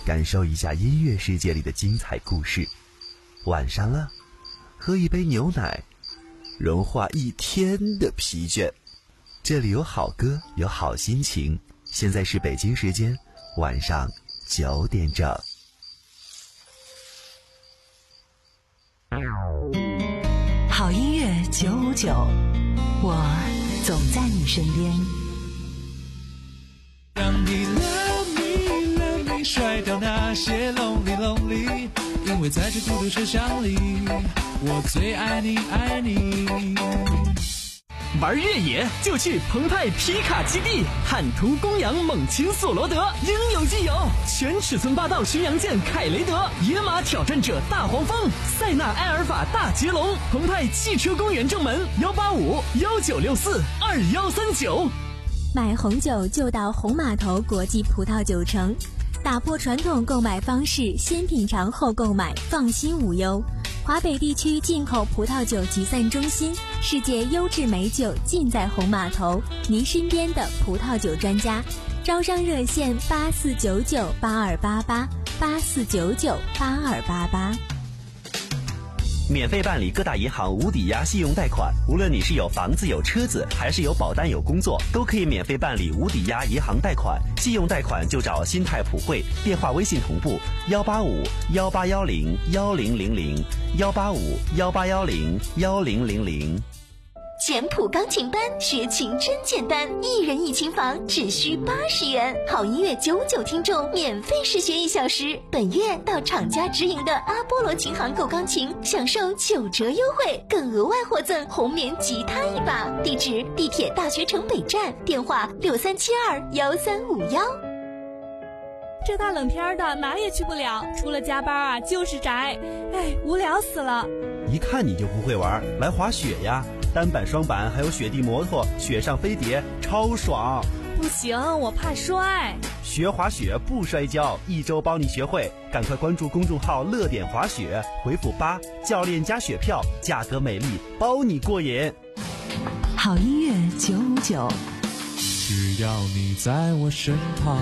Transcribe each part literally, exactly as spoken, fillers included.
感受一下音乐世界里的精彩故事。晚上了，喝一杯牛奶，融化一天的疲倦。这里有好歌，有好心情。现在是北京时间晚上九点整。 好音乐九五九，我总在你身边。 让你 love me love me 甩掉那些 lonely lonely， 因为在这孤独车厢里，我最爱你爱你。 玩越野就去澎湃皮卡基地，汉途、公羊、猛禽、索罗德，应有尽有。全尺寸霸道巡洋舰凯雷德，野马挑战者大黄蜂，塞纳埃尔法大捷龙。澎湃汽车公园正门幺八五幺九六四二幺三九。 买红酒就到红码头国际葡萄酒城，打破传统购买方式，先品尝后购买，放心无忧。华北地区进口葡萄酒集散中心，世界优质美酒尽在红码头，您身边的葡萄酒专家。招商热线八四九九八二八八八四九九八二八八。 免费办理各大银行无抵押信用贷款，无论你是有房子有车子，还是有保单有工作，都可以免费办理无抵押银行贷款。信用贷款就找新泰普惠，电话微信同步幺八五幺八幺零幺零零零幺八五幺八幺零幺零零零。 简谱钢琴班，学琴真简单，一人一琴房只需八十元，好音乐九九听众免费试学一小时。本月到厂家直营的阿波罗琴行购钢琴，享受九折优惠，更额外获赠红棉吉他一把。地址：地铁大学城北站，电话六三七二幺三五幺。 这大冷天的哪也去不了，除了加班啊就是宅，哎，无聊死了。 一看你就不会玩，来滑雪呀！单板、双板还有雪地摩托，雪上飞碟，超爽！ 不行，我怕摔。 学滑雪不摔跤，一周帮你学会。赶快关注公众号“乐点滑雪”，回复八，教练加雪票，价格美丽，包你过瘾。 好音乐九五九， 只要你在我身旁。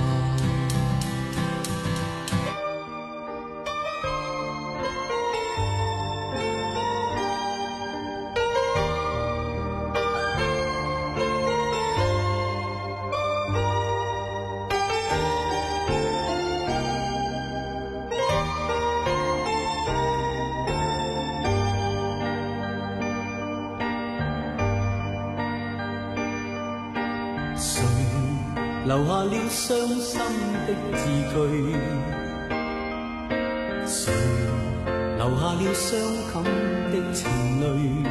留下了傷心的字句，誰留下了傷感的情淚，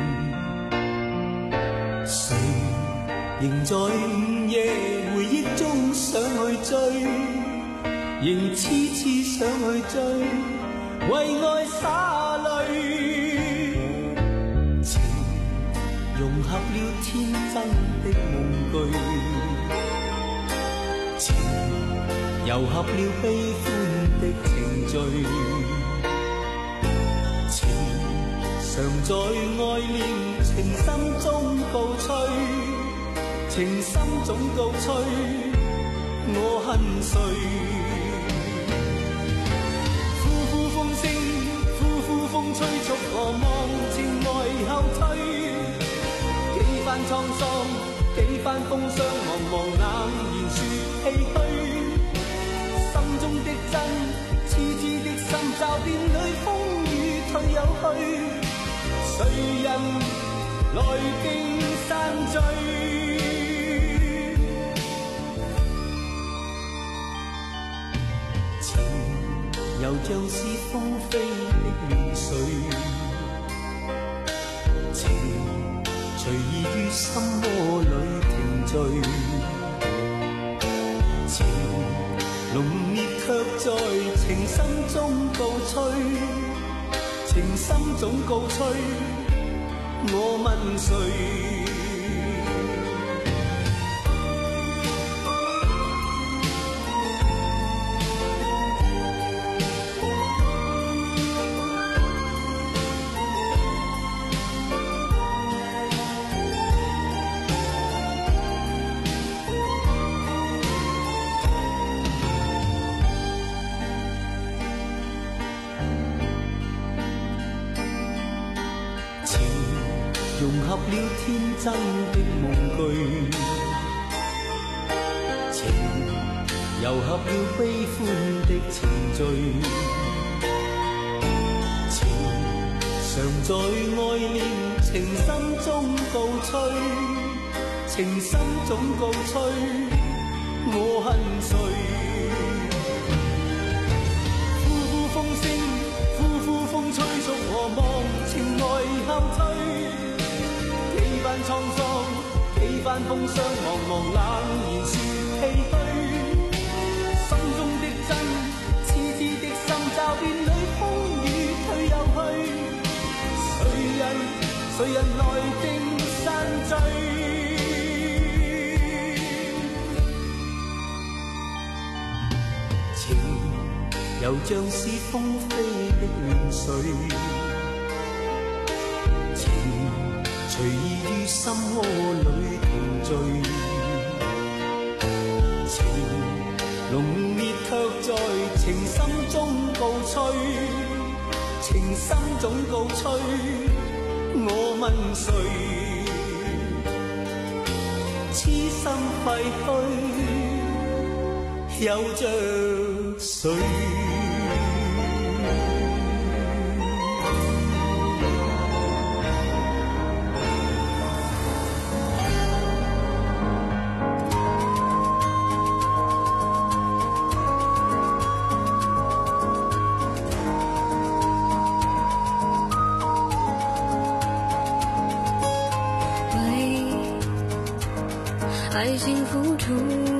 誰仍在午夜回憶中想去追，仍痴痴想去追，為愛灑淚，情融合了天真的夢句，情糅合了悲歡的情緒，情常在愛戀情深中告吹，情深總告吹，我恨誰？呼呼風聲，呼呼風吹，逐我望情愛後退，幾番滄桑，幾番風霜，茫茫冷言說唏噓，心中的真，痴痴的心，驟變裏風雨退有去，誰人來定散聚？情又像是風飛的亂水，情隨意於心窩裏停聚，情濃烈卻在情深中告吹，情深總告吹，我問誰？ 情融合了天真的夢句，情糅合了悲歡的程序，情常在愛戀情深中告吹，情深總告吹，我恨誰？呼呼風聲，呼呼風吹逐我望情愛後退，幾番滄桑，幾番風霜，茫茫冷然說唏噓，心中的真，痴痴的心，驟變裏風雨退又去，誰人誰人來定散聚？情又像是風飛的亂水，情隨意於心窩裏停聚，情濃烈卻在情深中告吹，情深總告吹，我問誰？痴心廢墟，有着誰？ 爱情付出，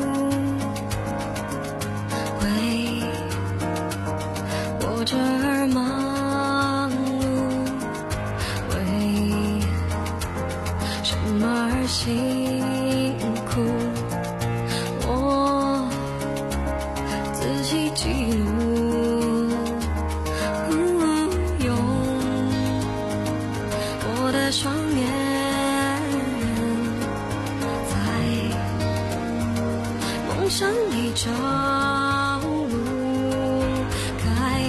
为活着而忙碌，为什么而辛苦？我自己记录，嗯，用我的双眼。像一条路，该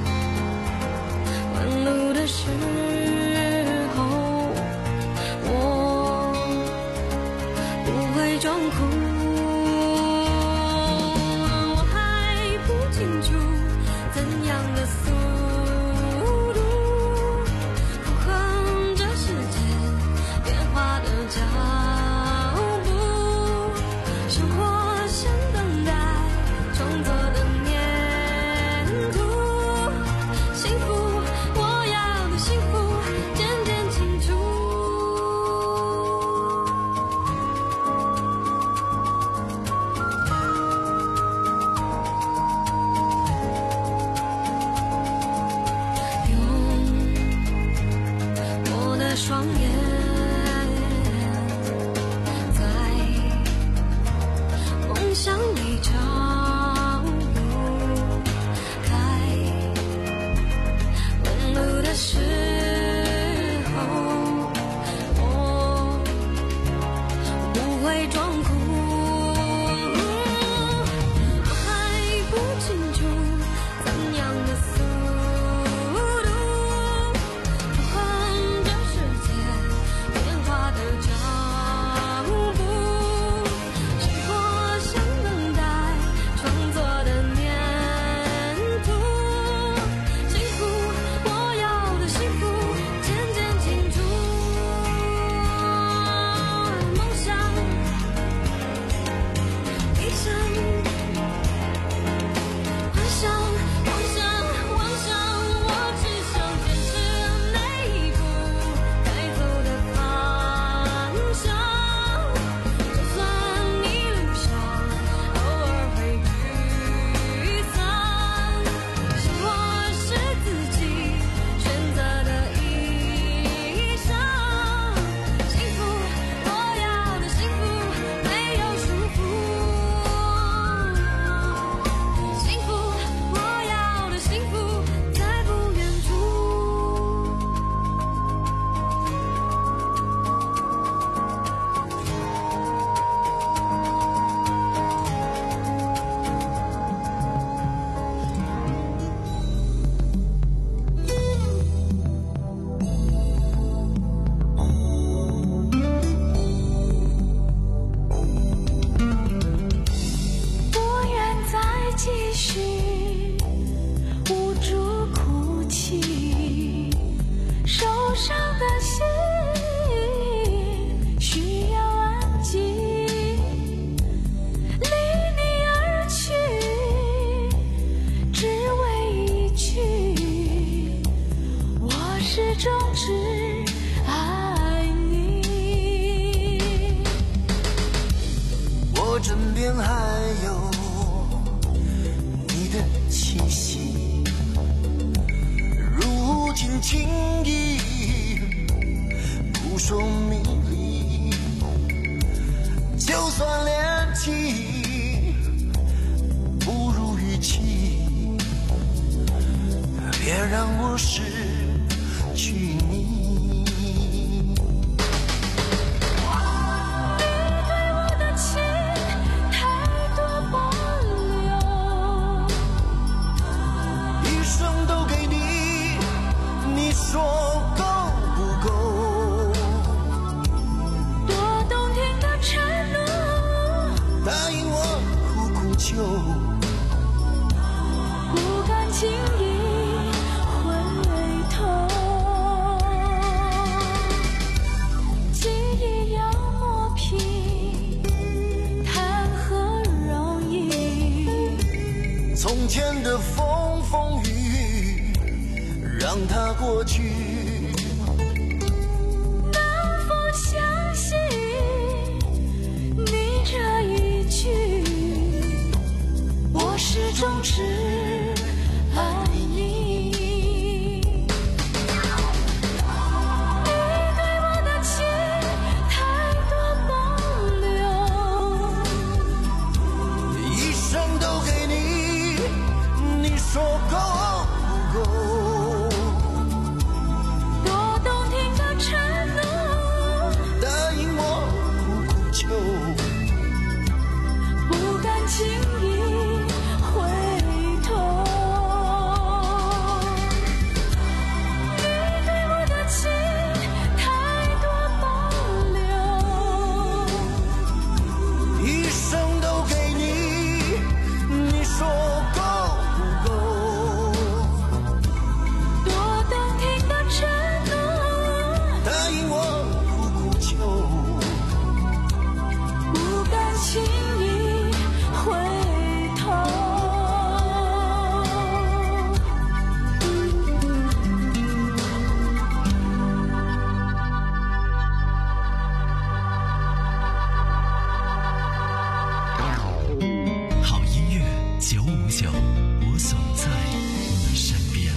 弯路的时候，我不会装哭。我还不清楚怎样的速度符合这世界变化的脚步，生活像等待创作的粘土，幸福，我要的幸福渐渐清楚。用我的双眼。像一条路，开弯路的时候，我不会装哭。我还不清楚怎样的速度符合这世界情意，不说明理，就算恋情不如预期，别让我失去你。说够不够？ 多动听的承诺， 答应我苦苦求， 不敢轻易回头。记忆要磨平，谈何容易？ 从前的风风雨雨，让它过去。 能否相信你这一句？我始终只爱你。你对我的情太多保留，一生都给你，你说够不够？ 不敢轻易回头，你对我的情太多保留，一生都给你，你说够不够？ 多动听的承诺， 答应我苦苦求， 轻易回头。 好音乐九五九，我总在你身边。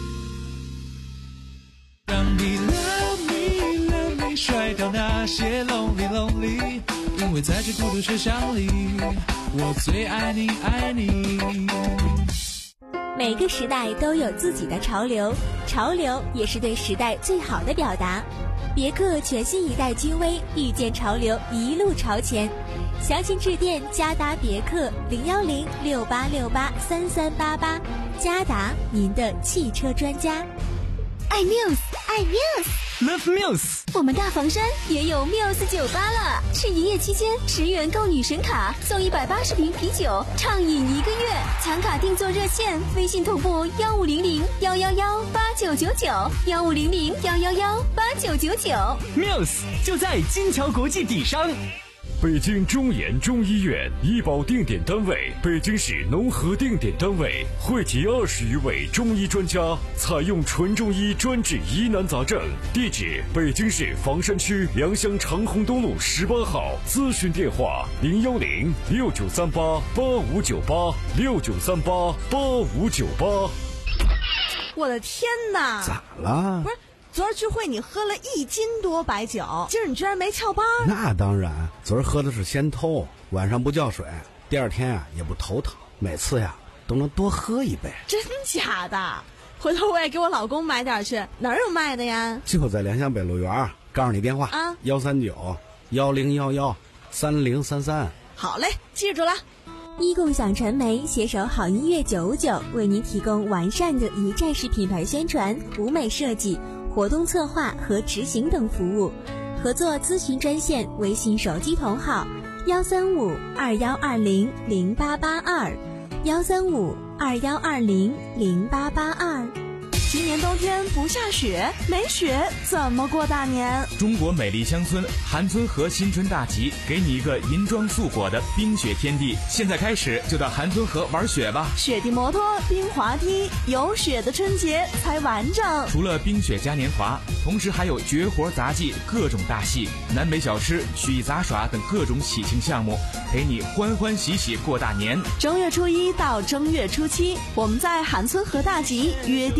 让你 love me love me 甩掉那些 lonely lonely，因为在这孤独车厢里，我最爱你爱你。 每个时代都有自己的潮流，潮流也是对时代最好的表达。别克全新一代君威，遇见潮流，一路朝前。详情致电嘉达别克零幺零六八六八三三八八，嘉达您的汽车专家。 爱 Muse， 爱 Muse。Love Muse， 我们大房山也有 Muse 酒吧了，是营业期间十元购女神卡送一百八十瓶啤酒，畅饮一个月。抢卡定做热线，微信同步幺五零零幺幺幺八九九九幺五零零幺幺幺八九九九。 Muse 就在金桥国际底商。 北京中研中医院医保定点单位，北京市农合定点单位，汇集二十余位中医专家，采用纯中医专治疑难杂症。地址：北京市房山区良乡长虹东路十八号。咨询电话：零幺零六九三八八五九八六九三八八五九八。 我的天哪！ 咋了？ 不是。昨儿聚会你喝了一斤多白酒，今儿你居然没翘班？ 那当然，昨儿喝的是仙偷，晚上不叫水，第二天啊也不头疼，每次呀都能多喝一杯。 真假的？回头我也给我老公买点去，哪儿有卖的呀？ 就在良乡北路园，告诉你电话啊，幺三九幺零幺幺三零三三。 好嘞，记住了。 一共享传媒携手好音乐九五九，为您提供完善的一站式品牌宣传、舞美设计、活动策划和执行等服务。合作咨询专线：微信手机同号幺三五二幺二零零八八二幺三五二幺二零零八八二。 今年冬天不下雪，没雪怎么过大年？ 中国美丽乡村韩村河新春大集，给你一个银装素裹的冰雪天地。现在开始就到韩村河玩雪吧！ 雪地摩托、冰滑梯，有雪的春节才完整。 除了冰雪嘉年华，同时还有绝活杂技、各种大戏、南北小吃、曲艺杂耍等各种喜庆项目，陪你欢欢喜喜过大年。 正月初一到正月初七，我们在韩村河大集约定你哦。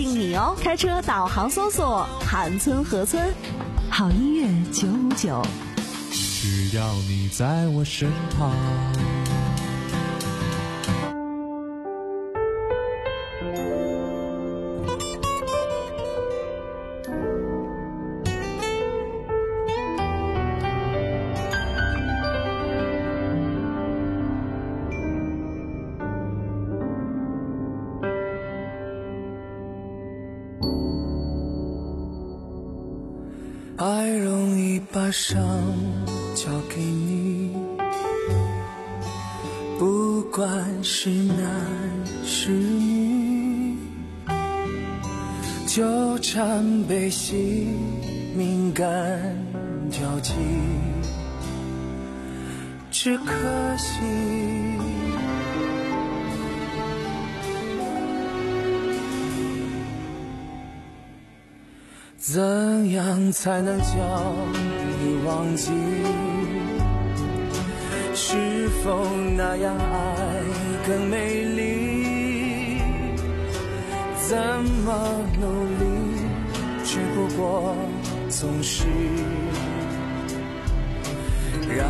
哦。开车导航搜索韩村河村， 好音乐九五九， 只要你在我身旁。 爱容易把伤交给你，不管是男是女，纠缠悲喜，敏感交集，只可惜怎样才能将你忘记？是否那样爱更美丽？怎么努力，只不过总是让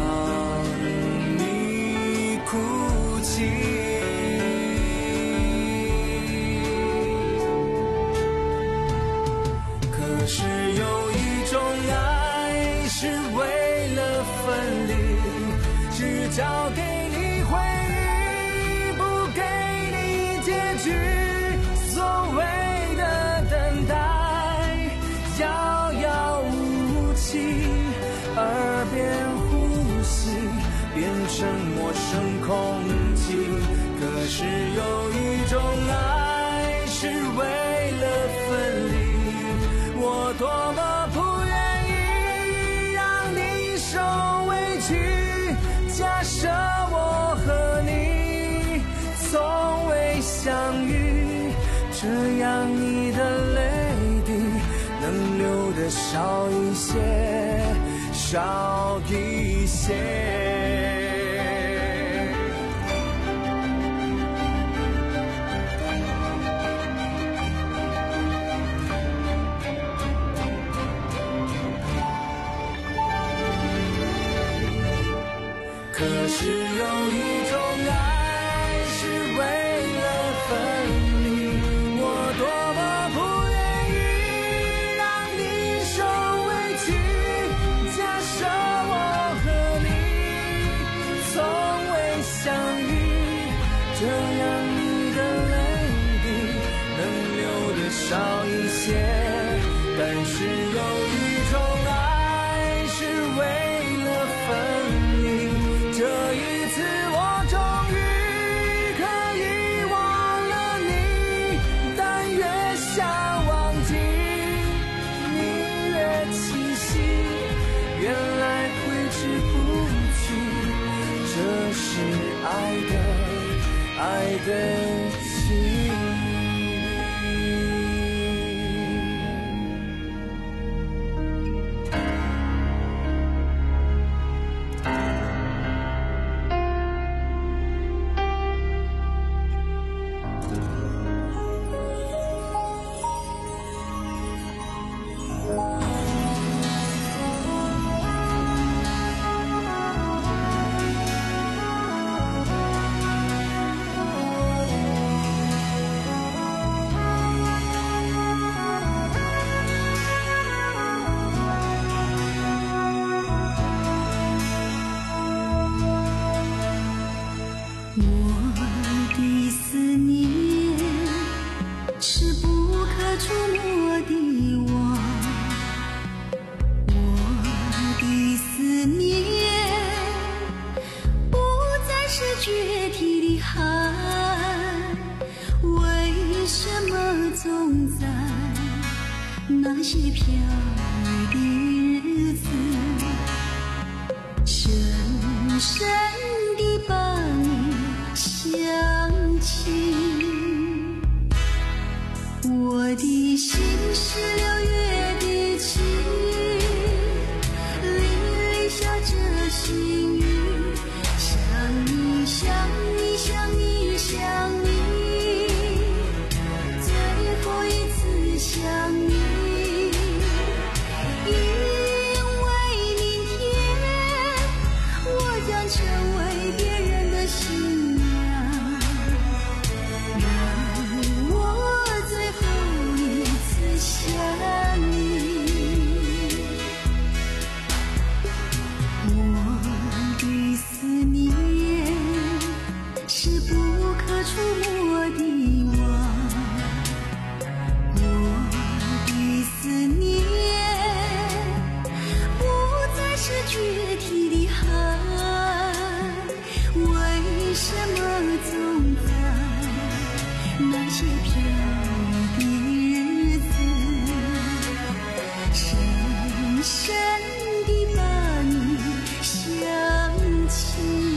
你哭泣。可是有一种爱是为了分离，只交给你回忆，不给你结局。所谓的等待遥遥无期，耳边呼吸变成陌生空气。可是有一种爱是为了分离，我多么不愿意让你受委屈。假设我和你从未相遇，这样你的泪滴能流得少一些，少一些。可是有一种爱是为了分离，我多么不愿意让你受委屈。假设我和你从未相遇，这样你的泪滴能流得少一些。但是有一种爱是为了分离，这一次我终于可以忘了你，但越想忘记你越清晰，原来挥之不去，这是爱的爱的情。 那些飘雨的日子，深深地把你想起。我的心是六月的晴，淋漓下着细雨，想你想你想你想你，最后一次是决堤的海，为什么总在那些飘雨的日子，深深地把你想起。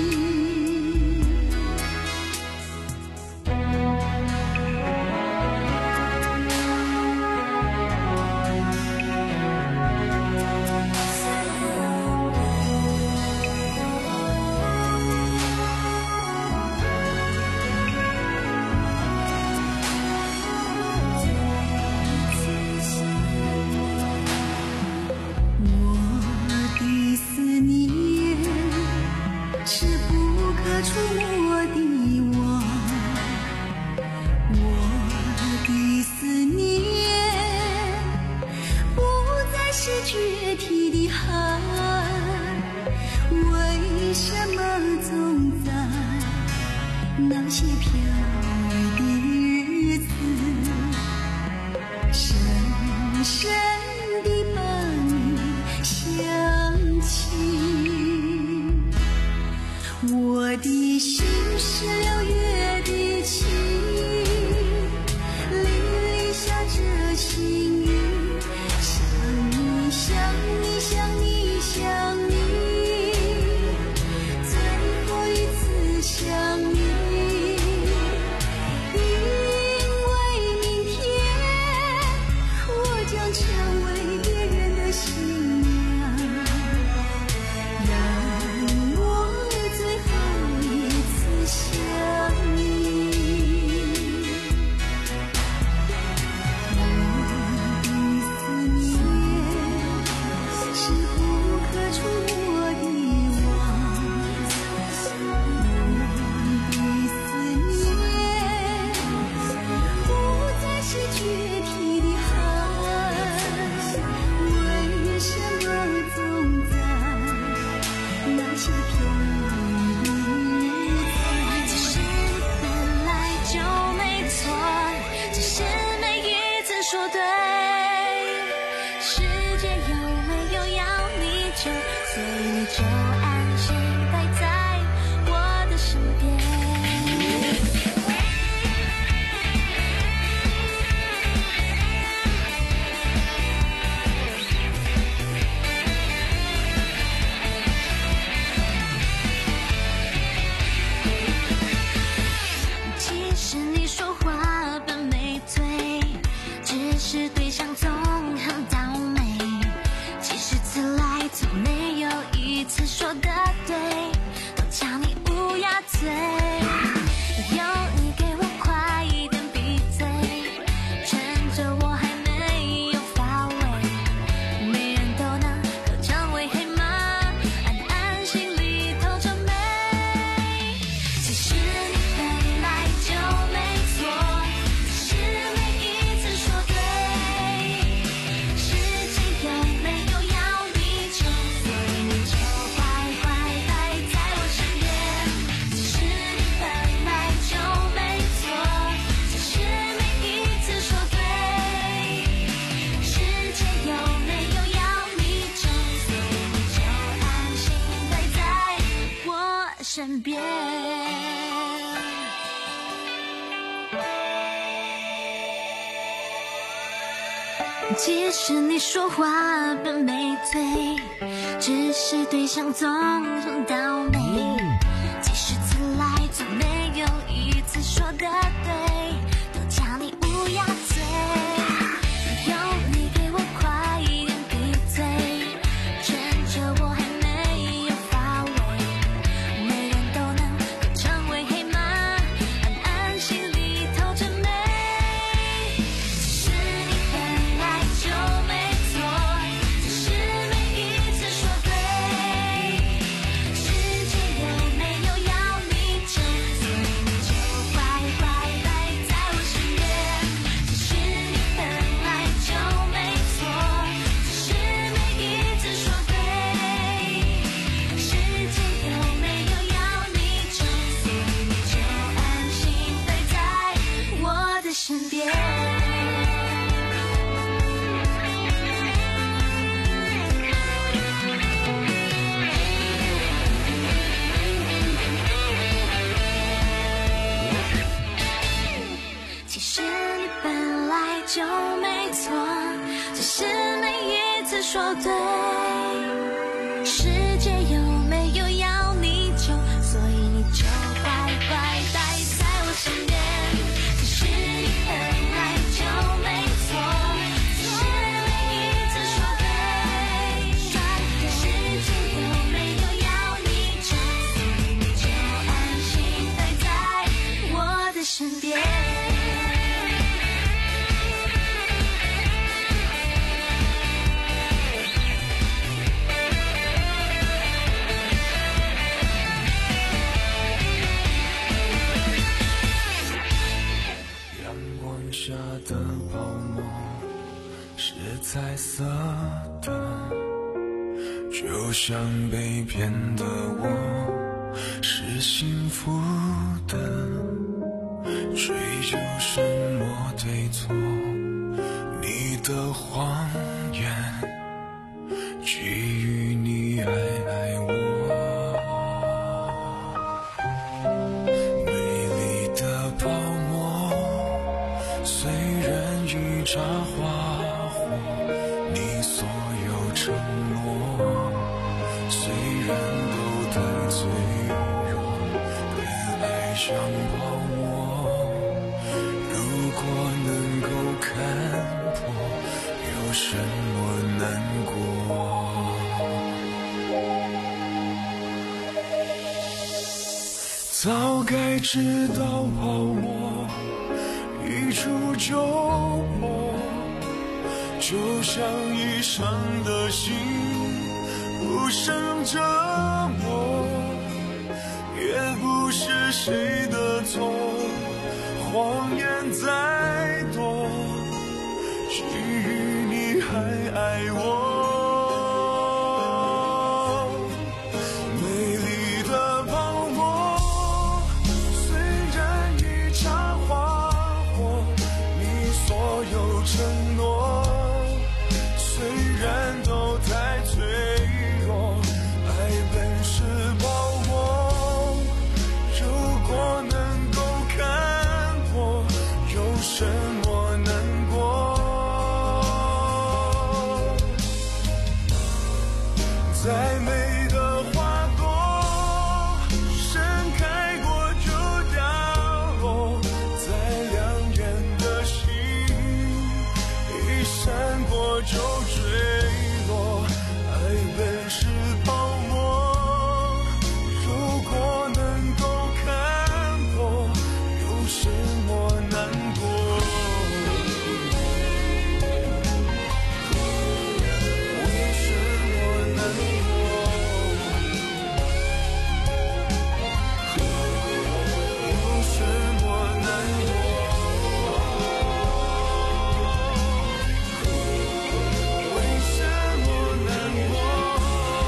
身边。即使你说话本没对，只是对象总很倒霉，几十次来总没有一次说的对，都叫你乌鸦嘴。有你给我快一点闭嘴，趁着我还没有发威，每人都能够成为黑马，暗暗心里偷着美。其实你本来就没错，只是没一次说对，世界有说对，世界有没有要你救，所以你就乖乖待在我身边。其实你很爱就没错，只是你一直说对。世界有没有要你救，所以你就安心待在我的身边。 下的泡沫是彩色的，就像被骗的我是幸福的，追究什么对错，你的谎言基于你爱爱我。插花火，你所有承诺，虽然都太脆弱，但爱像泡沫。如果能够看破，有什么难过？早该知道泡沫一触就破，就像已伤的心不胜折磨，也不是谁的错，谎言再多，基于你还爱我。美丽的泡沫虽然已插花火，你所有承诺虽然都太脆弱，爱本是泡沫，如果能够看破，有什么难过？再美的花朵盛开过就掉落，再亮眼的星一闪过就坠落，爱本是泡沫，如果能够看破，有什么难过？为什么难过？有什么难过？为什么难过？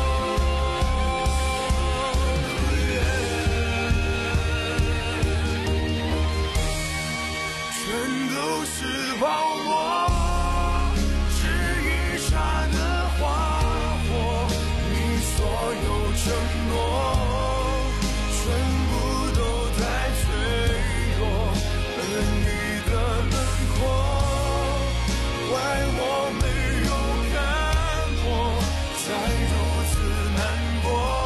全都是泡沫，是一刹的花火，你所有承诺全部都太脆弱，而你的轮廓怪我没有看破，才如此难过。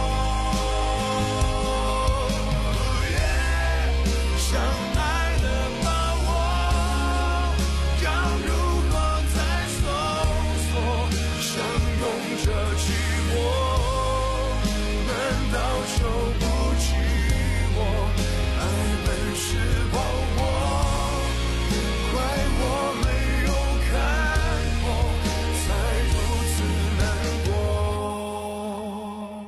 相爱的把握，要如何才收缩？相拥着寂寞，难道就不寂寞？爱本是泡沫，怪我没有看破，才如此难过。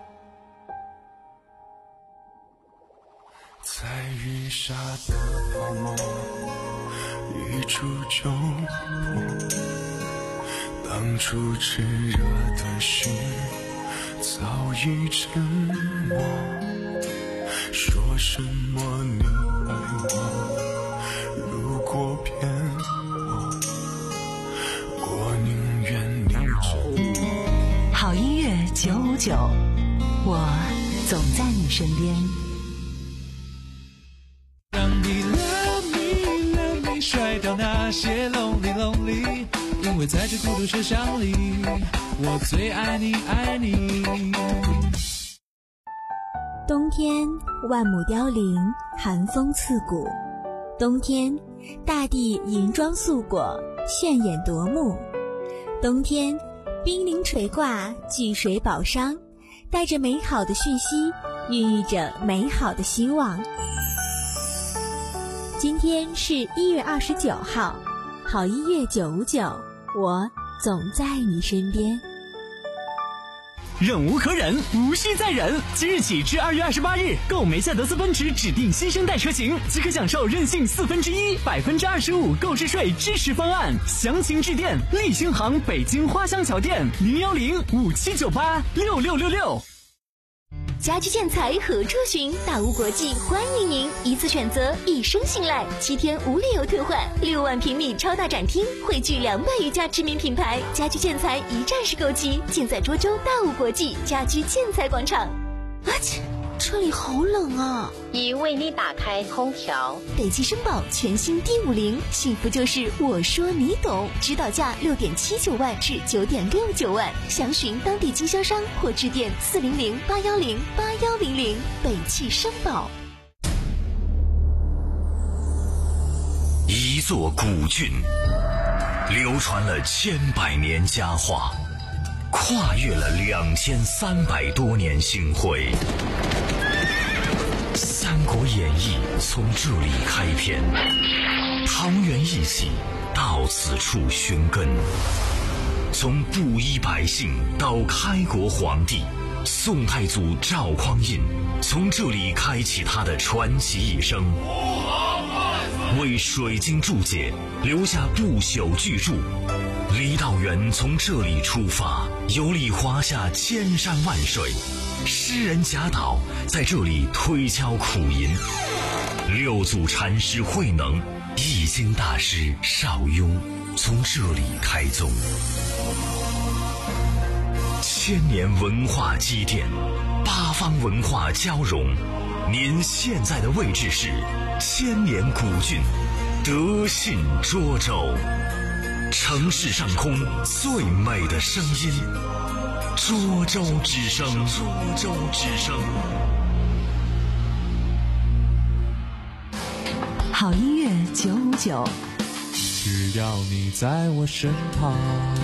在雨下的泡沫一触就破，当初炽热的心早已沉默，说什么你爱我，如果骗我，我宁愿你沉默。 好音乐九五九，我总在你身边。 让你 love me love me 甩掉那些 lonely lonely，因为为在这孤独车厢里，我最爱你爱你。 冬天万亩凋零，寒风刺骨。冬天大地银装素裹，炫眼夺目。冬天冰凌垂挂，巨水宝商，带着美好的讯息，孕育着美好的希望。今天是一月二十九号，好音乐九五九，我总在你身边。 忍无可忍，无需再忍。即日起至二月二十八日，购梅赛德斯奔驰指定新生代车型，即可享受任性四分之一、百分之二十五购置税支持方案。详情致电立新行北京花乡桥店零幺零五七九八六六六六。 家居建材何处寻？大屋国际欢迎您，一次选择，一生信赖，七天无理由退换，六万平米超大展厅，汇聚两百余家知名品牌，家居建材一站式购齐，尽在涿州大屋国际家居建材广场。 啊切，这里好冷啊！ 已为你打开空调。 北汽绅宝全新 D 五零，幸福就是我说你懂，指导价六点七九万至九点六九万，详询当地经销商或致电四零零八幺零八幺零零。北汽绅宝。 一座古郡，流传了千百年佳话，跨越了两千三百多年星辉。《三国演义》从这里开篇，桃园一起到此处寻根。从布衣百姓到开国皇帝，宋太祖赵匡胤从这里开启他的传奇一生，为水晶注解留下不朽巨著。李道元从这里出发，游历华夏千山万水，诗人贾岛在这里推敲苦吟，六祖禅师慧能、易经大师邵雍从这里开宗。千年文化积淀，八方文化交融，您现在的位置是千年古郡德信涿州，城市上空最美的声音，涿州之声，涿州之声。 好音乐九五九， 只要你在我身旁。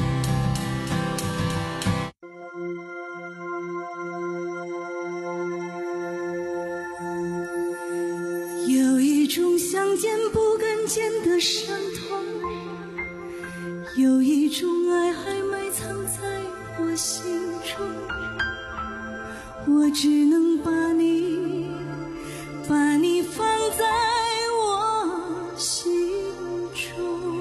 有一种想见不敢见的伤痛，有一种爱还埋藏在我心中，我只能把你把你放在我心中。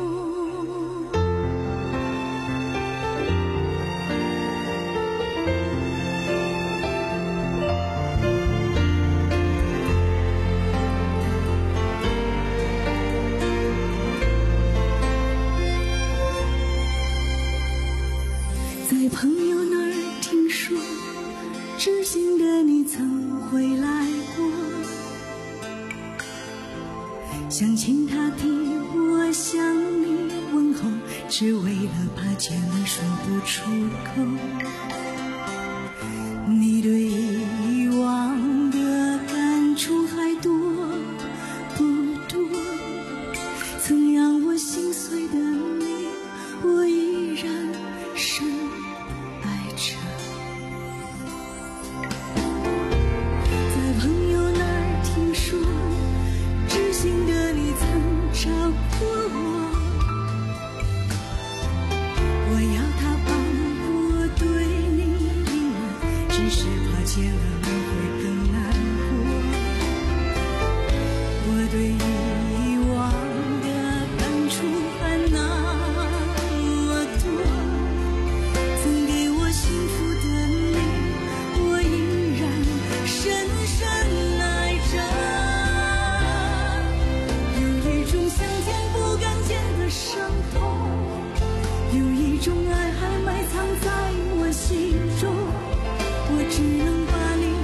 在朋友那儿听说，知心的你曾回来过，想请他替我向你问候，只为了怕见了说不出口。你对以往的感触还多不多？曾让我心碎的你，我依然深爱着。在朋友那儿听说，知心的你曾找过我，我要他帮我对你隐瞒，只是怕见了面会更难过。我对以往的感触还那么多，曾给我幸福的你，我依然深深爱着。有一种想见不敢见的伤痛，有一种爱还埋藏在我心中，我只能把你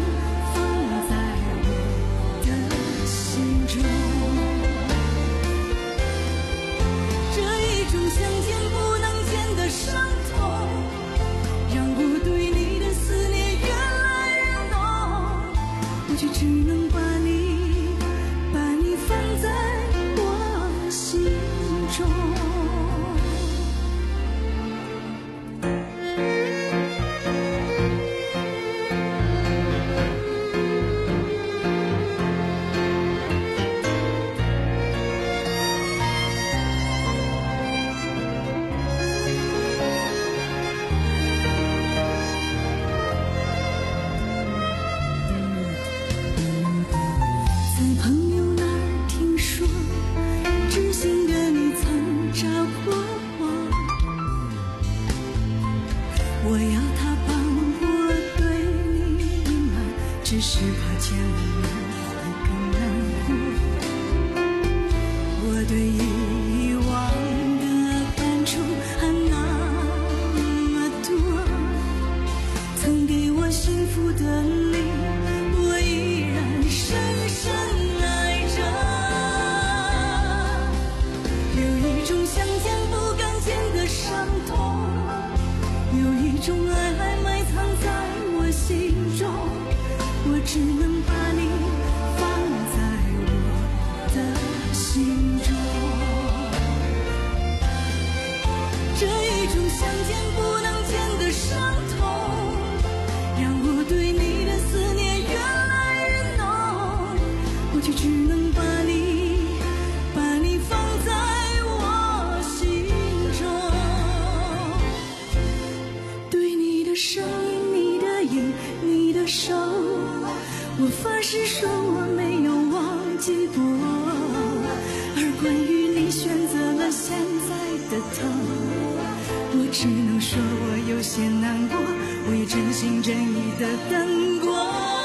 是怕见了你会更难过。我对以往的犯错还那么多，曾给我幸福的你，我依然深深爱着。有一种想见不敢见的伤痛，有一种爱还埋藏在我心中，我只能把你放在我的心中。这一种想见不能见的伤痛，让我对你的思念越来越浓，我却只能把你把你放在我心中。对你的声音，你的影，你的手，我发誓说我没有忘记过。而关于你选择了现在的他，我只能说我有些难过，我也真心真意的等过。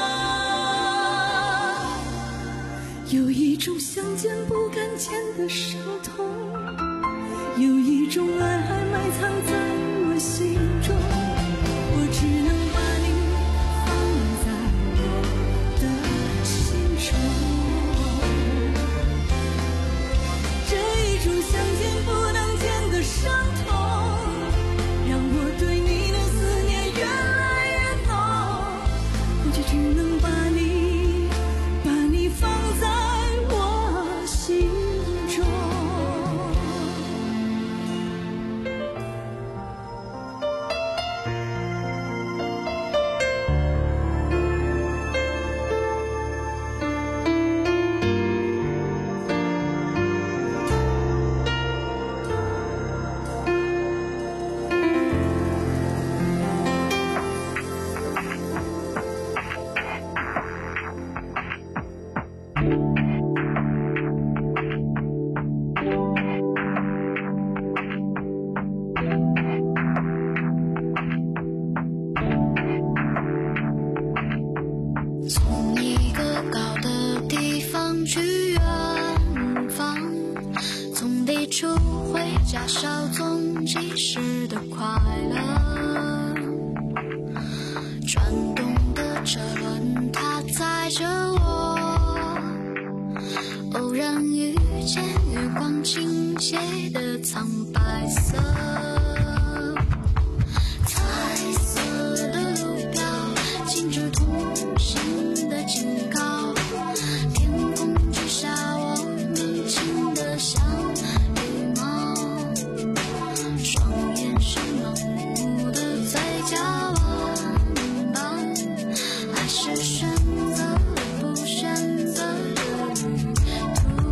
有一种想见不敢见的伤痛，有一种爱还埋藏在我心中，我只能把你放在我的心中。这一种想见不能见的伤痛，让我对你的思念越来越浓，我却只能把你把你放在我心中。 从一个高的地方去远方，从地处回家稍纵即逝的快乐。转动的车轮，它载着我，偶然遇见月光倾泻的苍白色。彩色的路标，禁止同行的警告。天空之下，我们轻得像羽毛，双眼是盲目的嘴角弯弯，还是选择了不选择的旅途。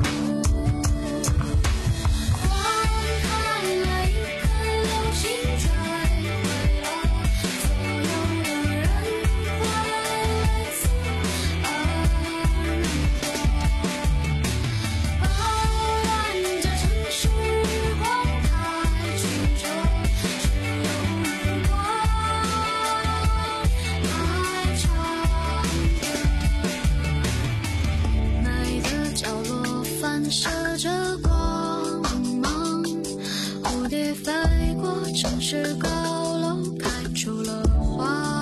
花开了，一颗流星坠毁了所有的人，会为此而难过。扰乱着城市日光，开出着只有日光来唱歌。美的角落反射着光芒，蝴蝶飞过城市高楼，开出了花。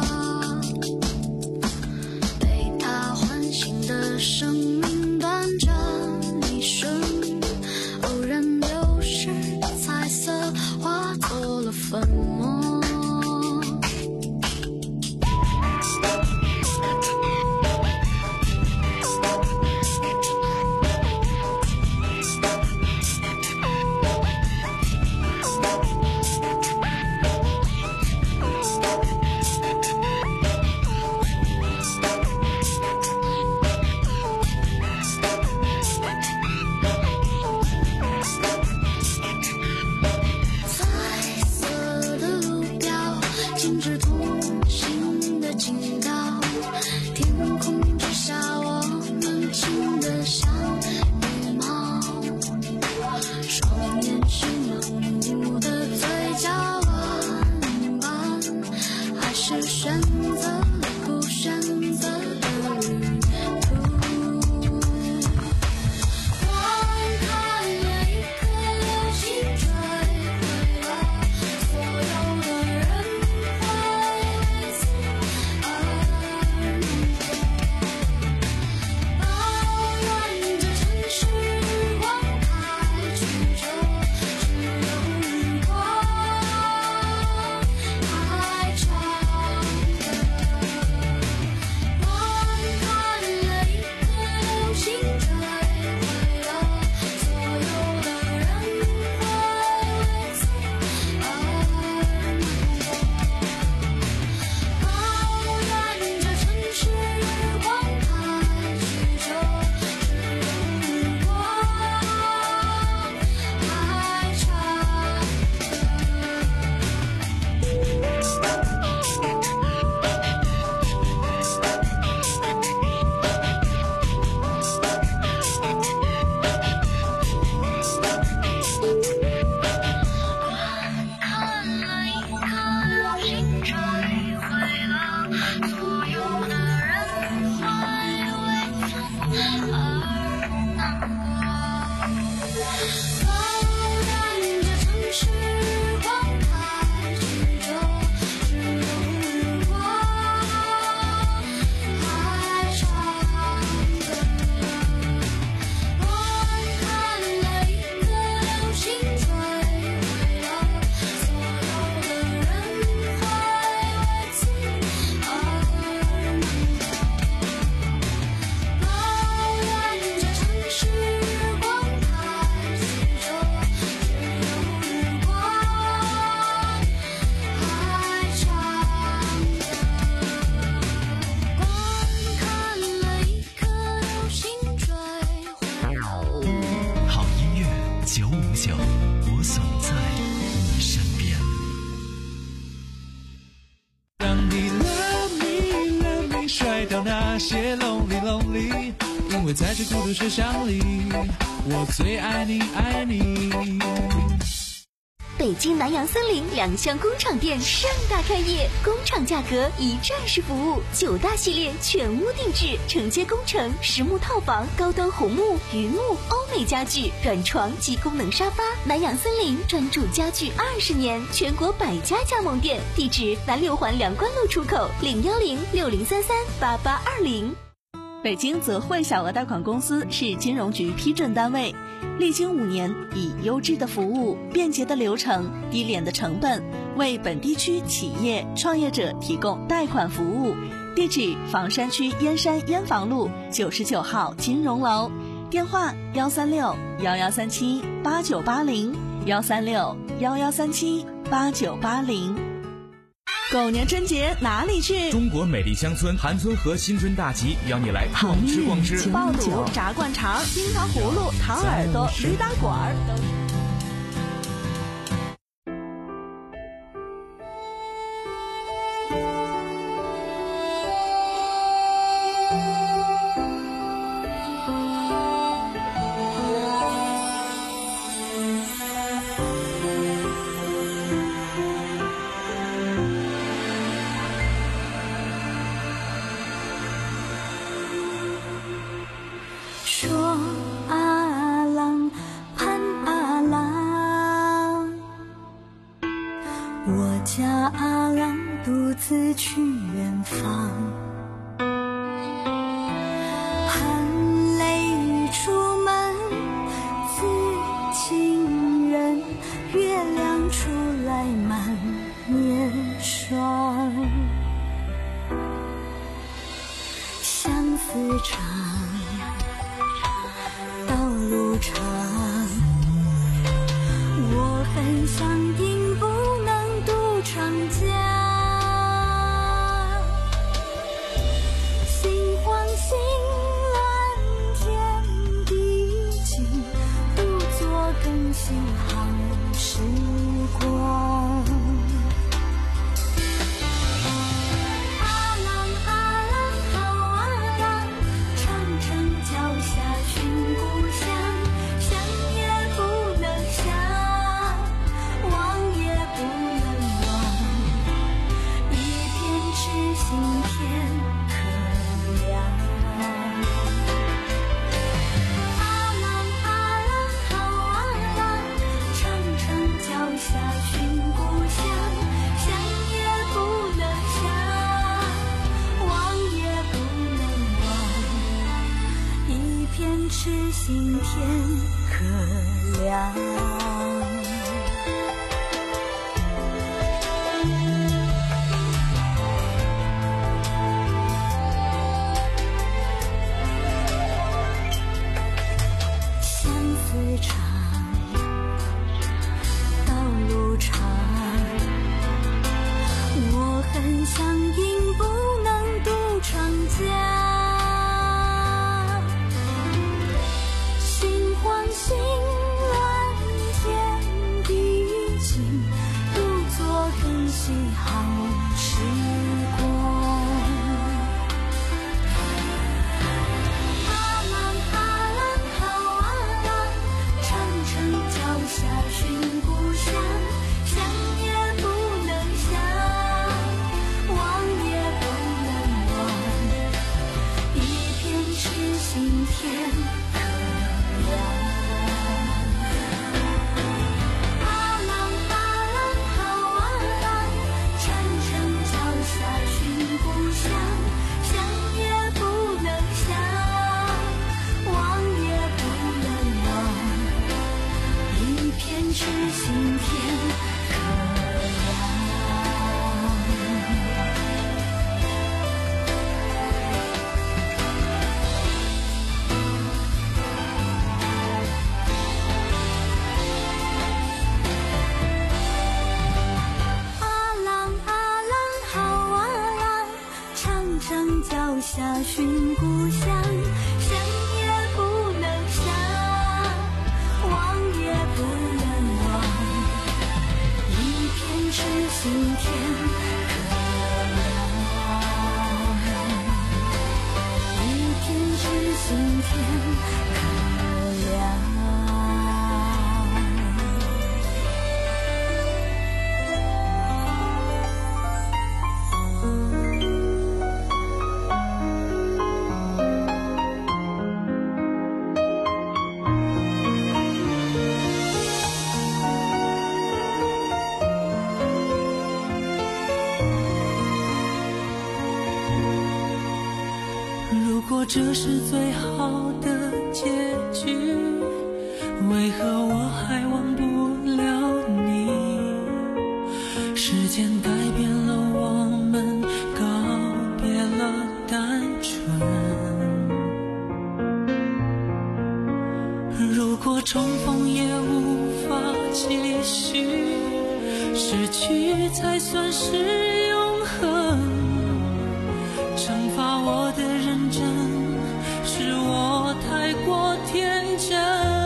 被它唤醒的生命短暂一瞬，偶然流逝的彩色化作了粉末。彩色的路标，禁止同行的警告。天空之下，我们轻得像羽毛，双眼是盲目的嘴角弯弯，还是选择了不选择的所有的人会为从前而难过。高原的城市光开始就只有日光，还长的观看了一颗流星坠毁了，所有的人会为此而难过。高原这城市光开始就只有日光，还长的观看了一颗流星坠毁了。 好音乐九五九，我总在你身边。 让你 love me love me 甩掉那些 lonely lonely， 因为在这孤独学校里，我最爱你爱你。 北京南阳森林两厢工厂店盛大开业，工厂价格一站式服务，九大系列全屋定制，承接工程、实木套房、高端红木、榆木、欧美家具、软床及功能沙发。南阳森林专注家具二十年，全国百家加盟店，地址南六环梁关路出口，零幺零六零三三八八二零。 北京泽汇小额贷款公司是金融局批准单位，历经五年，以优质的服务、便捷的流程、低廉的成本，为本地区企业创业者提供贷款服务。地址：房山区燕山燕房路九十九号金融楼，电话：幺三六幺幺三七八九八零，幺三六幺幺三七八九八零。狗年春节哪里去？ 中国美丽乡村韩村河新春大集，邀你来逛吃逛吃。 爆肚、炸灌肠、冰糖葫芦、糖耳朵、驴打滚儿。 说阿郎盼阿郎，我家阿郎独自去远方，含泪出门自情人，月亮出来满面霜，相思长，道路长，我很想应不能渡长江。心慌心乱天地静，独坐更新好时光。阿郎阿郎好阿郎，长城脚下寻故乡，想也不能想，忘也不能忘，一片痴心天可凉。阿郎阿郎好阿郎，长城脚下寻故乡，想也不能想，忘也不能忘，一片痴心天可凉。相思长，道路长，我很想应不能渡长江。心慌心乱天要下寻故乡，想也不能想，忘也不能忘，一片痴心天可凉，一片痴心天可凉。 如果这是最好的结局，为何我还忘不了你？时间改变了我们，告别了单纯。如果重逢也无法继续，失去才算是永恒。惩罚我的认真，是我太过天真。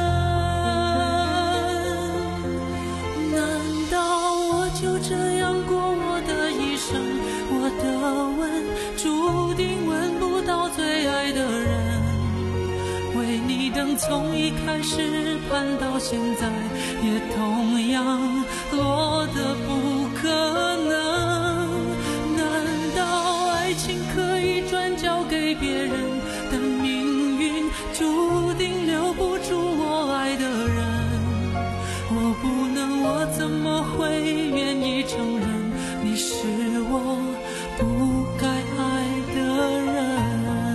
难道我就这样过我的一生？我的吻注定吻不到最爱的人。为你等从一开始盼到现在，也同样落得不可能。难道爱情可以转交给别人，但命运注定留不住我爱的人。我不能，我怎么会愿意承认你是我不该爱的人？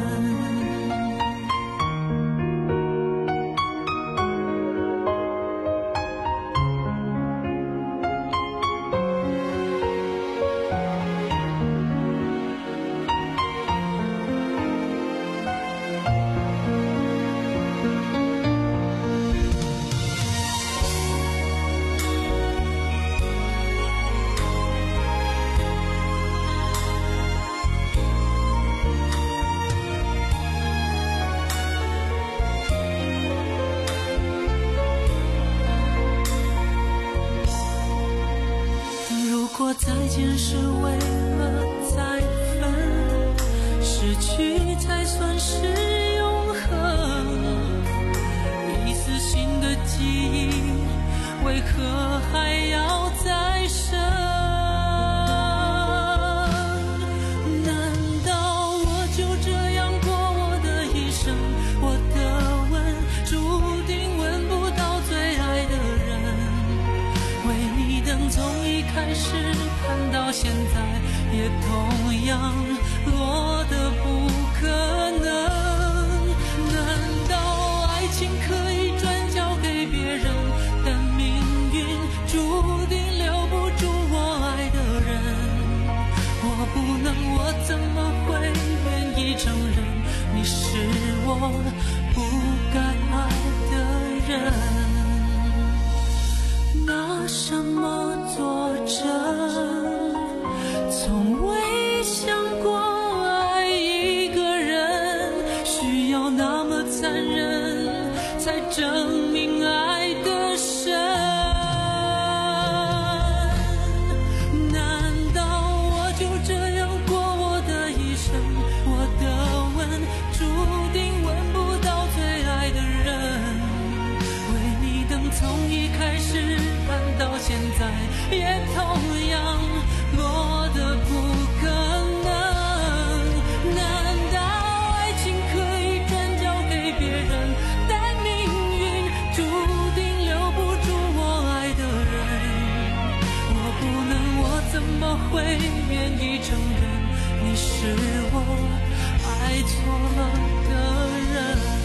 再见是为了再分，失去才算是永恒。一丝新的记忆，为何还要再生？难道我就这样过我的一生？我的吻注定吻不到最爱的人。为你等从一开始盼到现在，也同样落得不可能。难道爱情可以转交给别人，但命运注定留不住我爱的人。我不能，我怎么会愿意承认你是我不该爱的人？拿什么作证？从未想过爱一个人需要那么残忍，才证明爱的深。难道我就这样过我的一生？我的吻注定吻不到最爱的人。为你等从一开始盼到现在，也同样落得不可能。难道爱情可以转交给别人，但命运注定留不住我爱的人。我不能，我怎么会愿意承认你是我爱错了的人？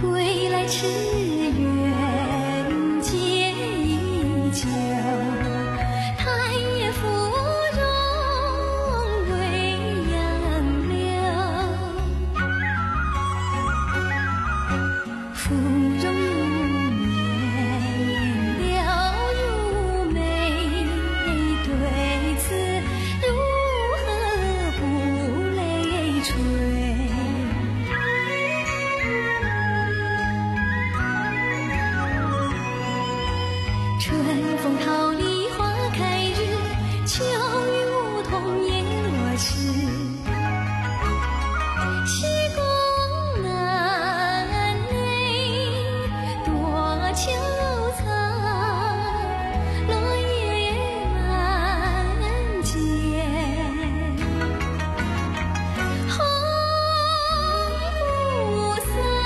归来池月结依旧，太液芙蓉未央柳，芙蓉颜了如眉，对此如何不泪垂？春风桃李花开日，秋雨梧桐叶落时。西宫南垒多秋草，落叶满阶。红不散。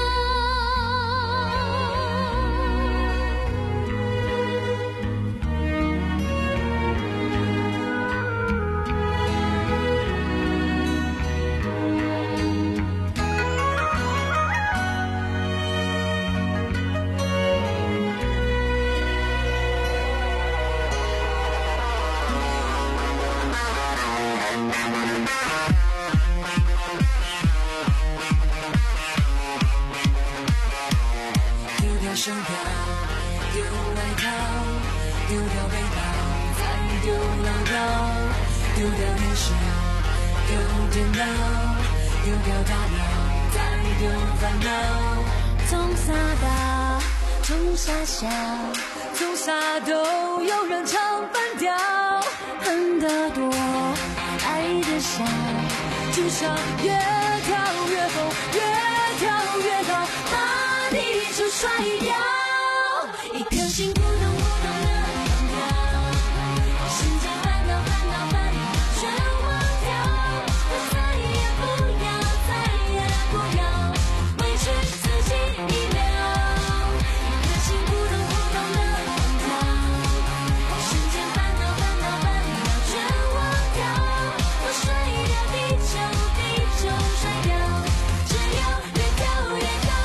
丢掉手表，丢外套，丢掉背包，再丢唠叨，丢掉电视，丢电脑，丢掉大脑，再丢烦恼。 从傻大，从傻笑， 从傻都有人唱反调， 恨得多，爱得少， 就像越跳越高，越跳越高，把你就甩掉。 一颗心扑通扑通的跳，世界烦恼烦恼烦恼全忘掉，我再也不要再也不要委屈自己一秒。一颗心扑通扑通的跳，世界烦恼烦恼烦恼全忘掉，我甩掉地球地球甩掉，只有越跳越高。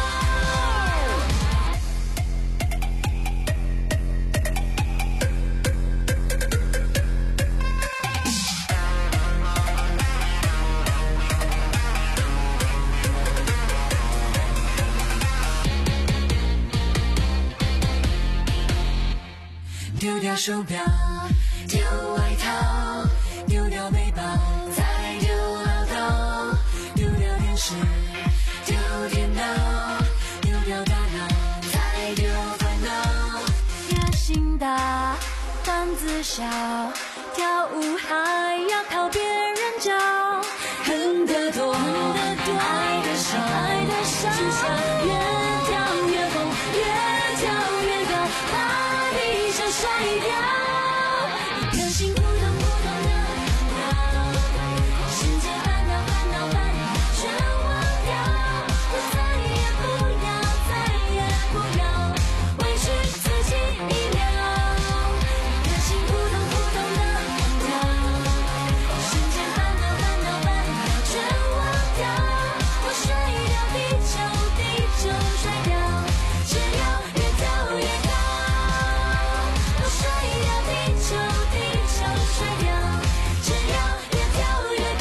丢掉手表，丢外套，丢掉背包，再丢唠叨，丢掉电视，丢电脑，丢掉大脑，再丢烦恼。 野心大，胆子小，跳舞还要靠别人教， 恨得多， 恨得多， 爱得少， 爱得少， 就像越跳越高，越跳越高，把地球甩掉。 一颗心扑通扑通的跳，世界烦恼烦恼烦恼全忘掉，我再也不要再也不要委屈自己一秒。一颗心扑通扑通的跳，世界烦恼烦恼烦恼全忘掉，我甩掉地球地球甩掉，只有越跳越高。我甩掉地球地球甩掉，只有越跳越高。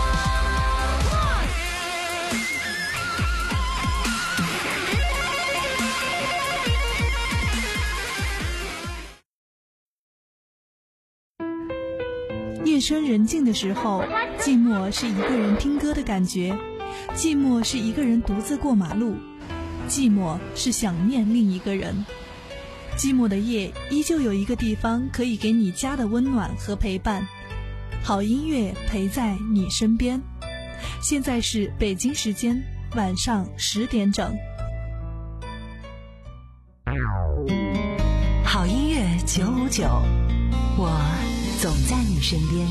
夜深人静的时候，寂寞是一个人听歌的感觉，寂寞是一个人独自过马路，寂寞是想念另一个人。寂寞的夜，依旧有一个地方可以给你家的温暖和陪伴，好音乐陪在你身边。现在是北京时间晚上十点整。 好音乐九五九，我总在你身边。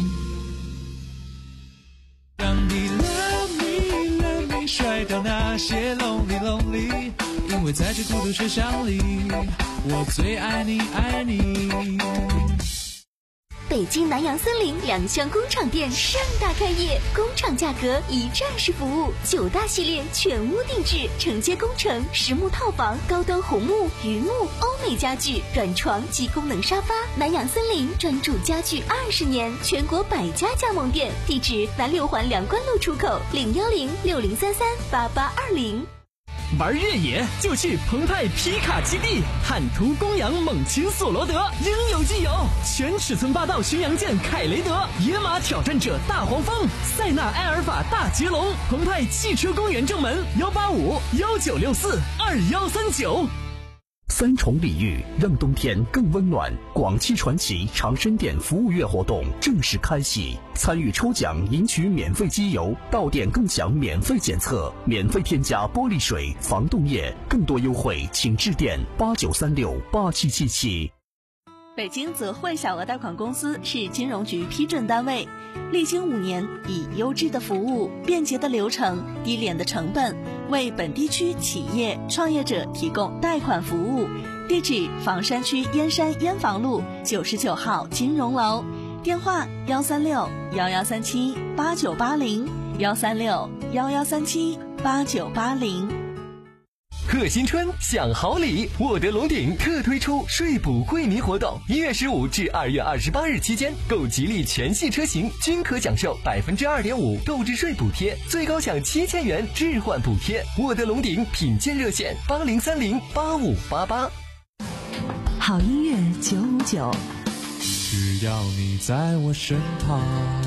让你 love me love me 甩掉那些 lonely lonely， 因为在这孤独车厢里，我最爱你爱你。 北北京南洋森林两厢工厂店盛大开业，工厂价格一站式服务，九大系列全屋定制，承接工程、实木套房、高端红木、榆木、欧美家具、软床及功能沙发。南洋森林专注家具二十年，全国百家加盟店，地址南六环梁关路出口，零幺零六零三三八八二零。 玩越野就去澎湃皮卡基地，汉图、公羊、猛禽、索罗德应有尽有，全尺寸霸道巡洋舰凯雷德、野马挑战者大黄蜂、塞纳埃尔法大捷龙。澎湃汽车公园正门幺八五幺九六四二幺三九。 三重礼遇让冬天更温暖。广汽传祺长深店服务月活动正式开启，参与抽奖赢取免费机油，到店更享免费检测，免费添加玻璃水、防冻液。更多优惠请致电八九三六八七七七。 北京泽汇小额贷款公司是金融局批准单位，历经五年，以优质的服务、便捷的流程、低廉的成本，为本地区企业创业者提供贷款服务。地址：房山区燕山燕房路九十九号金融楼，电话：幺三六幺幺三七八九八零，幺三六幺幺三七八九八零。 贺新春享好礼，沃德龙鼎特推出税补惠民活动，一月十五至二月二十八日期间，购吉利全系车型均可享受百分之二点五购置税补贴，最高享七千元置换补贴。沃德龙鼎品鉴热线八零三零八五八八。 好音乐九五九， 只要你在我身旁。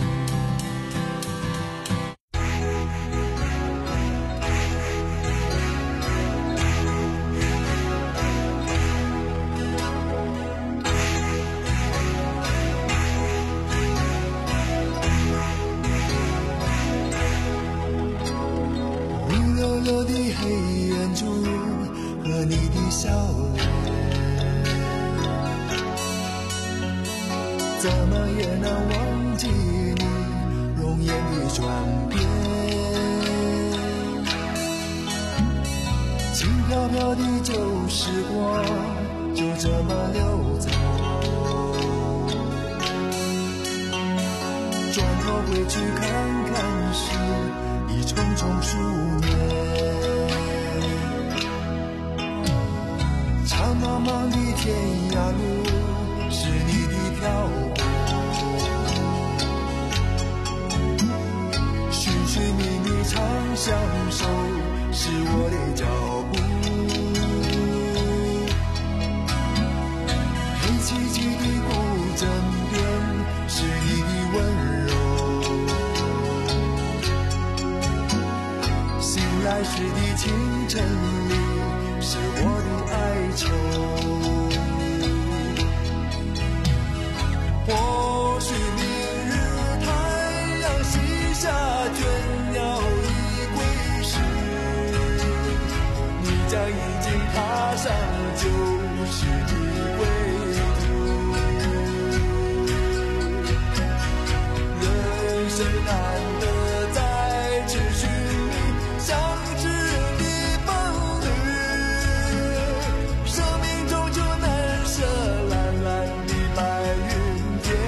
我的黑眼珠和你的笑脸，怎么也难忘记你容颜的转变。轻飘飘的旧时光就这么溜走，转头回去看看时，已匆匆数年。长茫茫的天涯路是你的漂泊，寻寻觅觅长相守是我的脚步，黑漆漆的古镇边是你的温柔，醒来时的清晨里是我的哀愁。或许明日太阳西下，倦鸟已归时，你将已经踏上旧时的归途。人生难得再次寻觅相知的伴侣，生命终究难舍蓝蓝的白云天。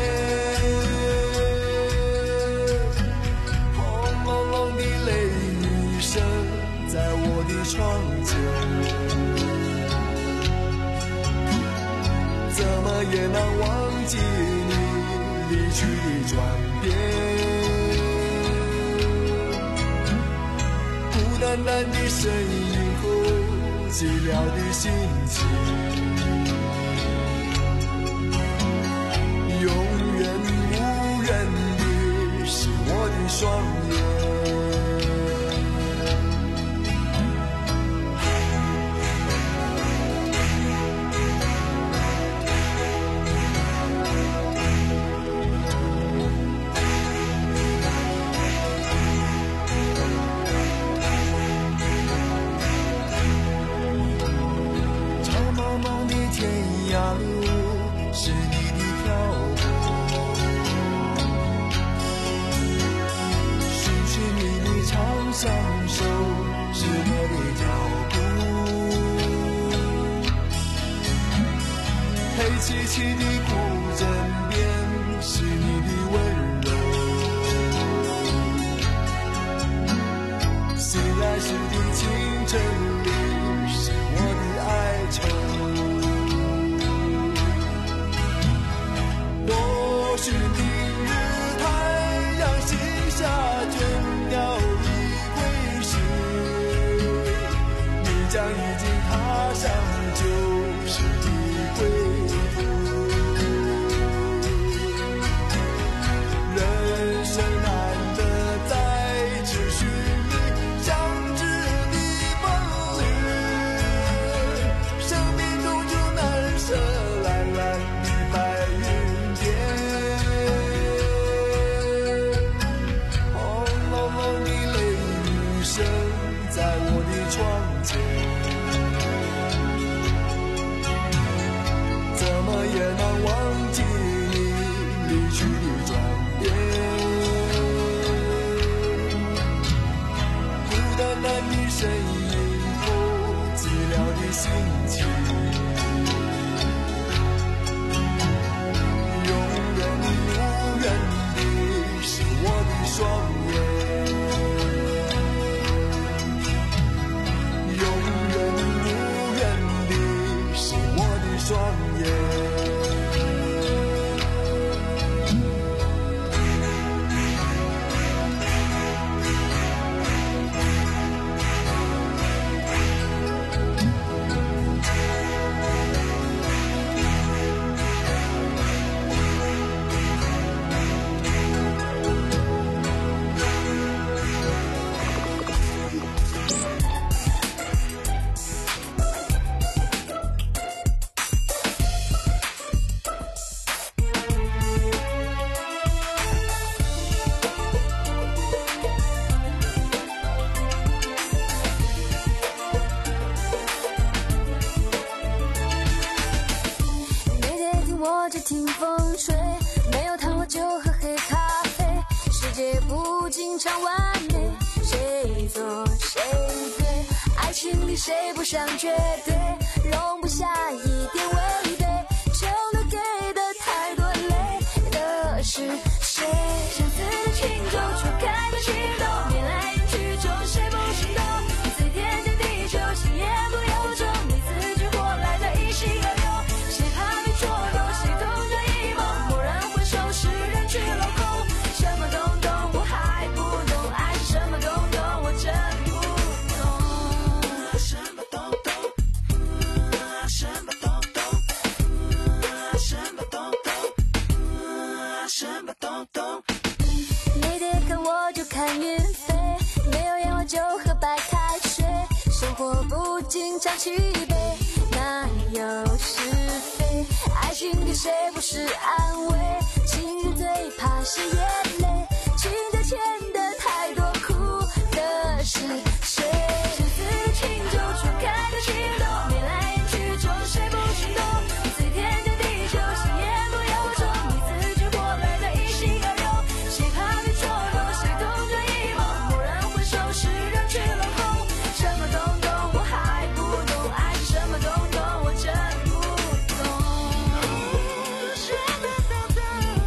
轰隆隆的雷雨声在我的窗前，怎么也难忘记你离去的转变。孤单单的身影后寂寥的心情，永远无人的是我的双眼。长茫茫的天涯路是你的漂泊，寻寻觅觅长相守是我的脚步，黑漆漆的古镇边是始的清晨里是我的哀愁。或许明日太阳西下，倦鸟已归时，你将已经踏上旧时的归途。人生难得再次寻觅相知的梦侣，生命终究难舍蓝蓝的白云间。轰隆隆的雷雨声在我的窗前，怎么也难忘记你离去的转变。孤单单的身影后寂寥的心情，永远无缘的是我的双眼，永远无缘的是我的双眼。 听风吹，没有糖我就喝黑咖啡。世界不经常完美，谁错谁对？爱情里谁不想绝对，容不下一点违背，承诺给的太多累的是谁？相似的情种，错开的心动，面来眼去中谁不心动？最贴近地球，心也不由衷，你自己活来的一心二用，谁怕被戳动？谁痛着一梦，蓦然回首是人去楼空。什么东东我还不懂，爱是什么东东我真不懂。什么东东，什么东东，什么东东，什么东东。你得看我就看云飞，没有烟我就喝白开水，生活不经常气馁，哪有是非？爱情给谁不是安慰？情人最怕是眼泪，情债欠的太多，苦的是谁？相似的情种，错开的心动，面来眼去中谁不心动？最贴近地球，心也不由衷，你自己活来的一心二用，谁怕被戳动？谁痛着一梦，蓦然回首是人去楼空。什么东东我还不懂，爱是什么东东我真不懂。什么东东，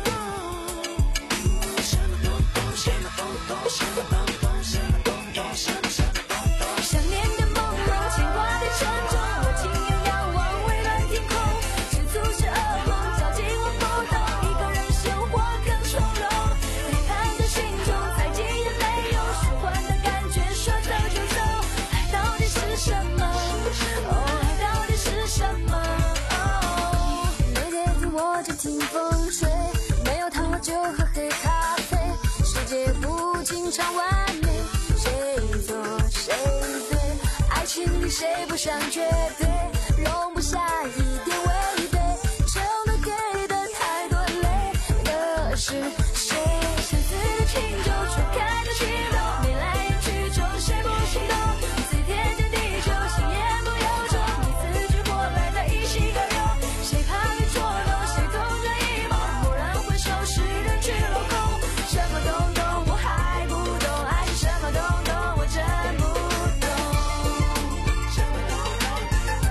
什么东东，什么东东，什么东东，什么东东，什么什么东东。想念的朦胧，牵挂的沉重，我轻仰仰望蔚蓝天空，世俗是噩梦，交集我不懂，一个人生活更从容。背叛的心中，再几眼泪有舒缓的感觉，说走就走，爱到底是什么？哦，爱到底是什么？哦，每天听我就听风吹，没有糖我就喝黑咖啡，世界不经常完美，谁错谁对？爱情里谁不想绝对，容不下一点违背，承诺给的太多累的是谁？相似的情种，错开的心动，面来眼去中谁不心动？最贴近地球，心也不由衷，你自己活来的一心二用，谁怕被戳动？谁痛着一梦，蓦然回首是人去楼空。什么东东我还不懂，爱是什么东东我真不懂。什么东东，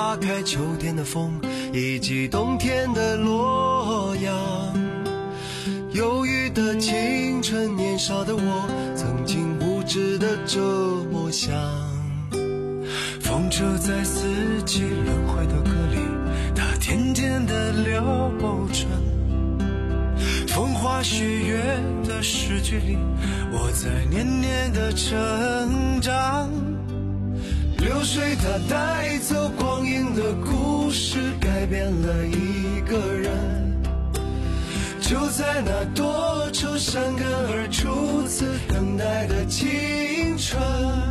花开，秋天的风，以及冬天的洛阳。忧郁的青春，年少的我，曾经无知的这么想。风车在四季轮回的歌里，它渐渐的流转。风花雪月的诗句里，我在年年的成长。流水它带走光阴的故事，改变了一个人。就在那多愁善感而初次等待的青春。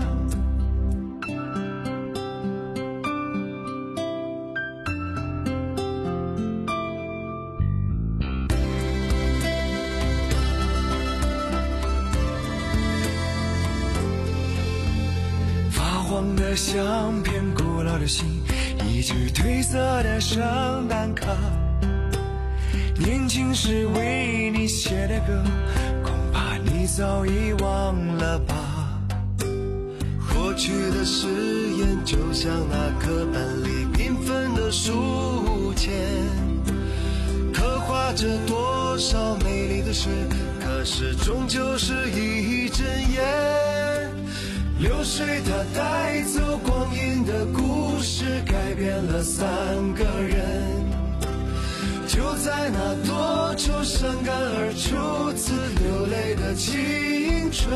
黄的相片，古老的信，一句褪色的圣诞卡。年轻时为你写的歌，恐怕你早已忘了吧。过去的誓言，就像那课本里缤纷的书签，刻画着多少美丽的事，可是终究是一阵烟。流水它带走光阴的故事，改变了三个人。就在那多愁善感而初次流泪的青春。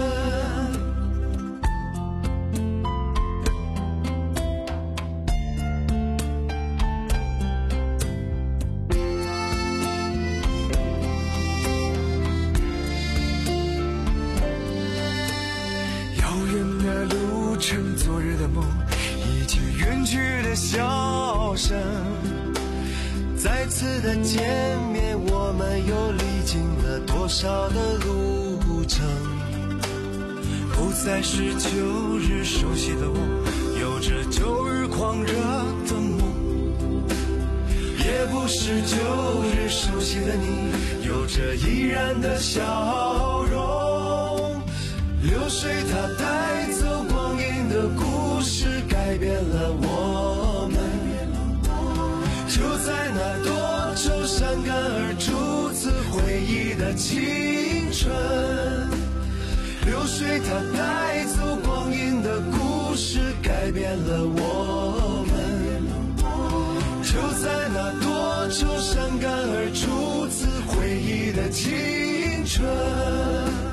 昨日的梦，以及远去的笑声，再次的见面，我们又历经了多少的路程。不再是旧日熟悉的我，有着旧日狂热的梦，也不是旧日熟悉的你，有着依然的笑容。流水它带走光阴的故事，改变了我们。就在那多愁善感而初次回忆的青春。流水它带走光阴的故事，改变了我们。就在那多愁善感而初次回忆的青春。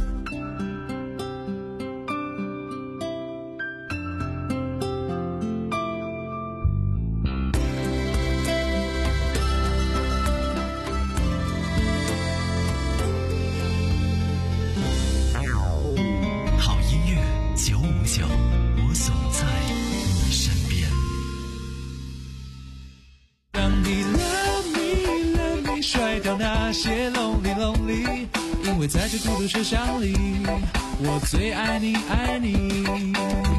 我总在你身边。 让你 love me love me 甩掉那些 lonely lonely， 因为在这孤独车厢里，我最爱你爱你。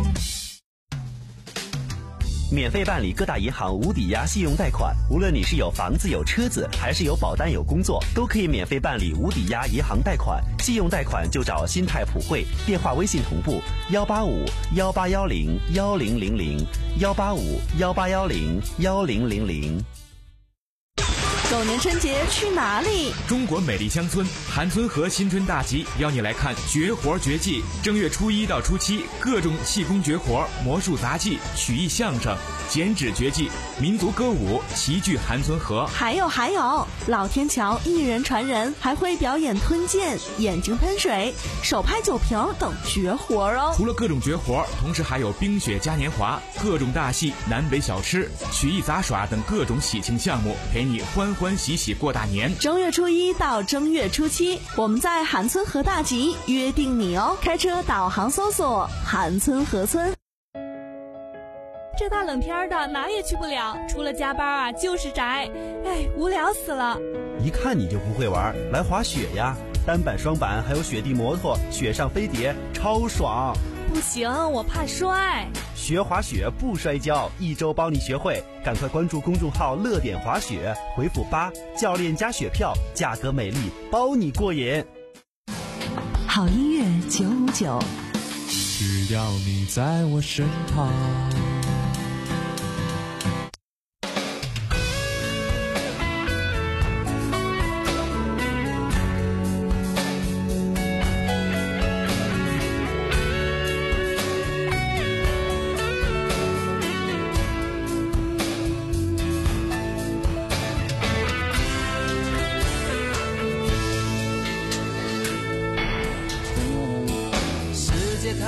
免费办理各大银行无抵押信用贷款，无论你是有房子有车子，还是有保单有工作，都可以免费办理无抵押银行贷款。信用贷款就找新泰普惠，电话微信同步幺八五幺八幺零幺零零零幺八五幺八幺零幺零零零。 狗年春节去哪里？ 中国美丽乡村韩村河新春大集邀你来看绝活绝技。正月初一到初七，各种气功绝活、魔术杂技、曲艺相声、剪纸绝技、民族歌舞齐聚韩村河。 还有还有，老天桥一人传人，还会表演吞剑、眼睛喷水、手拍酒瓶等绝活哦。 除了各种绝活，同时还有冰雪嘉年华、各种大戏、南北小吃、曲艺杂耍等各种喜庆项目，陪你欢欢喜喜过大年。 正月初一到正月初七，我们在韩村河大集约定你哦。开车导航搜索韩村河村。 这大冷天的哪也去不了，除了加班啊就是宅，哎，无聊死了。 一看你就不会玩，来滑雪呀，单板双板还有雪地摩托，雪上飞碟超爽。 不行，我怕摔。 学滑雪不摔跤，一周帮你学会，赶快关注公众号乐点滑雪，回复八教练加雪票，价格美丽，包你过瘾。 好音乐九五九， 只要你在我身旁。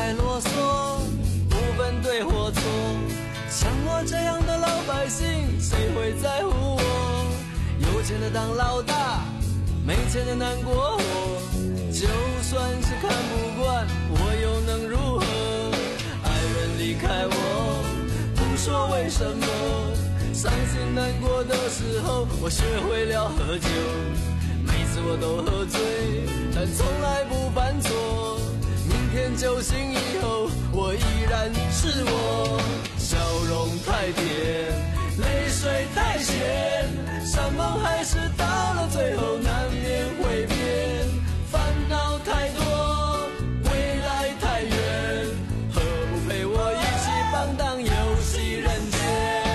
再啰嗦，不分对或错。像我这样的老百姓，谁会在乎我？有钱的当老大，没钱的难过活。就算是看不惯，我又能如何？爱人离开我，不说为什么。伤心难过的时候，我学会了喝酒。每次我都喝醉，但从来不犯错。明天酒醒以后，我依然是我。笑容太甜，泪水太咸，山盟海誓到了最后难免会变。烦恼太多，未来太远，何不陪我一起放荡游戏人间？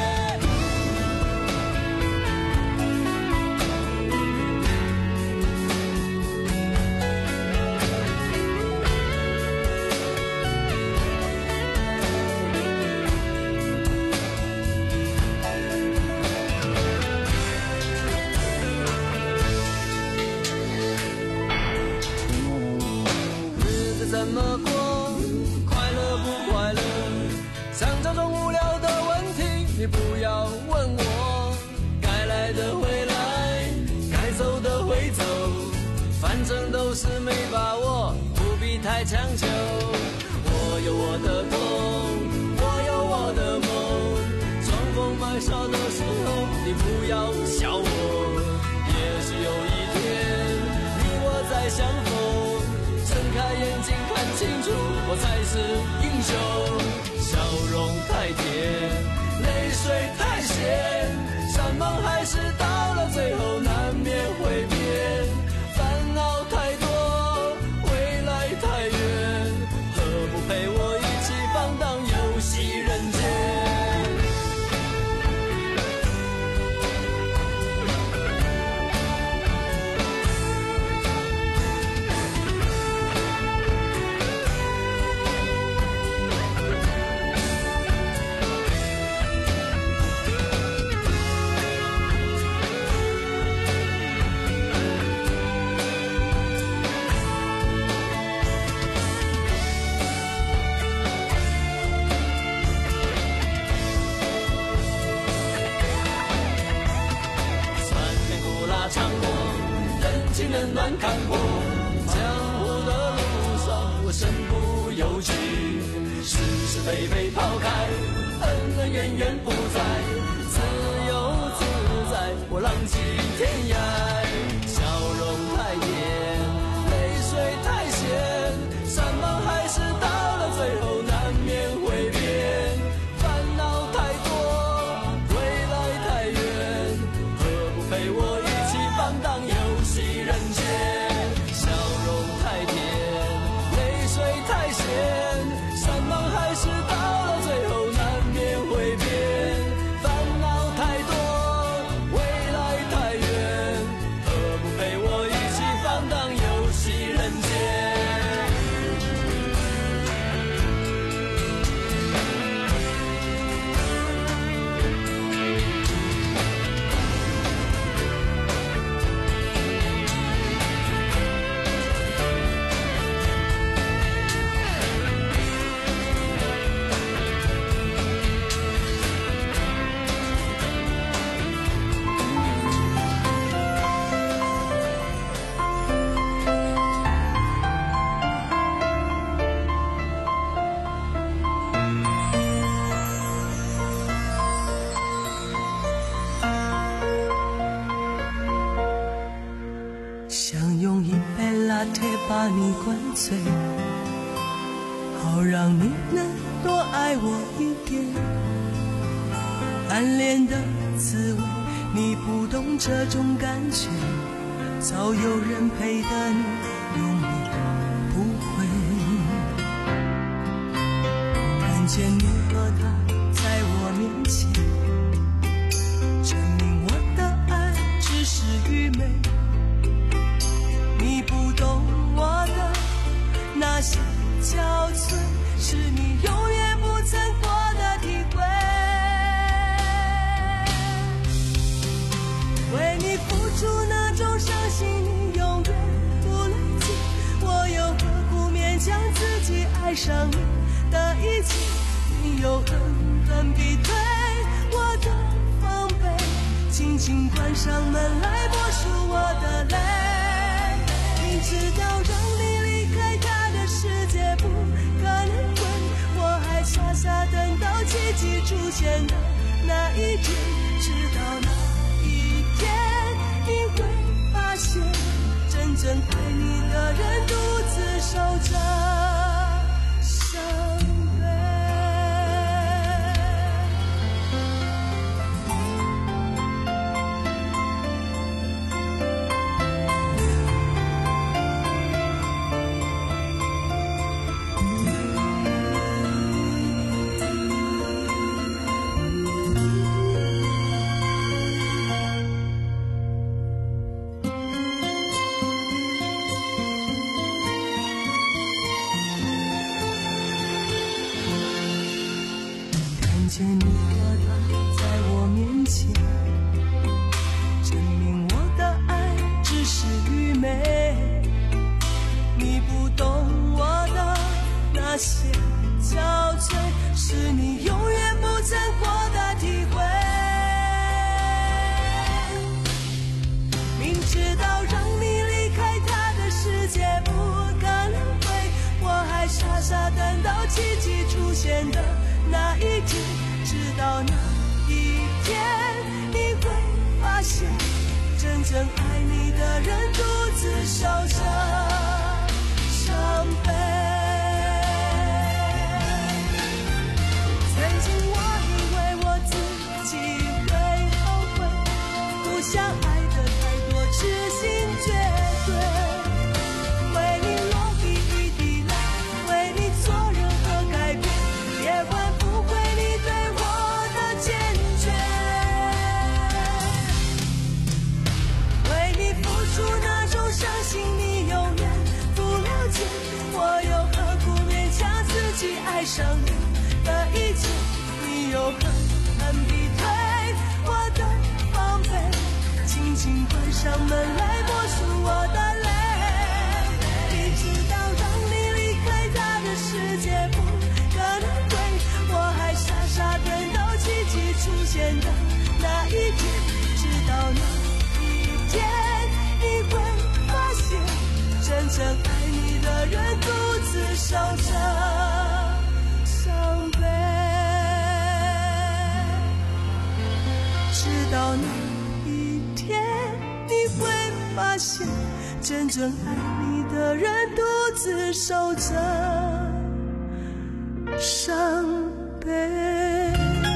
怎么过？快乐不快乐？像这种无聊的问题，你不要问我。该来的会来，该走的会走，反正都是没把握，不必太强求。我有我的痛，我有我的梦。装疯卖傻的时候，你不要笑我。也许有一天，你我再相逢。睁开眼睛看清楚，我才是英雄。笑容太甜，泪水太咸，山盟海誓到了最后难免会变。烦恼太多，未来太远，何不陪我一起放荡游戏人间？冷暖看过，江湖的路上我身不由己，是是非非抛开，恩恩怨怨不再，自由自在，我浪迹天涯。笑容太甜，泪水太咸，山盟海誓到了最后难免会变。烦恼太多，未来太远，何不陪我一起放荡游戏人间？笑容太甜，泪水太咸，山盟海誓到了最后难免会变。烦恼太多，未来太远，何不陪我一起放荡游戏人间？想用一杯 latte 把你灌醉，好让你能多爱我一点。暗恋的滋味，你不懂这种感觉，早有人陪的你永远不会。看见你和他在我面前，证明我的爱只是愚昧。你不懂我的那些憔悴，是你永远不曾过的体会。为你付出那种伤心，你永远不累积，我又何苦勉强自己爱上你的一切，你又狠狠逼退我的防备，轻轻关上门来默数我的泪。明知道让你离开他的世界不可能会，我还傻傻等到奇迹出现的那一天，直到那一天你会发现，真正爱你的人独自守着伤悲。见你和他在我面前，证明我的爱只是愚昧。你不懂我的那些憔悴，是你永远不曾过的体会。明知道让你离开他的世界不可能会，我还傻傻等到奇迹出现的那一天，直到那一天你会发现，真正爱你的人独自守着伤悲。曾经我以为我自己会后悔，不想爱的太多，痴心绝对，为你落笔一滴泪，为你做任何改变，也换不回你对我的坚决，为你付出那种伤心你永远不了解，我又何苦勉强自己爱上你的一切，你又狠狠逼退我的防备，轻轻关上门来默数我的泪。你知道让你离开他的世界不可能会，我还傻傻等到奇迹出现的那一天，直到那一天你会发现，真正爱你的人独自守着伤悲。直到那一天你会发现，真正爱你的人独自守着伤悲。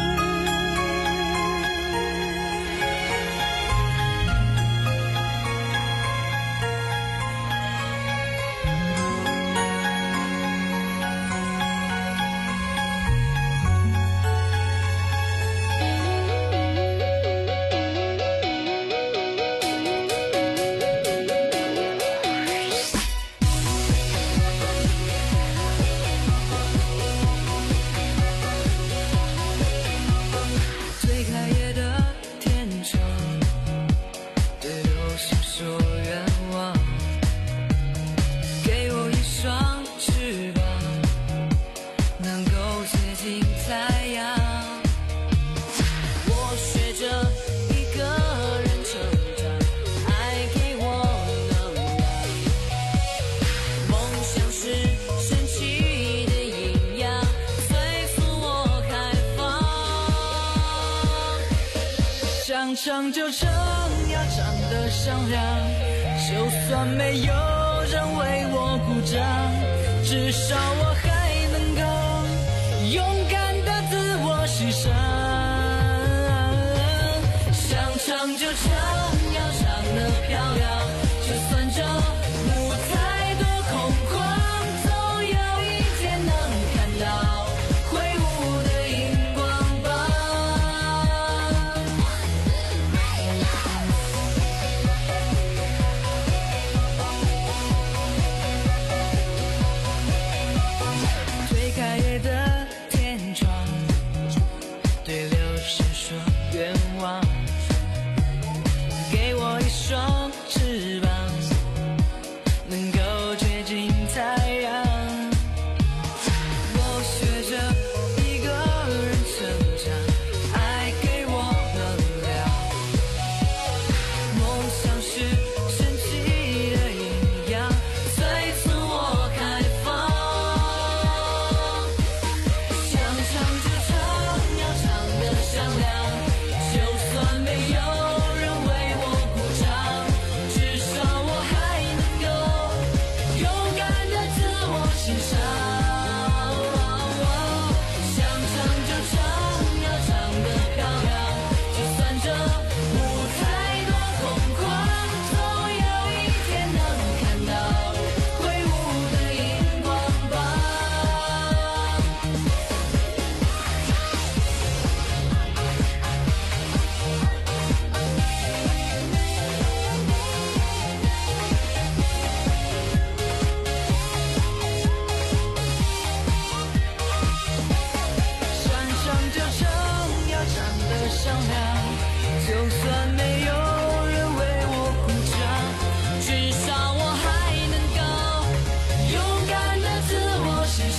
想唱就唱，要唱得响亮，就算没有人为我鼓掌，至少我还能够勇敢地自我牺牲。想唱就唱，要唱得漂亮，就算这舞台多空旷，总有一天能看到挥舞的荧光棒。推开夜的天窗，对流星说愿望，给我一双翅膀，能够接近太阳。 就算没有人为我鼓掌，至少我还能够勇敢的自我欣赏。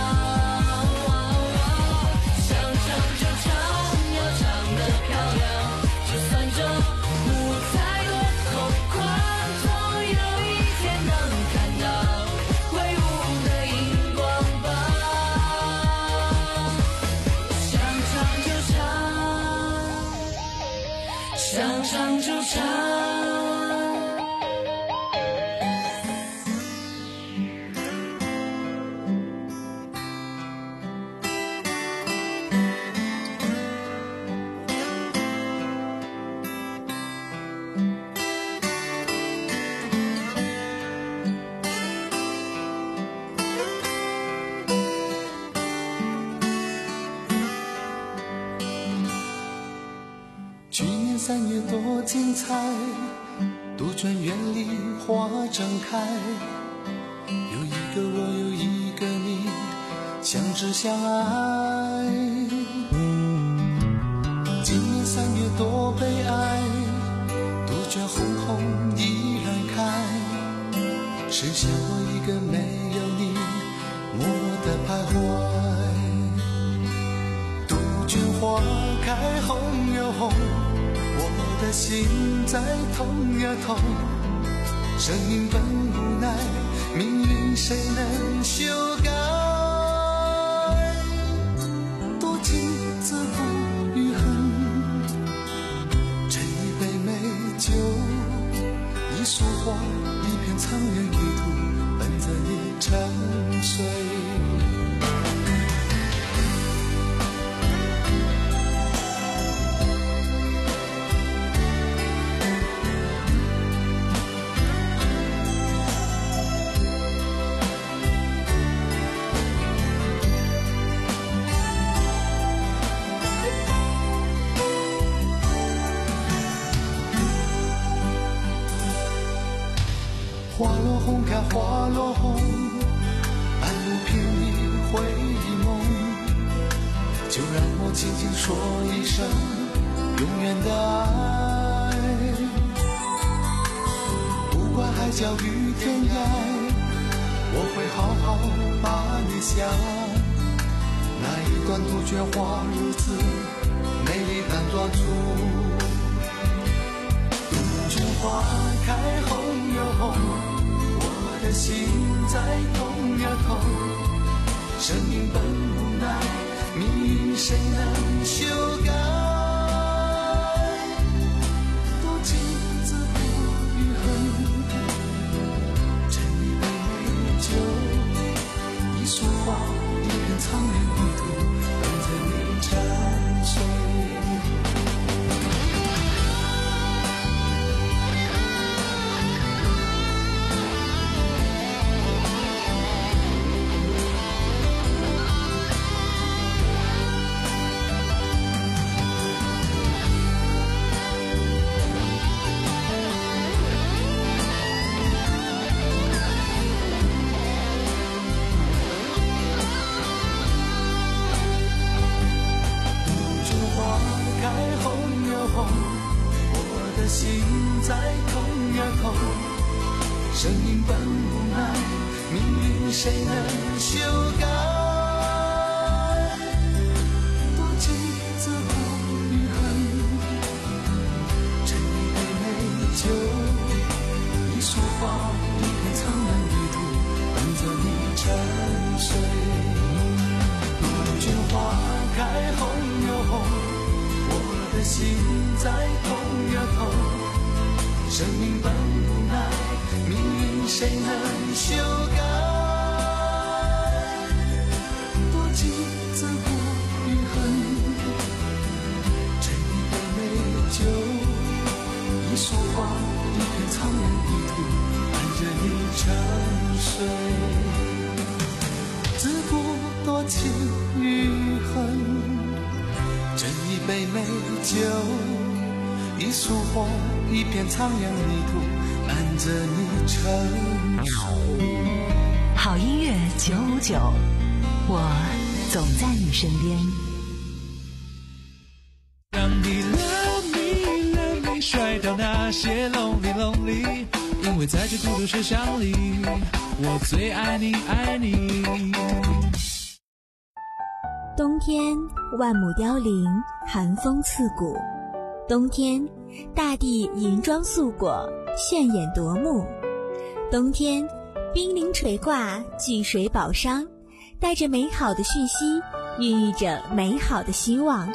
想唱就唱，要唱得漂亮，就算这舞台多空旷，总有一天能看到挥舞的荧光棒。想唱就唱，想唱就唱。 去年三月多精彩，杜鹃园里花正开，有一个我，有一个你，相知相爱。今年三月多悲哀，杜鹃红红依然开，剩下我一个没有你，默默的徘徊。杜鹃花开红又红，我的心在痛呀痛，生命本无奈，命运谁能修改？多情自古与恨，斟一杯美酒，一束花，一片苍原一途，伴着你沉睡。花落红开花落红，半路偏离回忆梦，就让我轻轻说一声永远的爱。不管海角与天涯，我会好好把你想。那一段杜鹃花如此美丽但短促，杜鹃花开红又红，我的心在痛呀痛，生命本无奈，命运谁能修改？多情自古与恨，斟一杯美酒，一束花，一片苍原地图，等着你沉睡。心在痛呀痛，生命本无奈，命运谁能修改？多情自古与恨，斟一杯美酒，一束花，一片苍蓝地图，等着你沉睡。杜鹃花开红又红，我的心在痛呀痛，生命本无奈，命运谁能修改？多情自古与恨，斟一杯美酒，一束花，一片苍原地图，伴着你沉睡。自古多情与恨，斟一杯美酒，一束花，一片苍凉泥土，伴着你沉睡。 好音乐九五九，我总在你身边。 让你 love me 些 lonely lonely， 因为在这孤独设想里，我最爱你爱你。 冬天万亩凋零，寒风刺骨。冬天大地银装素裹，炫眼夺目。冬天冰凌垂挂，巨水宝商，带着美好的讯息，孕育着美好的希望。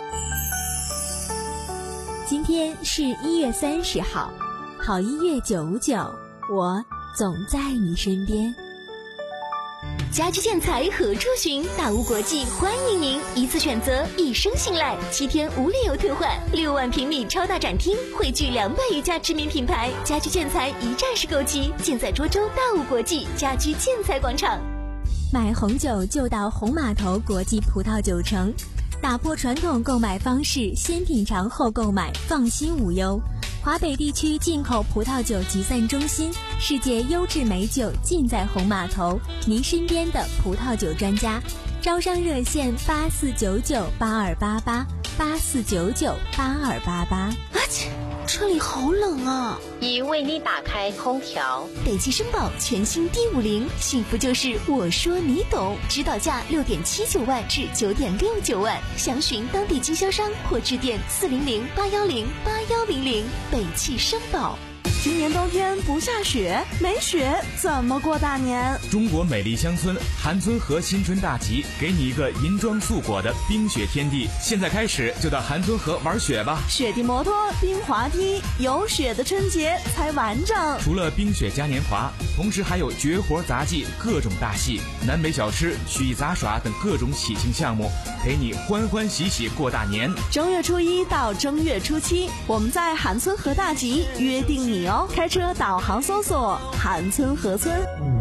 今天是一月三十号，好音乐九五九，我总在你身边。 家居建材何处寻？大屋国际欢迎您，一次选择，一生信赖，七天无理由退换，六万平米超大展厅，汇聚两百余家知名品牌，家居建材一站式购齐，建在涿州大屋国际家居建材广场。 买红酒就到红码头国际葡萄酒城，打破传统购买方式，先品尝后购买，放心无忧。华北地区进口葡萄酒集散中心，世界优质美酒尽在红码头，您身边的葡萄酒专家。招商热线八四九九八二八八八四九九八二八八。 啊切，这里好冷啊！ 已为你打开空调。 北汽绅宝全新 D 五零，幸福就是我说你懂，指导价六点七九万至九点六九万，详询当地经销商或致电四零零八幺零八幺零零。北汽绅宝。 今年冬天不下雪，没雪怎么过大年？ 中国美丽乡村韩村河新春大集，给你一个银装素裹的冰雪天地。现在开始就到韩村河玩雪吧！ 雪地摩托、冰滑梯，有雪的春节才完整。 除了冰雪嘉年华，同时还有绝活杂技、各种大戏、南北小吃、曲艺杂耍等各种喜庆项目，陪你欢欢喜喜过大年。 正月初一到正月初七，我们在韩村河大集约定你哦。开车导航搜索韩村河村。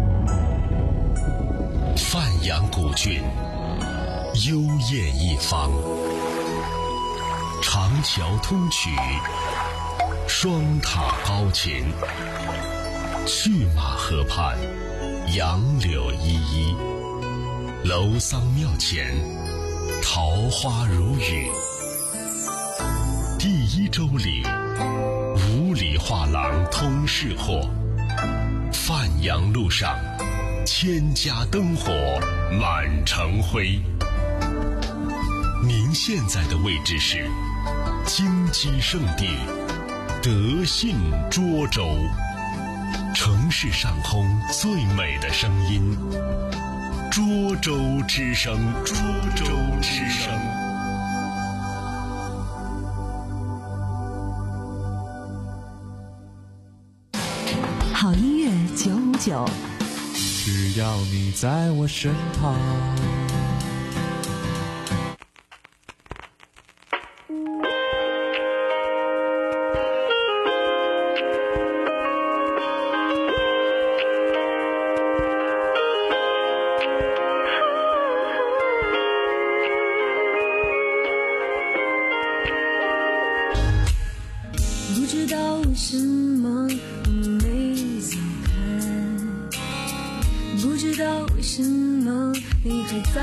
范阳古郡，幽艳一方，长桥通衢，双塔高琴，去马河畔，杨柳依依，楼桑庙前，桃花如雨。第一周里，五里画廊通市货，范阳路上，千家灯火满城辉。您现在的位置是金鸡圣地德信涿州，城市上空最美的声音，涿州之声，涿州之声。 好音乐九五九， 只要你在我身旁。 不知道为什么我没走开，不知道为什么你还在，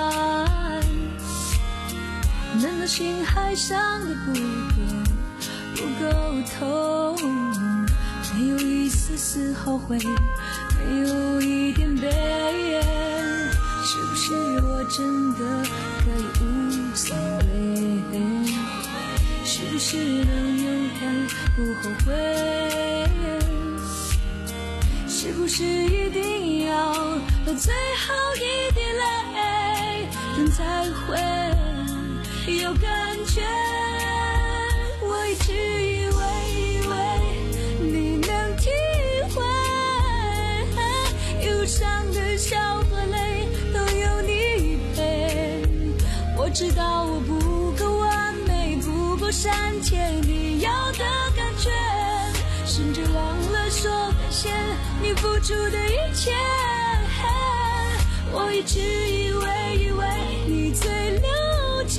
难道心还伤得不够不够痛？没有一丝丝后悔，没有一点悲哀，是不是我真的可以无所谓？是不是能永远不后悔？是不是一定要到最后一滴泪，人才会有感觉？我一直以为以为你能体会，忧伤的笑和泪都有你陪。我知道我不够完美，不够善解你要的感觉，甚至忘了说感谢你付出的一切。我一直以为以为你最了解，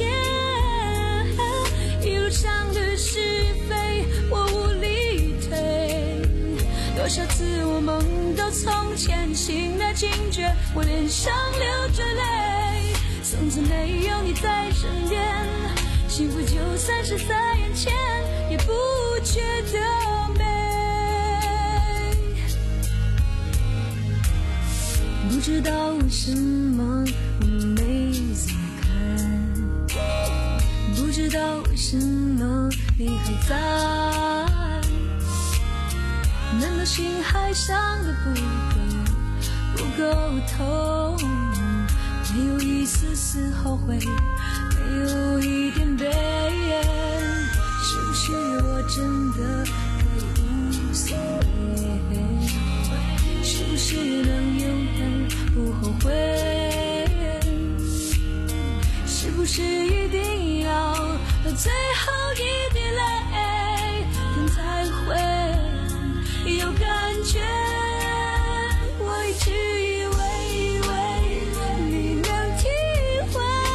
一路上的是非我无力推。多少次我梦到从前，醒来惊觉我脸上流着泪。从此没有你在身边，幸福就算是在眼前，也不觉得美。 知道为什么我没怎么看，不知道为什么你还在，难道心海上的不够不够痛，没有一丝丝后悔，没有一点悲哀，是不是我真的可以无所谓，是不是能永远不后悔，是不是一定要到最后一滴泪等才会有感觉，我一直以为以为你能体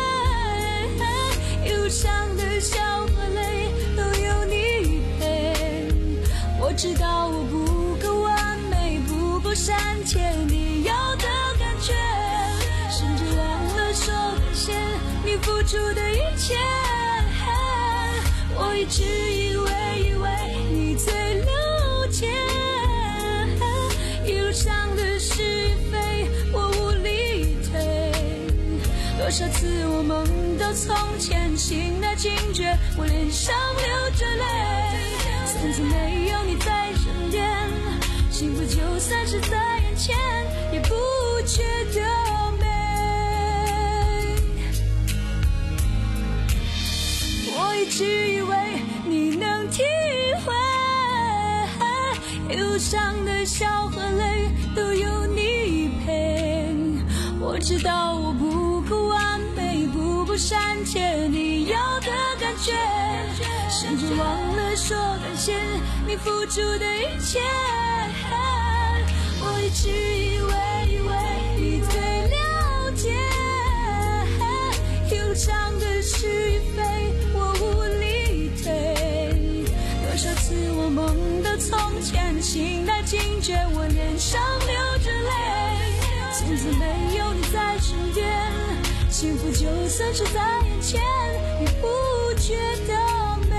会，忧伤的笑和泪都有你陪，我知道我不够完美，不够善解你要的感觉，甚至忘了说感谢你付出的一切，我一直以为以为你最了解，一路上的是非我无力推，多少次我梦到从前，醒来惊觉我脸上流着泪，从此没有你在身边，幸福就算是在眼前也不觉得美，我一直以为你能体会，忧伤的笑和泪都有你陪，我知道我不够完美，不够善解你要的感觉，甚至忘了说感谢你付出的一切，我一直以为以为你最了解，一路上的是非我无力推，多少次我梦到从前，醒来惊觉我脸上流着泪，从此没有你在身边，幸福就算是在眼前也不觉得美。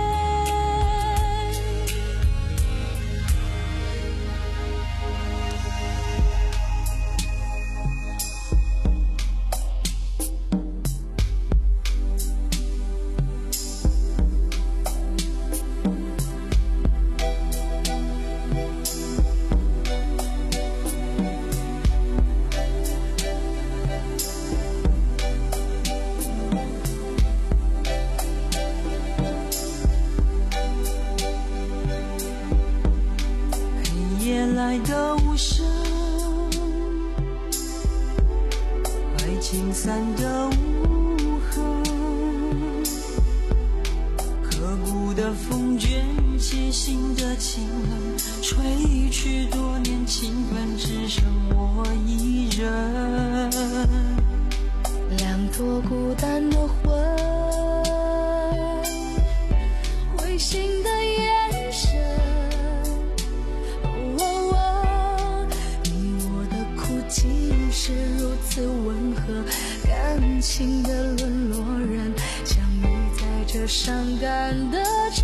来的无声，爱情散的无痕，刻骨的风卷起心的情冷，吹去多年情分，只剩我一人， 两朵孤单的魂，灰心的眼神，竟是如此温和，感情的沦落人，相遇在这伤感的城，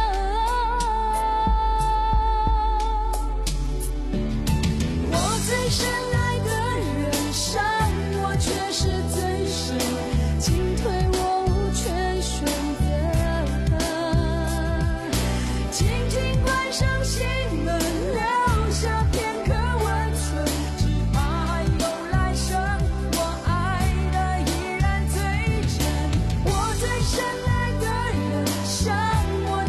我最深爱的人伤我却是最深，进退我无权选择，轻轻关上心门，留下片刻温存，深爱的人伤我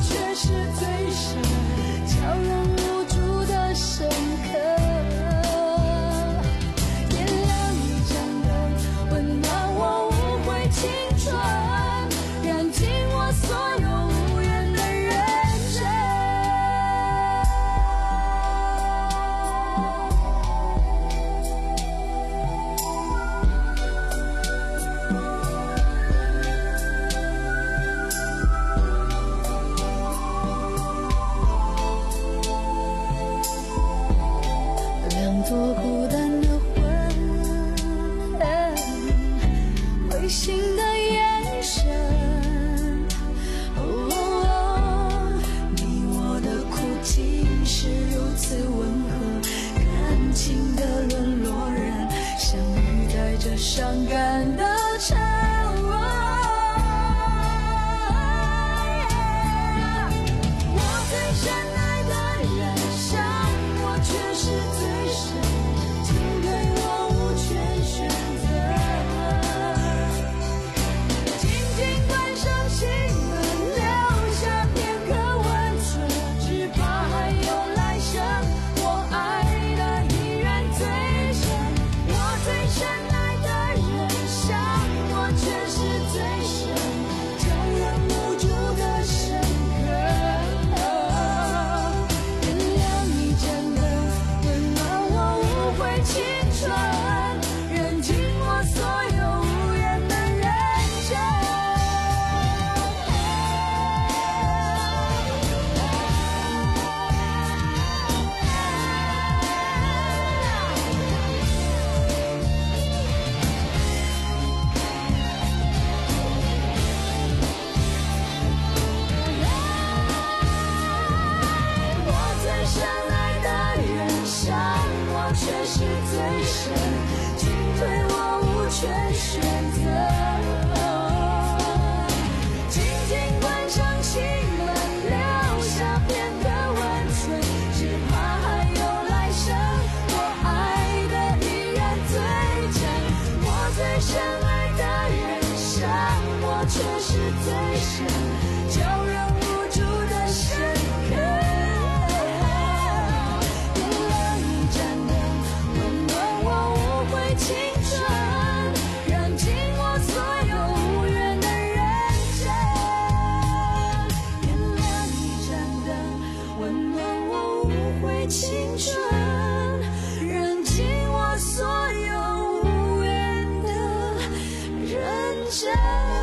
是最深，进退我无权选择。紧紧关上心门，留下片刻温存，只怕还有来生，我爱的依然最真。我最深爱的人伤我却是最深，就忍不住的深刻。青春燃尽我所有无缘的认真，点亮一盏灯，温暖我无悔青春，燃尽我所有无缘的认真。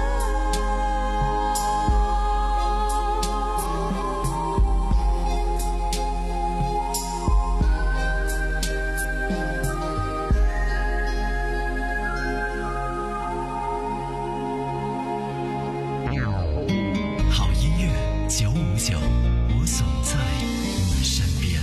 我总在你身边。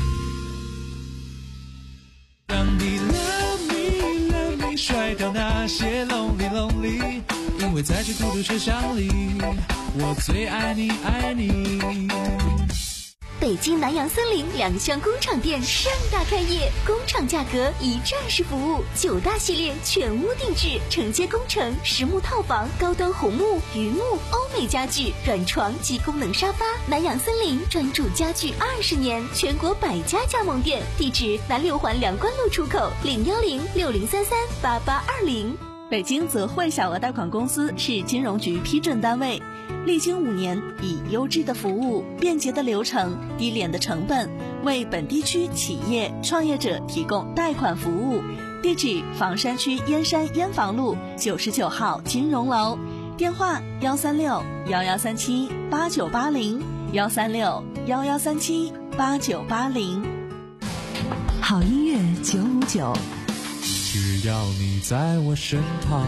让你 love me love me 甩掉那些 lonely lonely， 因为在这孤独车厢里，我最爱你爱你。 北京南阳森林两厢工厂店盛大开业，工厂价格一站式服务，九大系列全屋定制，承接工程、实木套房、高端红木、榆木、欧美家具、软床及功能沙发。南阳森林专注家具二十年，全国百家加盟店，地址南六环梁关路出口，零幺零六零三三八八二零。 北京泽汇小额贷款公司是金融局批准单位，历经五年，以优质的服务、便捷的流程、低廉的成本，为本地区企业创业者提供贷款服务。地址：房山区燕山燕房路九十九号金融楼，电话：幺三六幺幺三七八九八零，幺三六幺幺三七八九八零。 好音乐九五九， 只要你在我身旁。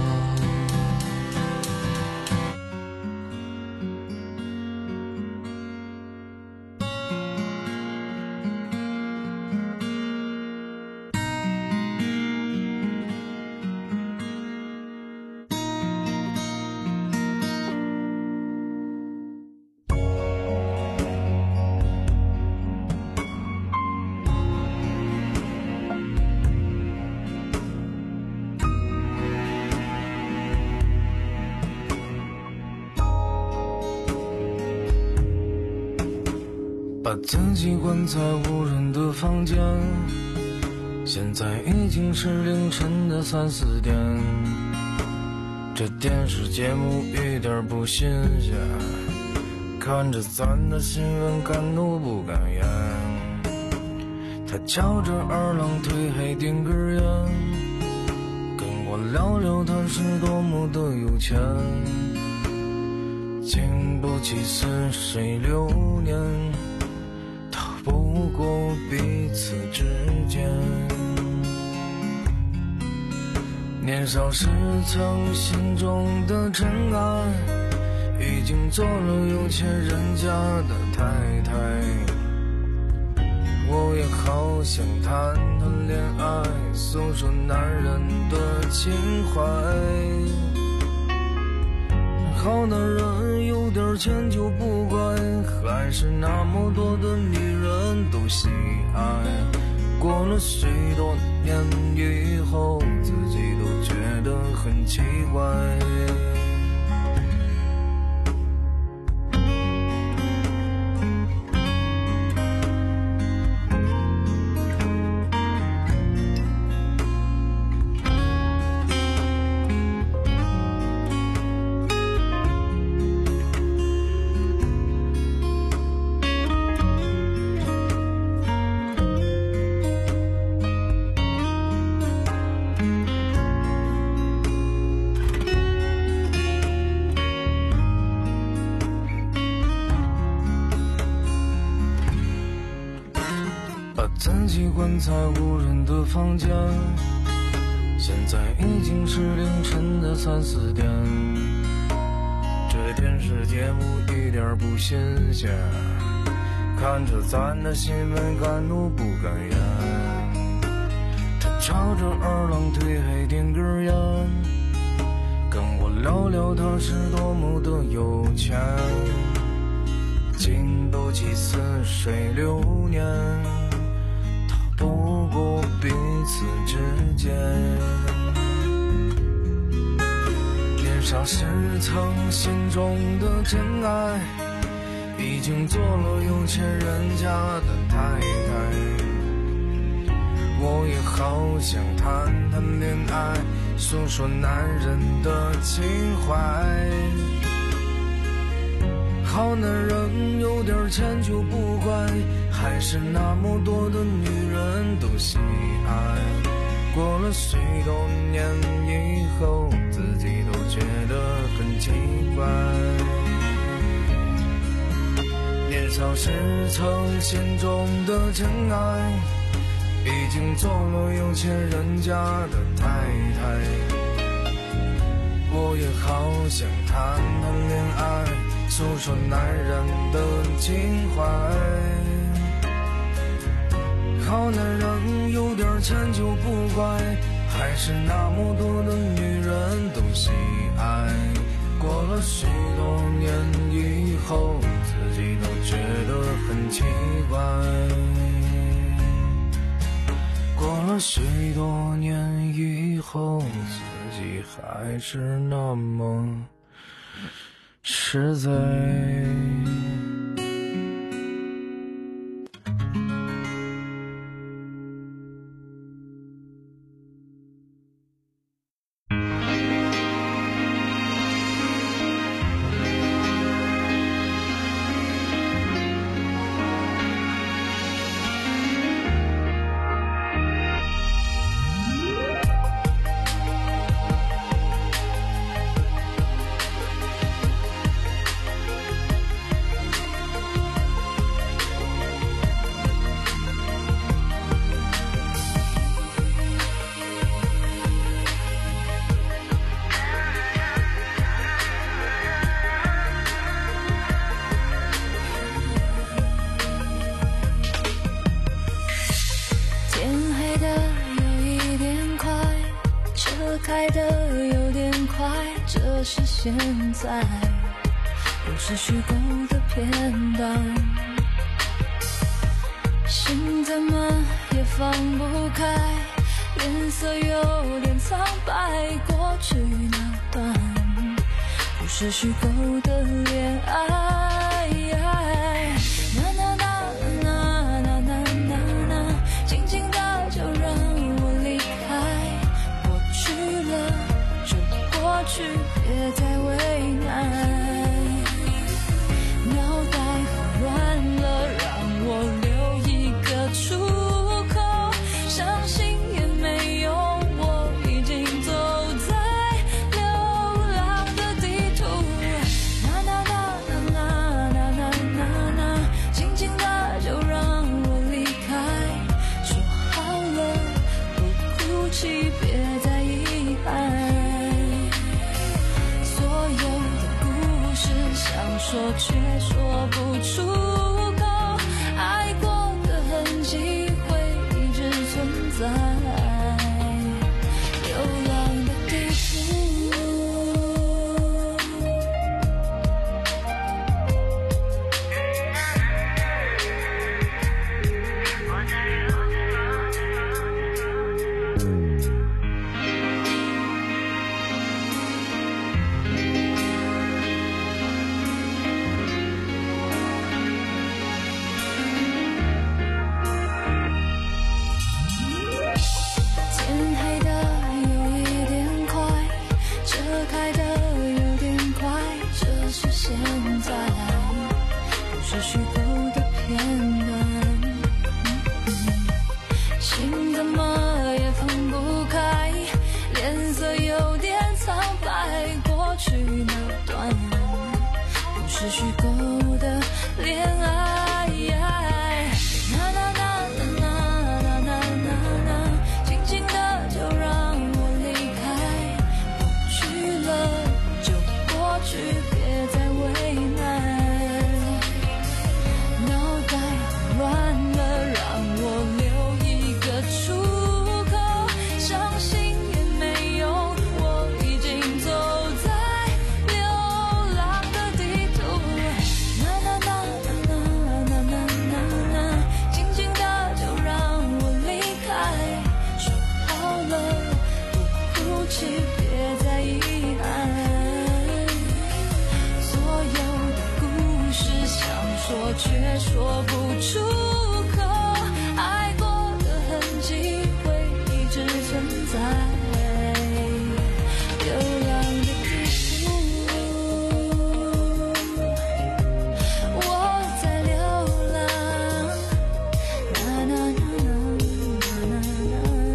把自己关在无人的房间，现在已经是凌晨的三四点。这电视节目一点不新鲜，看着咱的新闻敢怒不敢言。他翘着二郎腿还点根烟，跟我聊聊他是多么的有钱，经不起似水流年，不过彼此之间。年少时曾心中的尘埃，已经做了有钱人家的太太。我也好想谈谈恋爱，诉说男人的情怀。好男人有点钱就不乖，还是那么多的女人都喜爱。过了许多年以后，自己都觉得很奇怪。自己关在无人的房间，现在已经是凌晨的三四点。这电视节目一点不新鲜，看着咱的新闻敢怒不敢言。他朝着二郎腿还点根烟，跟我聊聊他是多么的有钱，经斗几似水流年，逃不过彼此之间。年少时曾心中的真爱，已经做了有钱人家的太太。我也好想谈谈恋爱，说说男人的情怀。好男人有点钱就不乖，还是那么多的女人都喜爱。过了许多年以后，自己都觉得很奇怪。年少时曾心中的真爱，已经做了有钱人家的太太。我也好想谈谈恋爱，诉说男人的情怀。好男人有点钱就不乖，还是那么多的女人都喜爱。过了许多年以后，自己都觉得很奇怪。过了许多年以后，自己还是那么实在。 开的有点快，这是现在，不是虚构的片段，心怎么也放不开，脸色有点苍白，过去那段不是虚构的恋爱，那那那那那那那那，轻轻的就让我离开，过去了就过去，别再为难。脑袋很乱了，让我留一个出口，伤心也没用，我已经走在流浪的地图。那那那那那那那那，轻轻的就让我离开，说好了不哭泣，别再遗憾。所有的故事想说却说不出口，爱过的痕迹会一直存在流浪的地图。天黑的有一点快，车开的有点快，这是现在，不是虚构的片段，心怎么也放不开，脸色有点苍白，过去那段不是虚构的恋爱。那那那那那那那那，轻轻的就让我离开，过去了就过去，别再为难。脑袋说不出口，爱过的痕迹会一直存在，流浪的地图，我在流浪，啦啦啦啦啦啦。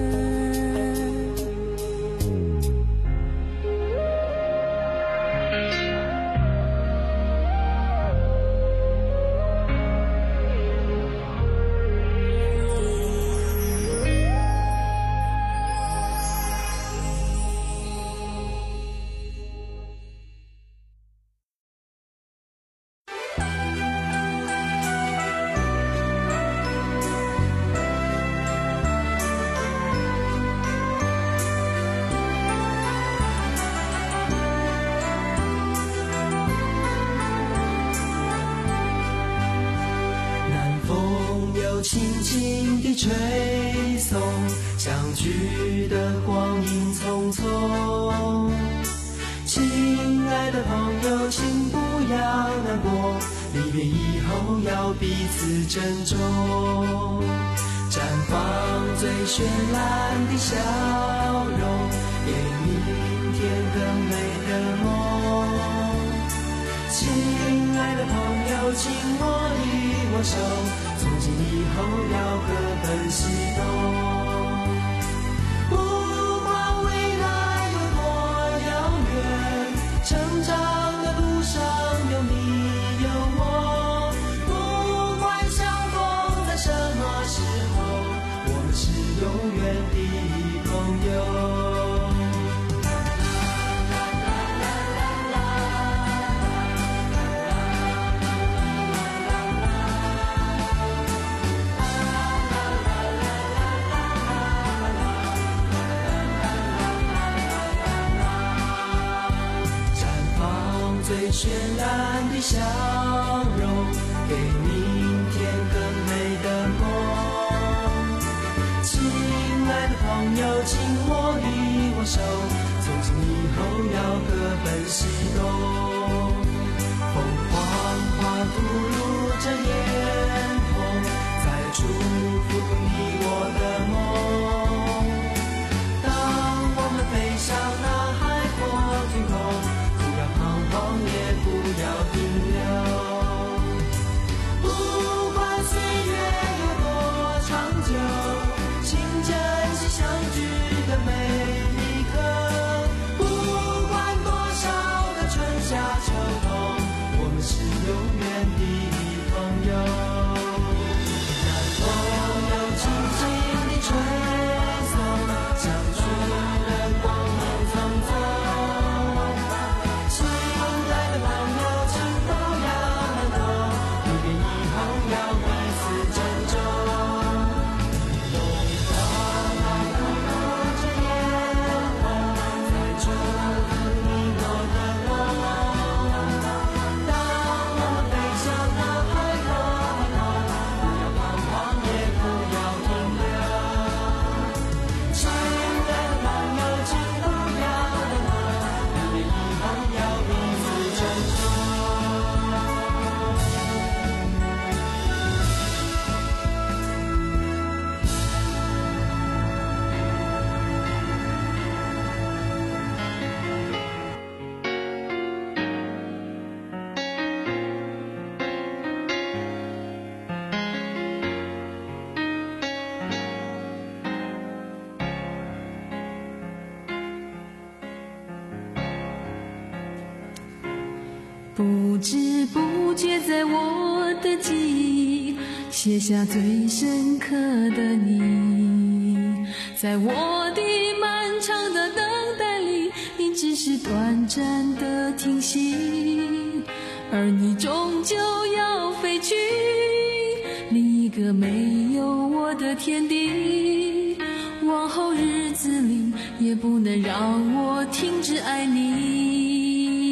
轻轻地吹送，相聚的光阴匆匆。亲爱的朋友，请不要难过，离别以后要彼此珍重。绽放最绚烂的笑容，给明天更美的梦。亲爱的朋友，请握一握手，从今以后要各奔西东。不管未来有多遥远，成长的路上有你有我。不管相逢在什么时候，我们是永远的朋友。最绚烂的笑容，给明天更美的梦。亲爱的朋友，请握一握手，从今以后要各奔西东。凤凰花吐露着艳红，在祝福你我的梦。当我们飞向那海阔天空，也不要停留，不管岁月有多长久，请珍惜相聚的每一刻。不管多少个春夏秋冬，我们是永远的朋友。南风又轻轻地吹送，相聚的光阴匆匆。 不知不觉在我的记忆写下最深刻的你，在我的漫长的等待里，你只是短暂的停息，而你终究要飞去另一个没有我的天地，往后日子里也不能让我停止爱你。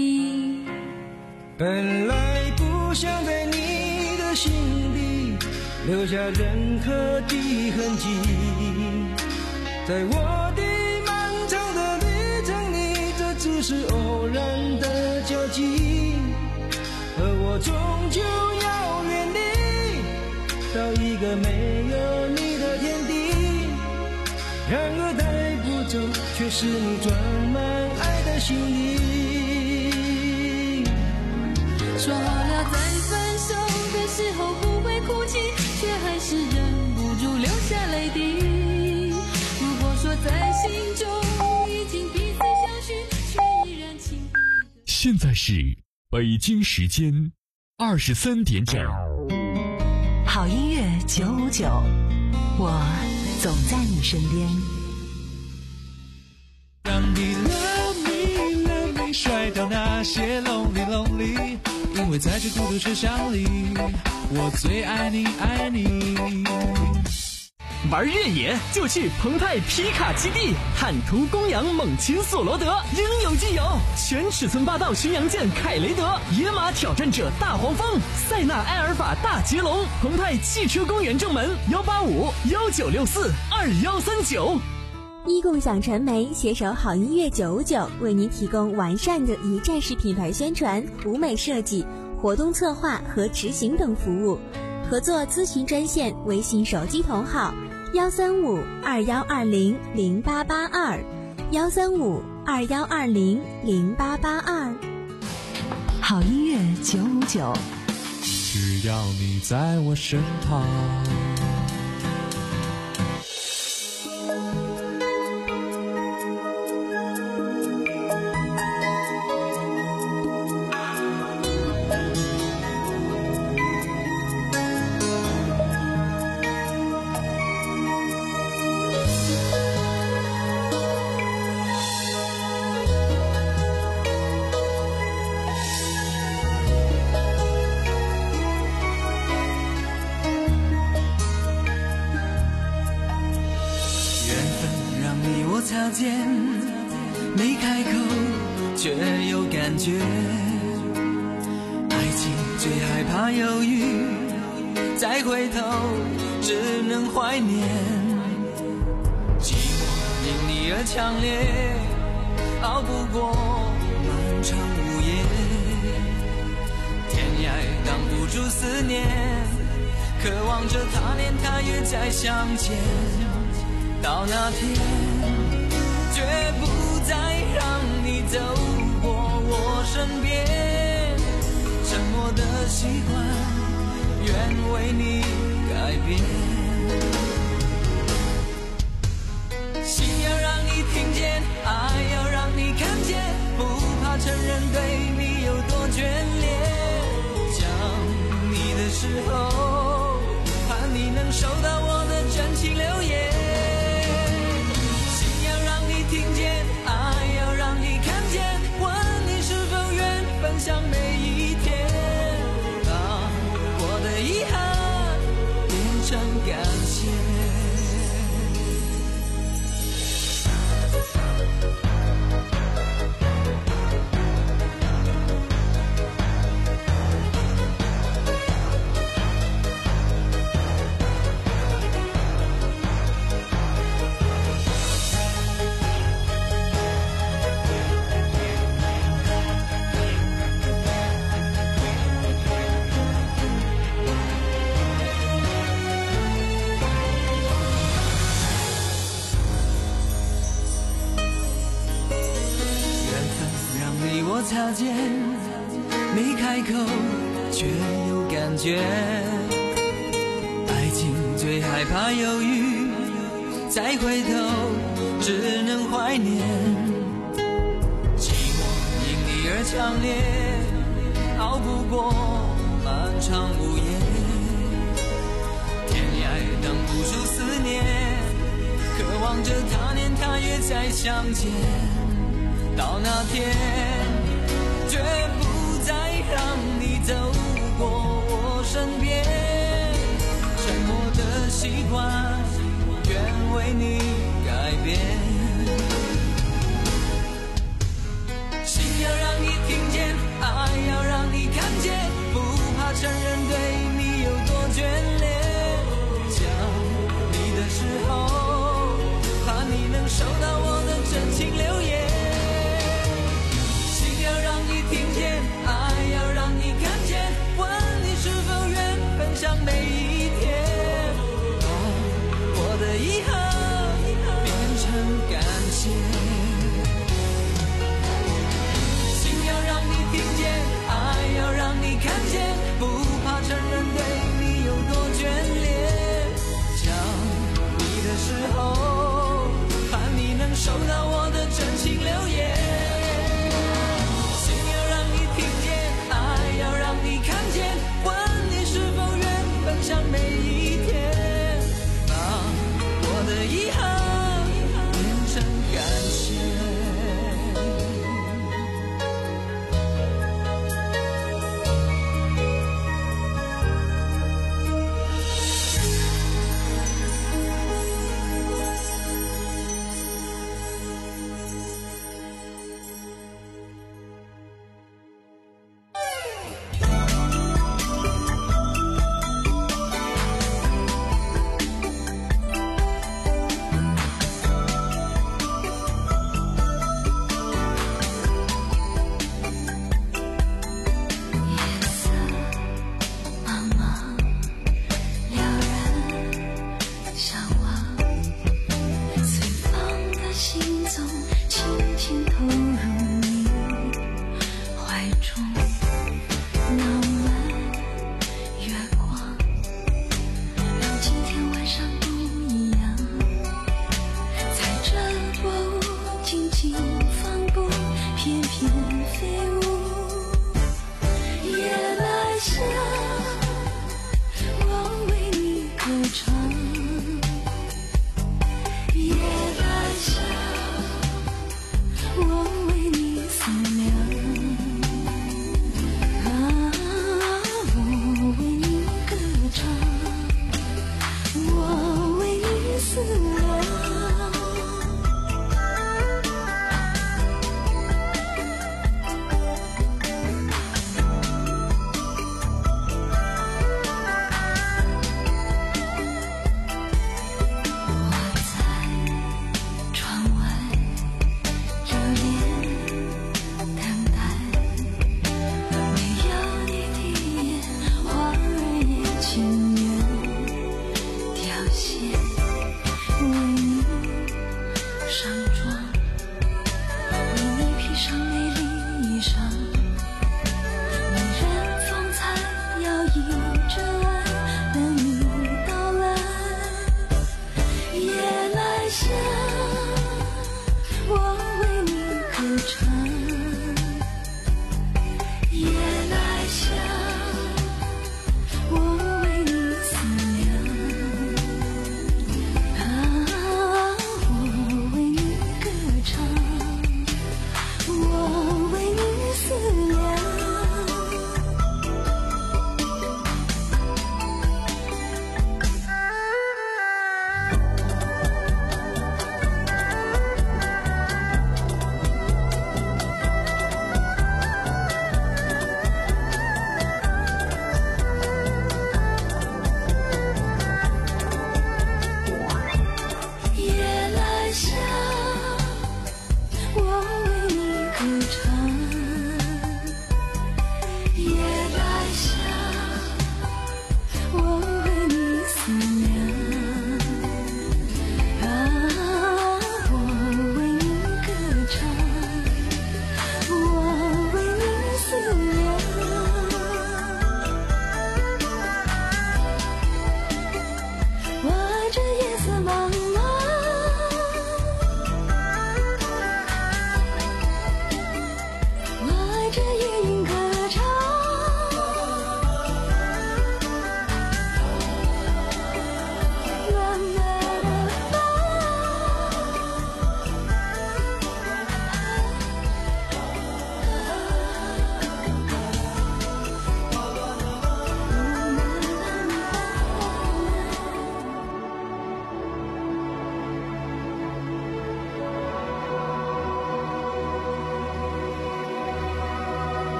本来不想在你的心里留下任何的痕迹，在我的漫长的旅程里，这只是偶然的交集，而我终究要远离一个没有你的天地。然而带不走，却是你装满爱的行李。 说好了在分手的时候不会哭泣，却还是忍不住流下泪滴。如果说在心中已经彼此相许，却依然情不。 现在是北京时间二十三点整。 好音乐九五九，我总在你身边。 让你 love me love me 甩掉那些 lonely lonely， 因为在这孤独车厢里，我最爱你爱你。 玩越野就去澎湃皮卡基地，坦途公羊猛禽索罗德，应有尽有。全尺寸霸道巡洋舰凯雷德，野马挑战者大黄蜂，塞纳埃尔法大捷龙。澎湃汽车公园正门幺八五幺九六四二幺三九。 一共享传媒携手好音乐九五九，为您提供完善的一站式品牌宣传、舞美设计、活动策划和执行等服务。合作咨询专线：微信手机同号幺三五二幺二零零八八二，幺三五二幺二零零八八二。 好音乐九五九， 只要你在我身旁。 擦肩，没开口却有感觉。爱情最害怕犹豫，再回头只能怀念。寂寞因你而强烈，熬不过漫长午夜。天涯挡不住思念，渴望着他年他月再相见。到那天绝不再让你走过我身边，沉默的习惯愿为你改变。心要让你听见，爱要让你看见，不怕承认对你有多眷恋。想你的时候，盼你能收到我的真情留言。听见，爱要让你看见，问你是否愿分享每一天，把我的遗憾变成感谢。擦肩，没开口却有感觉。爱情最害怕犹豫，再回头只能怀念。寂寞因你而强烈，熬不过漫长午夜。天涯挡不住思念，渴望着他年他月再相见。到那天绝不再让你走过我身边，沉默的习惯愿为你改变。心要让你听见，爱要让你看见，不怕承认对你有多眷恋。想你的时候，怕你能收到我的真情留言。听见，爱要让你看见，问你是否愿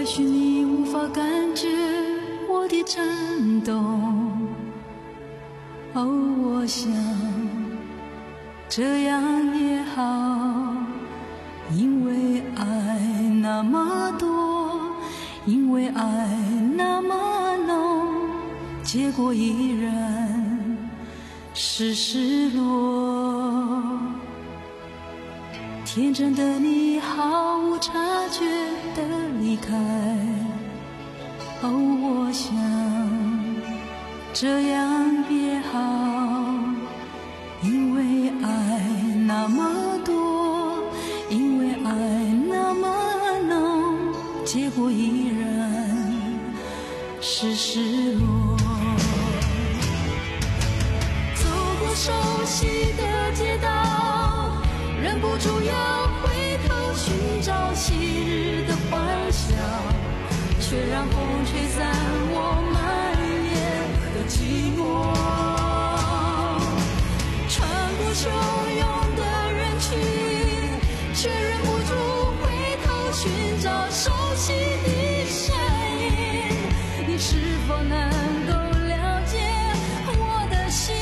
许你无法感觉我的颤动，哦，我想这样也好，因为爱那么多，因为爱那么浓，结果依然是失落。天真的你毫无察觉地离开，哦，我想这样也好，因为爱那么多，因为爱那么浓，结果依然是失落。走过熟悉的街道，忍不住要回头寻找昔日的欢笑，却让风吹散我满眼的寂寞。穿过汹涌的人群，却忍不住回头寻找熟悉的身影，你是否能够了解我的心？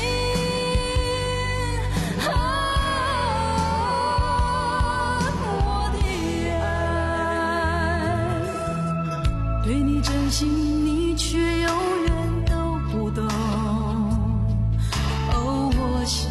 对你真心，你却永远都不懂。哦，我想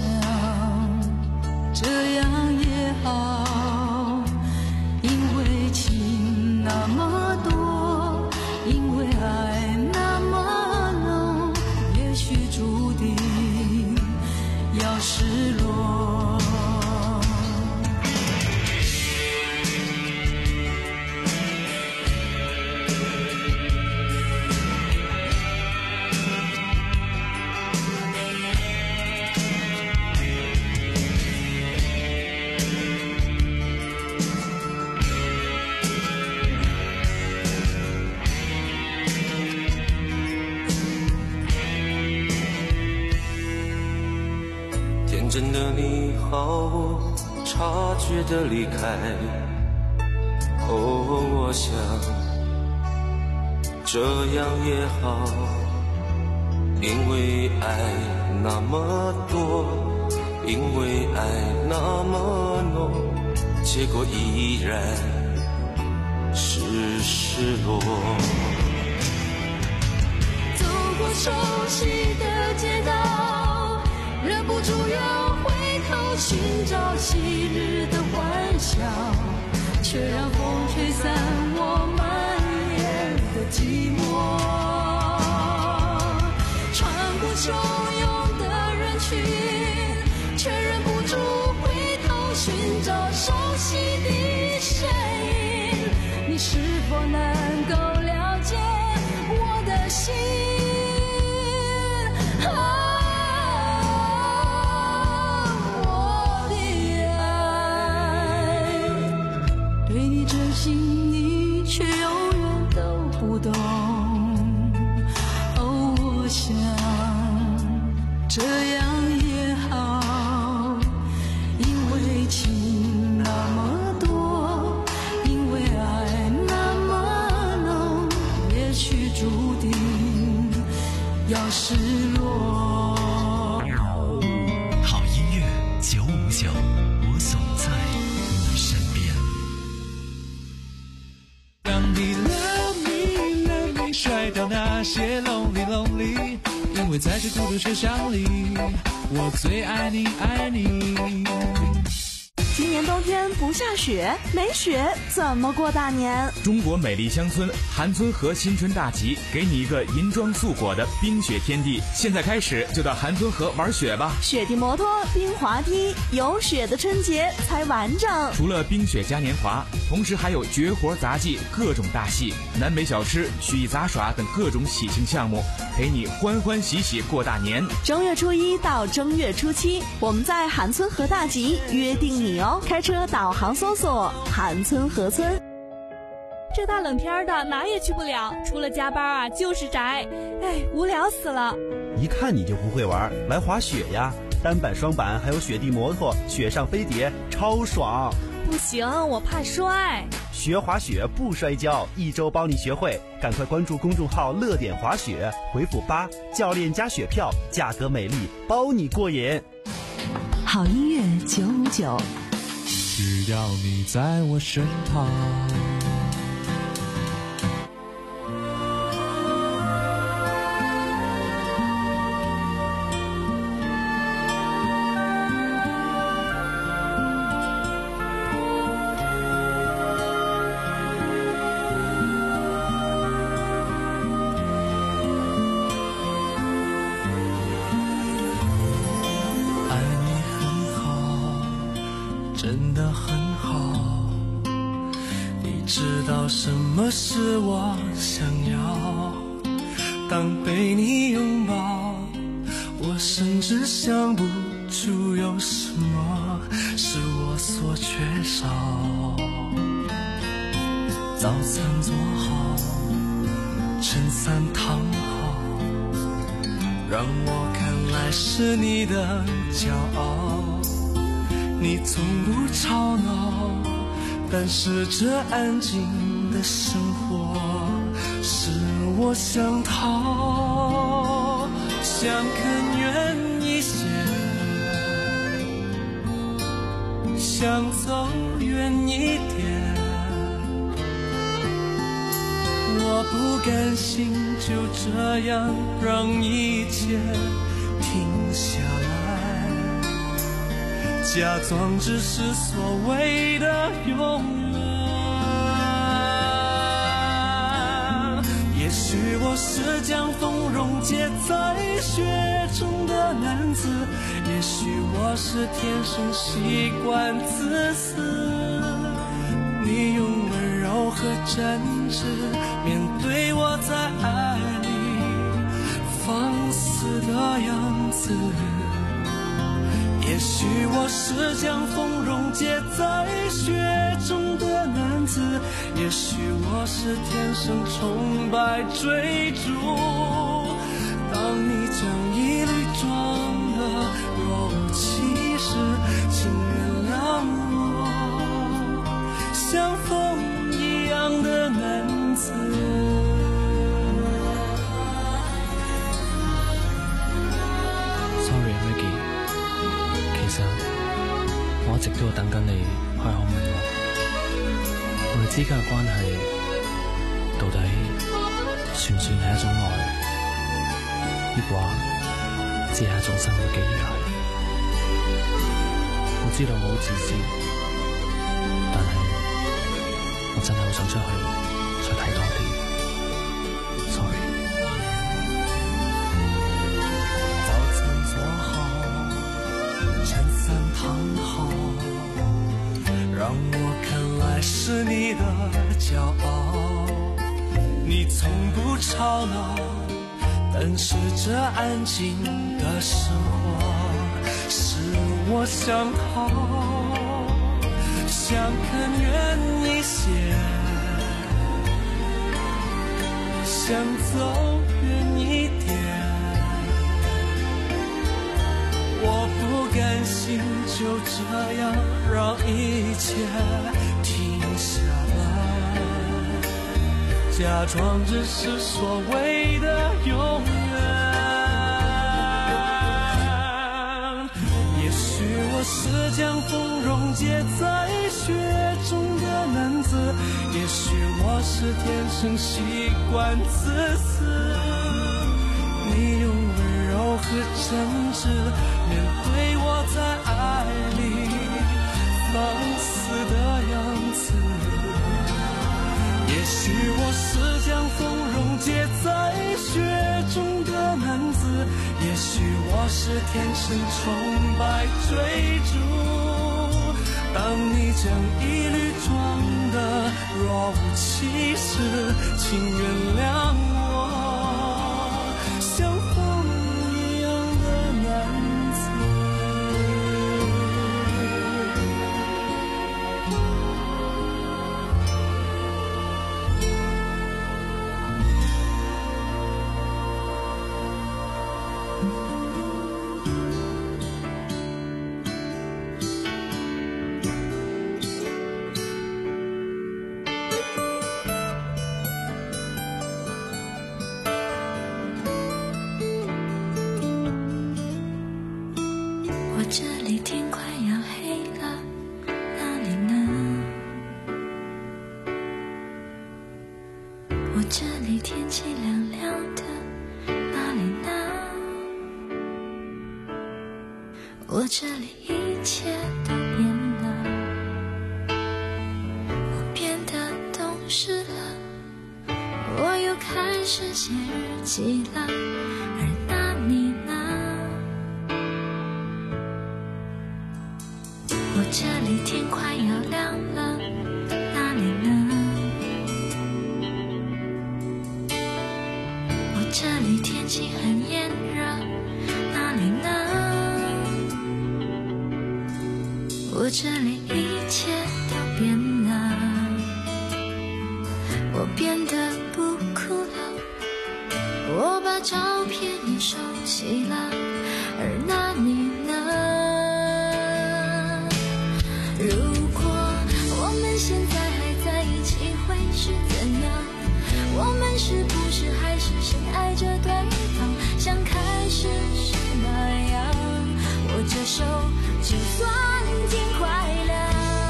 这样也好，因为情那么多，因为爱那么浓，也许注定要失落。 真的你毫无察觉地离开，哦，我想这样也好，因为爱那么多，因为爱那么浓，结果依然是失落。 走过熟悉的街道，忍不住要回头寻找昔日的欢笑，却让风吹散我满眼的寂寞。穿过汹涌的人群，却忍不住回头寻找熟悉的身影，你是否能够了解我的心？你却永远都不懂。哦，我想这样也好，因为情那么多，因为爱那么浓，也许注定要失落。 好音乐九五九，我总在你身边。 让你 love me love me 甩掉那些 lonely lonely， 因为在这孤独车厢里，我最爱你爱你。 今年冬天不下雪，没雪怎么过大年？ 中国美丽乡村韩村河新春大集，给你一个银装素裹的冰雪天地。现在开始就到韩村河玩雪吧！ 雪地摩托、冰滑梯，有雪的春节才完整。 除了冰雪嘉年华，同时还有绝活杂技、各种大戏、南北小吃、曲艺杂耍等各种喜庆项目，陪你欢欢喜喜过大年。 正月初一到正月初七，我们在韩村河大集约定你哦！开车导航搜索韩村河村。 这大冷天的哪也去不了，除了加班啊就是宅，哎，无聊死了。 一看你就不会玩，来滑雪呀！单板、双板还有雪地摩托，雪上飞碟，超爽！ 不行，我怕摔。 学滑雪不摔跤，一周帮你学会，赶快关注公众号乐点滑雪，回复八，教练加雪票，价格美丽，包你过瘾。 好音乐九五九， 只要你在我身旁。 真的很好，你知道什么是我想要。当被你拥抱，我甚至想不出有什么是我所缺少。早餐做好，衬衫烫好，让我看来是你的骄傲。你从不吵闹，但是这安静的生活是我想逃。想更远一些，想走远一点，我不甘心就这样让一切停下来，假装只是所谓的永远。也许我是将风溶解在雪中的男子，也许我是天生习惯自私。你用温柔和真挚面对我在爱里放肆的样子。也许我是将风溶解在雪中的男子，也许我是天生崇拜追逐。当你将一缕装的若无其事，请原谅我像风一样的男子。 Sorry Maggie， 其實我一直都等緊你開口問我，我哋之間嘅關係到底算唔算係一種愛，抑或只係一種生活嘅依賴？我知道我好自私，但係我真係好想出去再睇多啲。Sorry。 躺好，让我看来是你的骄傲。你从不吵闹，但是这安静的生活是我想逃。想更远一些，想走远一点，我不甘心就这样让一切停下来，假装只是所谓的永远。也许我是将风溶解在雪中的男子，也许我是天生习惯自私。你用温柔和真挚面对我在爱里放肆的样子。也许我是将风溶解在雪中的男子，也许我是天生崇拜追逐。当你将一缕装的若无其事，请原谅我像风一样的男子。 这里天气凉凉的，哪里呢？我这里一切都变了，我变得懂事了，我又开始写日记了，而那你呢？我这里天快要亮了，哪里呢？我这里天气很炎热，哪里呢？我这里一切都变了，我变得不哭了，我把照片也收起了，而那你呢？如果我们现在还在一起会是怎样？我们是不是还是深爱着对方，像开始时那样？握着手就算天快亮。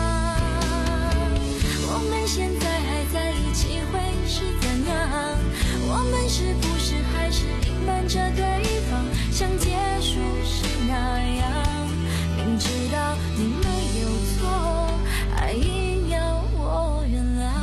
我们现在还在一起会是怎样？我们是不是还是隐瞒着对方，像结束时那样？明知道你没有错，还硬要我原谅。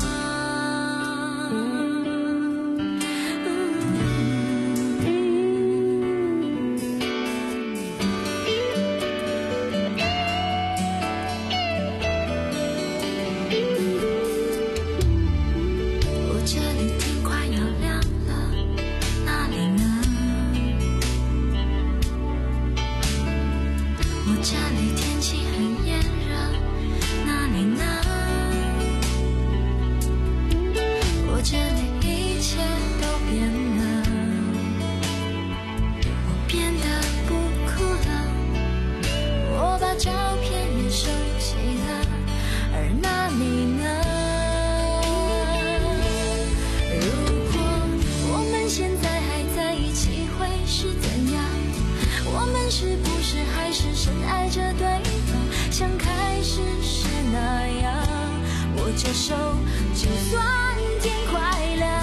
这手就算天快亮。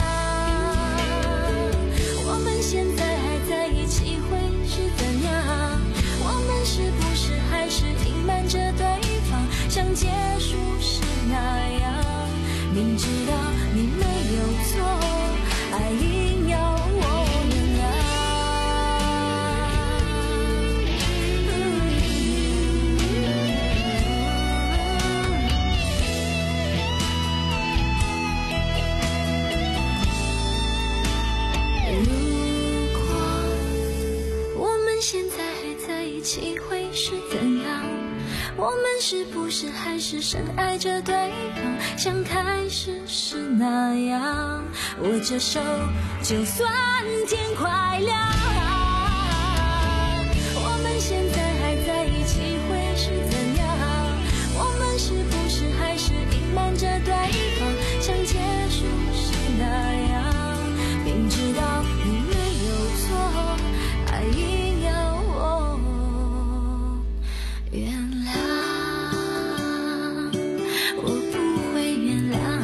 我们现在还在一起会是怎样？我们是不是还是隐瞒着对方，像结束时那样？明知道你没有错，还硬要我原谅。现在还在一起会是怎样？我们是不是还是深爱着对方，像开始时那样？握着手就算天快亮。我们现在还在一起会是怎样？我们是不是还是隐瞒着对方，像结束时那样？明知道你没有错，还硬要我原谅。我不会原谅，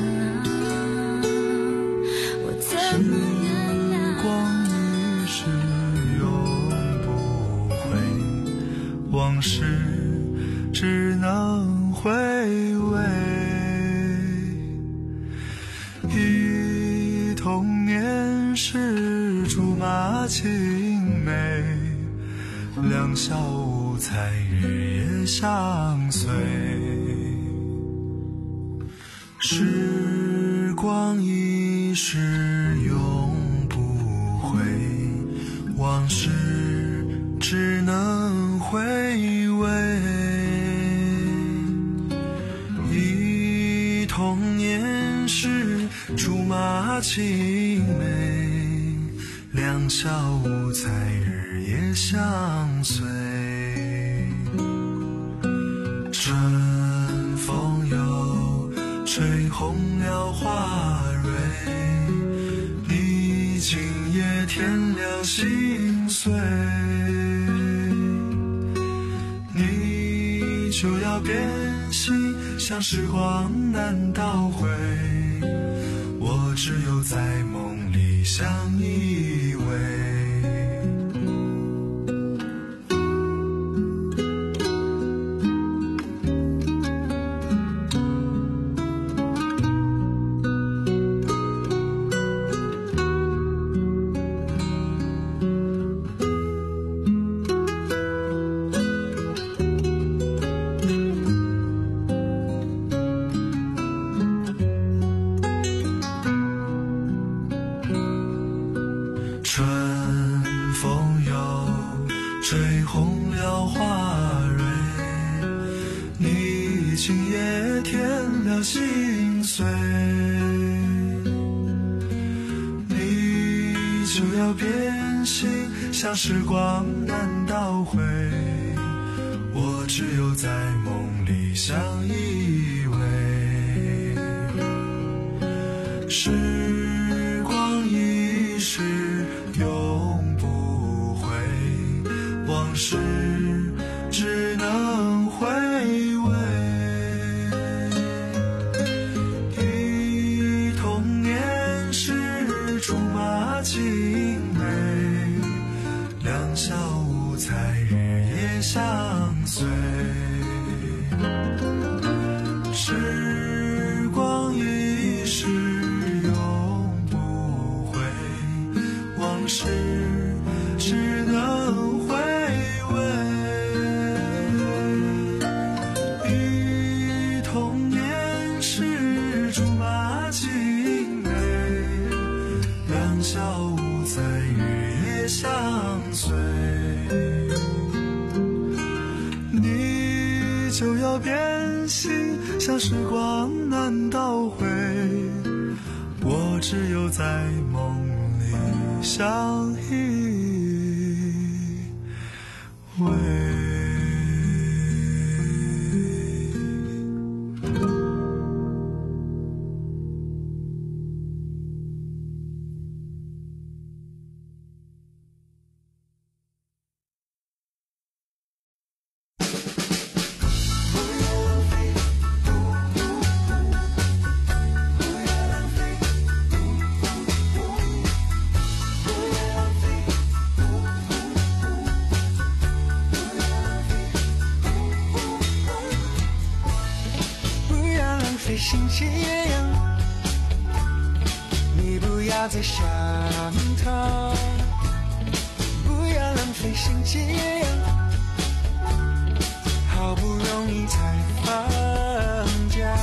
我怎么原谅？ 时光一逝永不回，往事只能回味。忆童年时竹马青梅，两小无猜日夜相随。时光一逝永不回，往事只能回味。忆童年时竹马青梅，两小无猜日夜相随。春风又吹红了花蕊，你今夜添了心碎。你就要变心，像时光难倒回，我我只有在梦里相依偎。像时光难倒回，我只有在梦里相依偎。时光一逝永不回，往事只能回味。忆童年时竹马青梅，两小无猜，日夜相随。时光一逝永不回，往事只能回味。忆童年时竹马青梅，两小无猜，日夜相随。你就要变心，像时光难倒回，我只有在梦里相依偎。 星期夜，你不要再想他，不要浪费星期夜，好不容易才放假。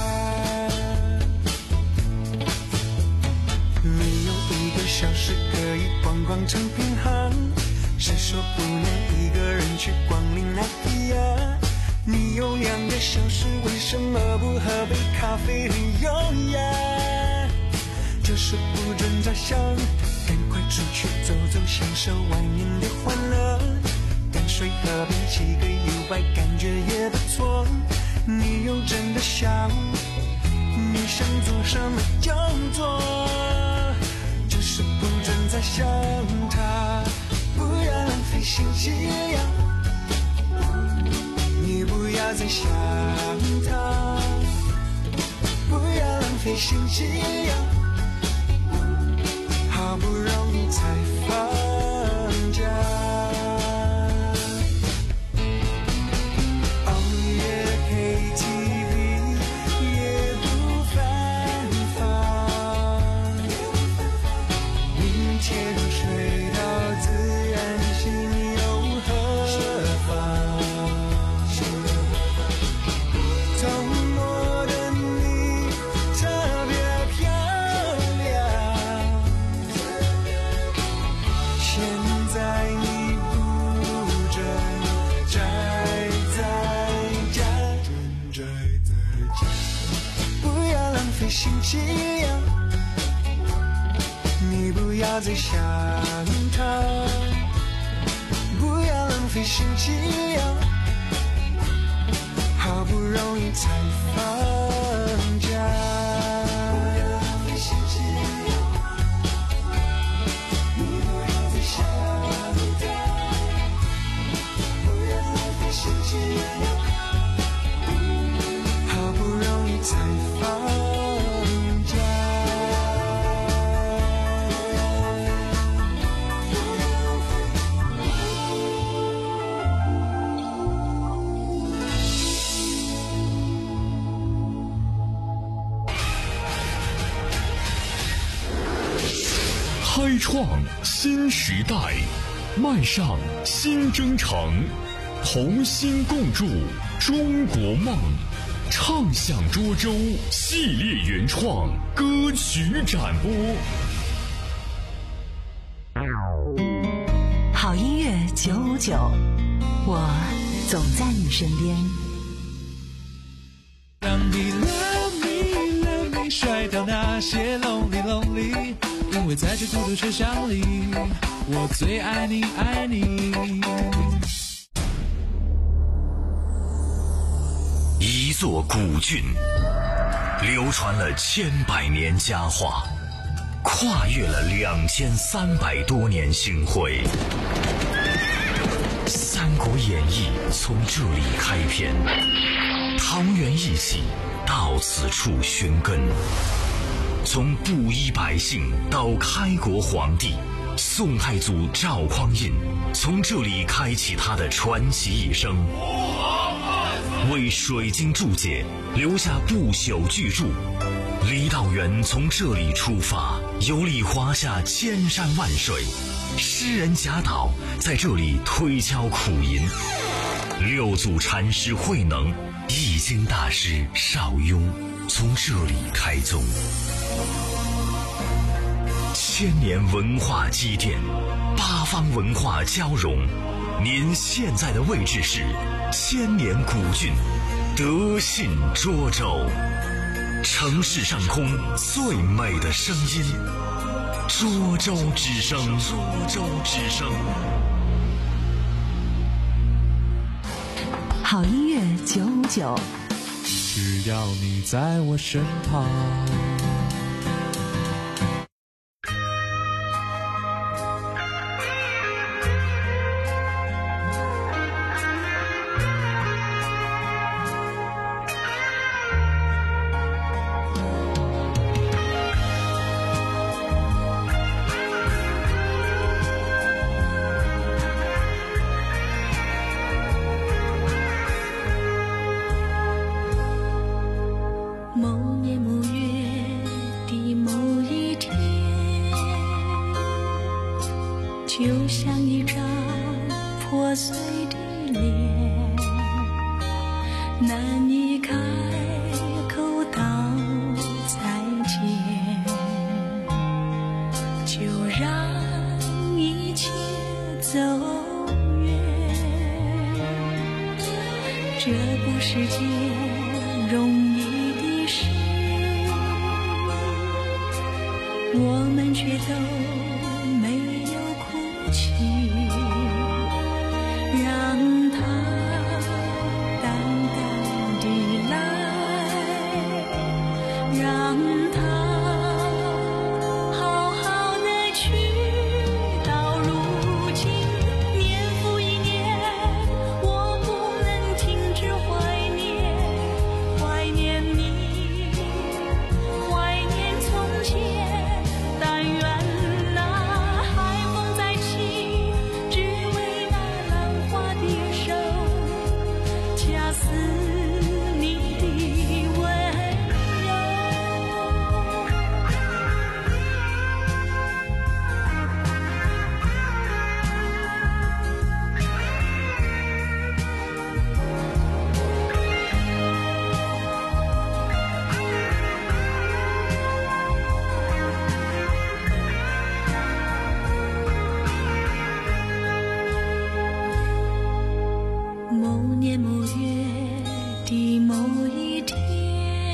你有一个小时可以逛逛成品行，谁说不能一个人去光临那迪亚？你有两个小时，为什么不喝杯咖啡很优雅？就是不准再想，赶快出去走走，享受外面的欢乐。淡水河边起个意外，感觉也不错。你又真的想，你想做什么就做，就是不准再想他，不要浪费星期夜。你不要再想他，不要浪费星期夜，好不容易才放假。哦耶 K T V 也不犯法，明天睡到自然醒又何妨？周末的你特别漂亮，现在你不准宅在家，宅在家，不要浪费星期夜，你不要再想他，不要浪费星期夜，好不容易才放假。不要浪费星期夜，你不要再想他，不要浪费星期夜，好不容易才放假。 开创新时代，迈上新征程，同心共筑中国梦。畅享涿州系列原创歌曲展播。 好音乐九五九，我总在你身边。 让你 love me love me 甩掉那些 lonely lonely， 因为在这孤独车厢里，我最爱你爱你。 一座古郡，流传了千百年佳话，跨越了两千三百多年星辉。《三国演义》从这里开篇，桃园一起到此处寻根。从布衣百姓到开国皇帝，宋太祖赵匡胤从这里开启他的传奇一生。为水晶注解留下不朽巨著，郦道元从这里出发，游历华夏千山万水，诗人贾岛在这里推敲苦吟，六祖禅师慧能、易经大师邵雍从这里开宗。千年文化积淀，八方文化交融，您现在的位置是千年古郡德信涿州，城市上空最美的声音，涿州之声，涿州之声。 好音乐九五九， 只要你在我身旁。 就像一张破碎的脸，难以开口道再见，就让一切走远。这不是件容易的事，我们却都没有哭泣，让它淡淡地来，让它好好的去。到如今年复一年，我不能停止怀念，怀念你，怀念从前。但愿那海风再起，只为那浪花的手，恰似你的温柔。某年某月的某一天，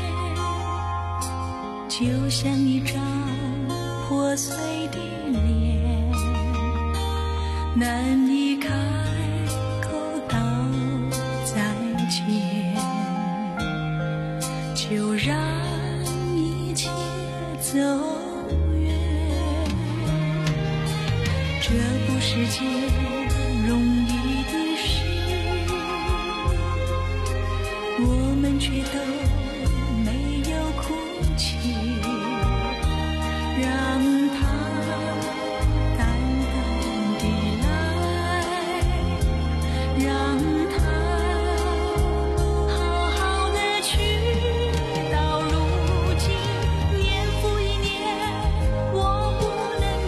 就像一张破碎的脸，难以开口道再见，就让一切走远。这不是件容易的事，我们却都没有哭泣，让它淡淡地来，让它好好的去。到如今年复一年，我不能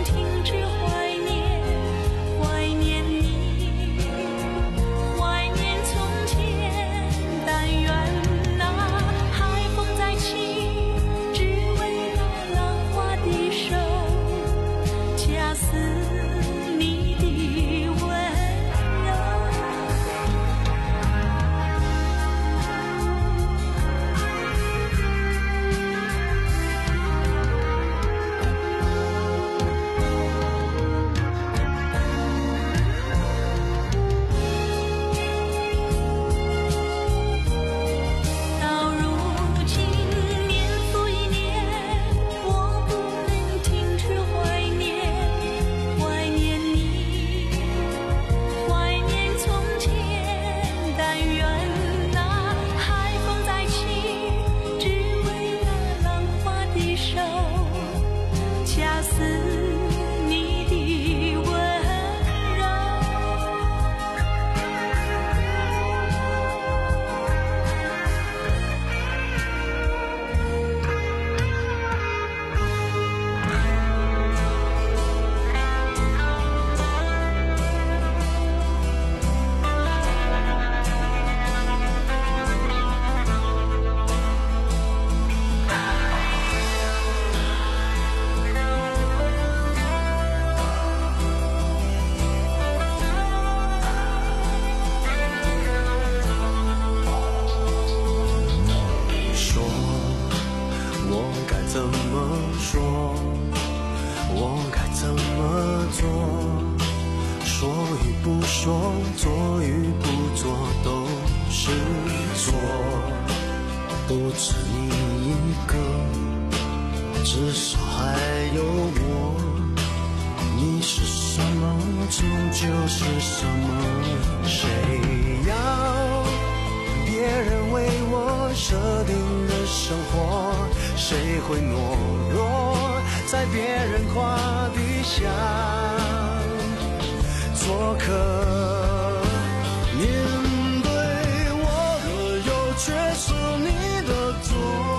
说，做与不做都是错，不止你一个，至少还有我。你是什么，终究是什么。谁要别人为我设定的生活？谁会懦弱在别人胯底下做客？面对我的有却是你的错，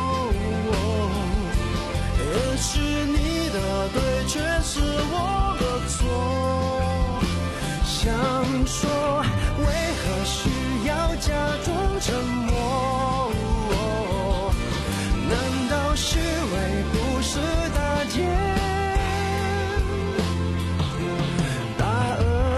也是你的对却是我的错。想说为何需要假装沉默？难道虚伪不是大奸大恶？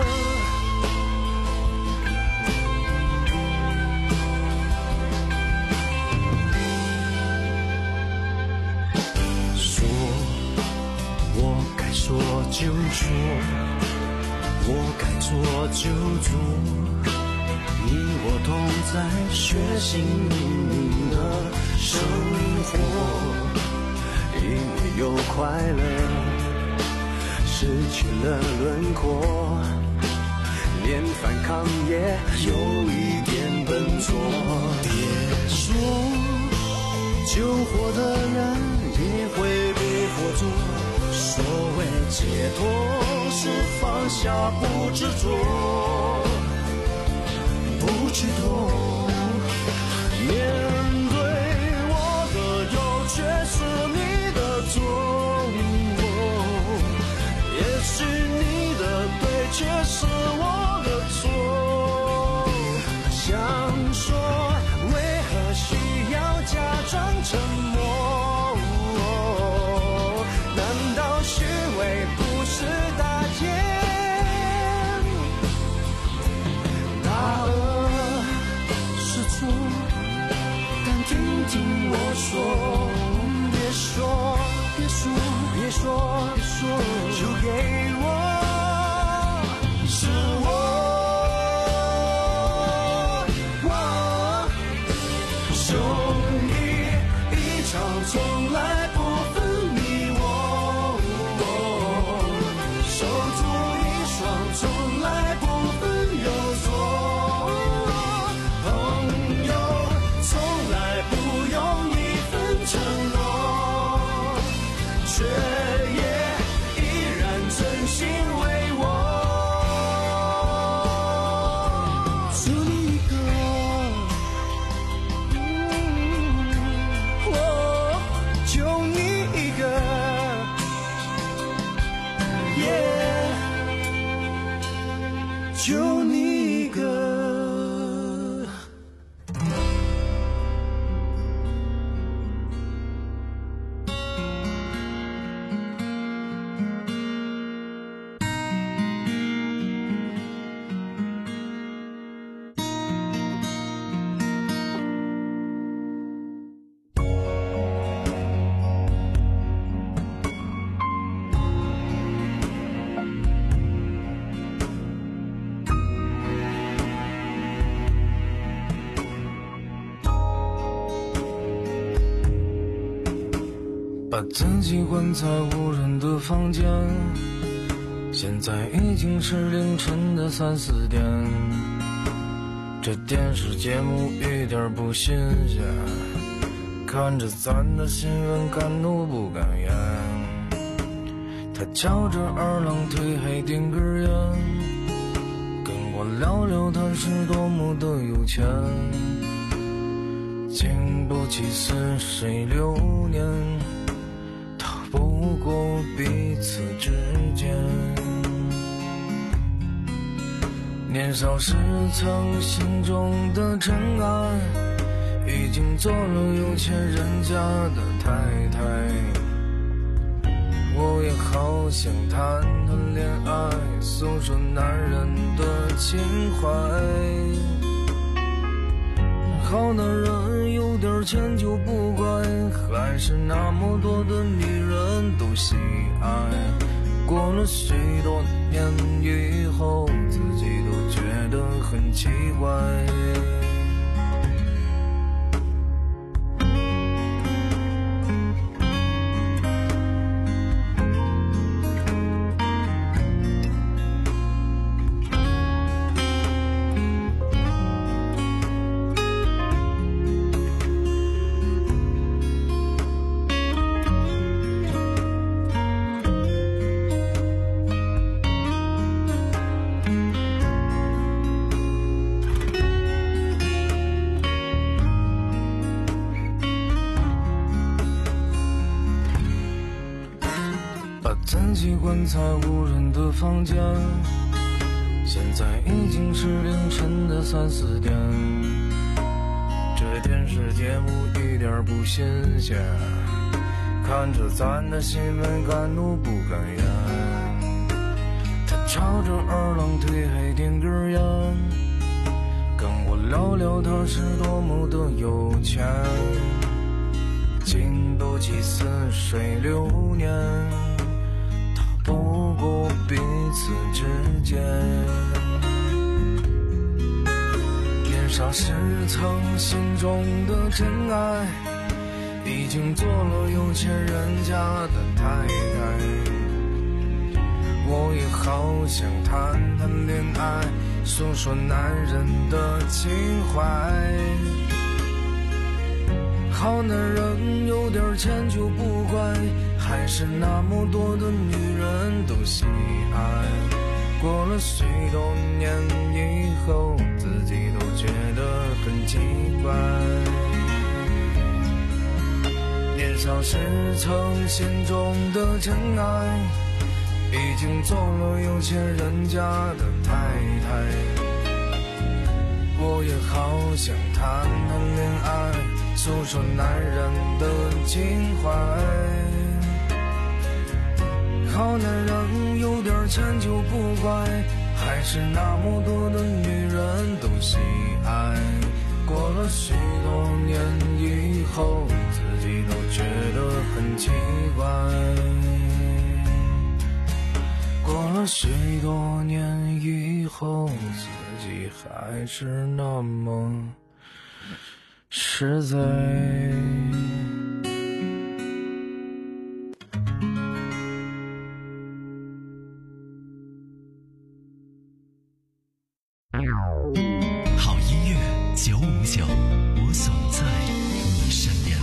说我该说就说，我该做就做，你我同在血腥淋淋的生活，因为有快乐，失去了轮廓，连反抗也有一点笨拙。别说救活的人也会被活捉，所谓解脱是放下不执着，不去躲。面对我的有却是你的错，也许你的对却是我的错。想说为何需要假装沉默？难道虚伪不是大奸大恶？是错，但听听我说，别说别说别说别说，就给我是我，我兄弟一场从来不分你我，手足一双从来不分有错，朋友从来不用一分承诺，却也依然真心为我。就你一个，我就你一个，耶，就你一个。 把自己关在无人的房间，现在已经是凌晨的三四点，这电视节目一点不新鲜，看着咱的新闻敢怒不敢言。他翘着二郎腿还点根烟，跟我聊聊他是多么的有钱，经不起似水流年，不过彼此之间。年少时曾心中的尘埃，已经做了有钱人家的太太。我也好想谈谈恋爱，诉说男人的情怀。好男人有点钱就不怪，还是那么多的女人都喜爱。 过了许多年以后，自己都觉得很奇怪。曾习惯在无人的房间，现在已经是凌晨的三四点。这电视节目一点不新鲜，看着咱的新闻敢怒不敢言。他朝着二郎腿还点根烟，跟我聊聊他是多么的有钱。经不起似水流年，不过彼此之间，年少时曾心中的真爱，已经做了有钱人家的太太。我也好想谈谈恋爱，诉说男人的情怀。好男人有点钱就不怪，还是那么多的女人都喜爱。过了许多年以后，自己都觉得很奇怪。年少时曾心中的真爱，已经做了有钱人家的太太。我也好想谈谈恋爱，诉说男人的情怀。好男人有点钱就不怪，还是那么多的女人都喜爱。过了许多年以后，自己都觉得很奇怪。过了许多年以后，自己还是那么实在。 好音乐九五九，我总在你身边。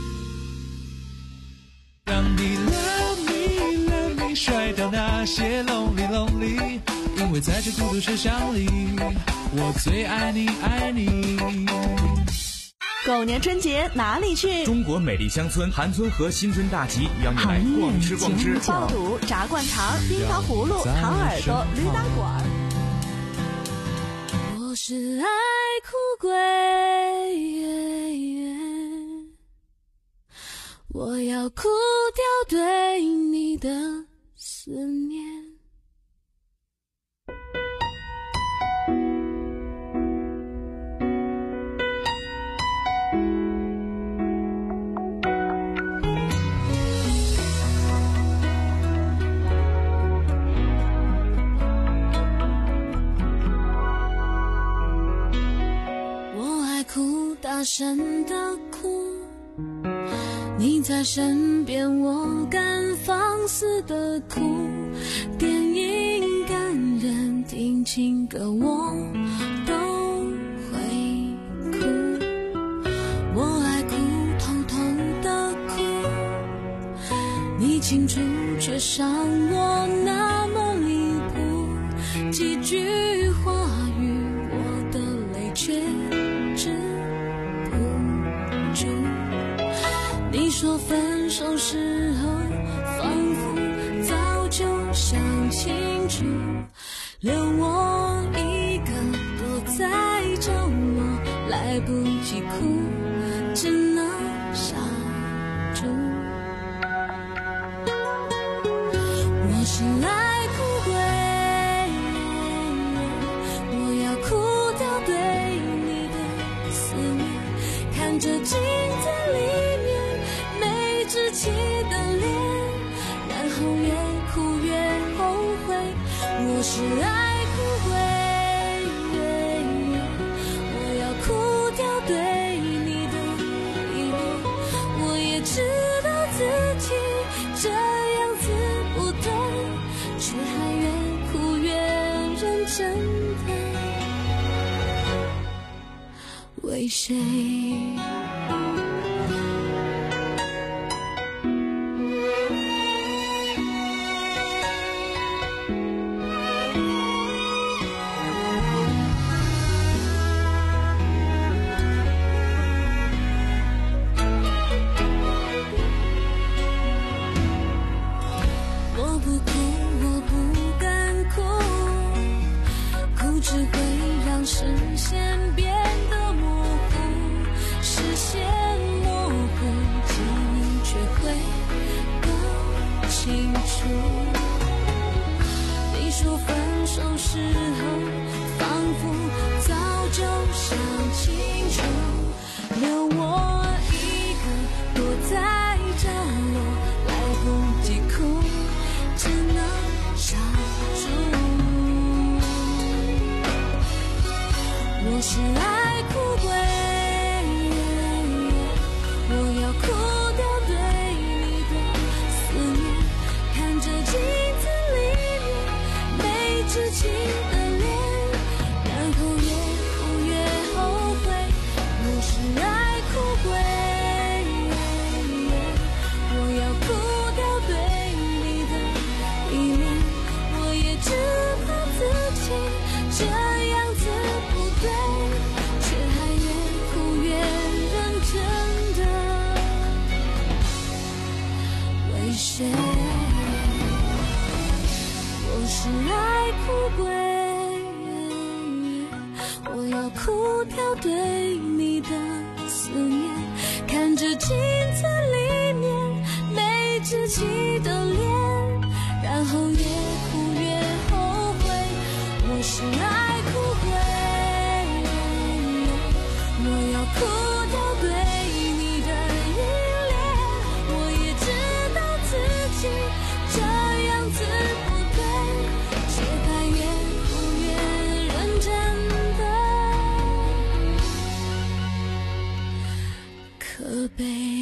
让你 love me love me 甩掉那些 lonely lonely， 因为在这孤独车厢里，我最爱你爱你。 狗年春节哪里去？ 中国美丽乡村韩村和新村大集邀你来逛吃逛吃， 爆肚、炸灌肠、冰糖葫芦、糖耳朵、驴打滚。 我是爱哭鬼，我要哭掉对你的思念。大声的哭，你在身边，我敢放肆的哭。电影感人，听情歌我都会哭。我爱哭，偷偷的哭，你清楚却伤我那么离谱。几句话语，我的泪却你说分手时候仿佛早就想清楚，留我一个躲在角落，来不及哭，只能傻住。我是爱哭鬼，我要哭掉对你的思念，看着镜子里稚气的脸，然后越哭越我是爱哭鬼，我要哭掉对你的依恋。我也知道自己这样子不对，却还越哭越认真的为谁？视线变得模糊，视线模糊，记忆却会更清楚。你说分手时候，仿佛早就想清楚，留我一个躲在角落，来不及哭，只能傻住。我是爱哭鬼，我要哭掉对你的思念，看着镜子里面没知情的脸，然后越哭越后悔。我是爱哭鬼，我要哭掉对你的依恋，我也知道自己这样子不对，却还越哭越认真的为谁？我是爱哭鬼，我要哭掉对你的思念，看着镜子里面没知己的脸，然后越哭越后悔。我是爱哭鬼，我要哭掉对你的依恋，我也知道自己这样子不对，却还越哭越认真的可悲。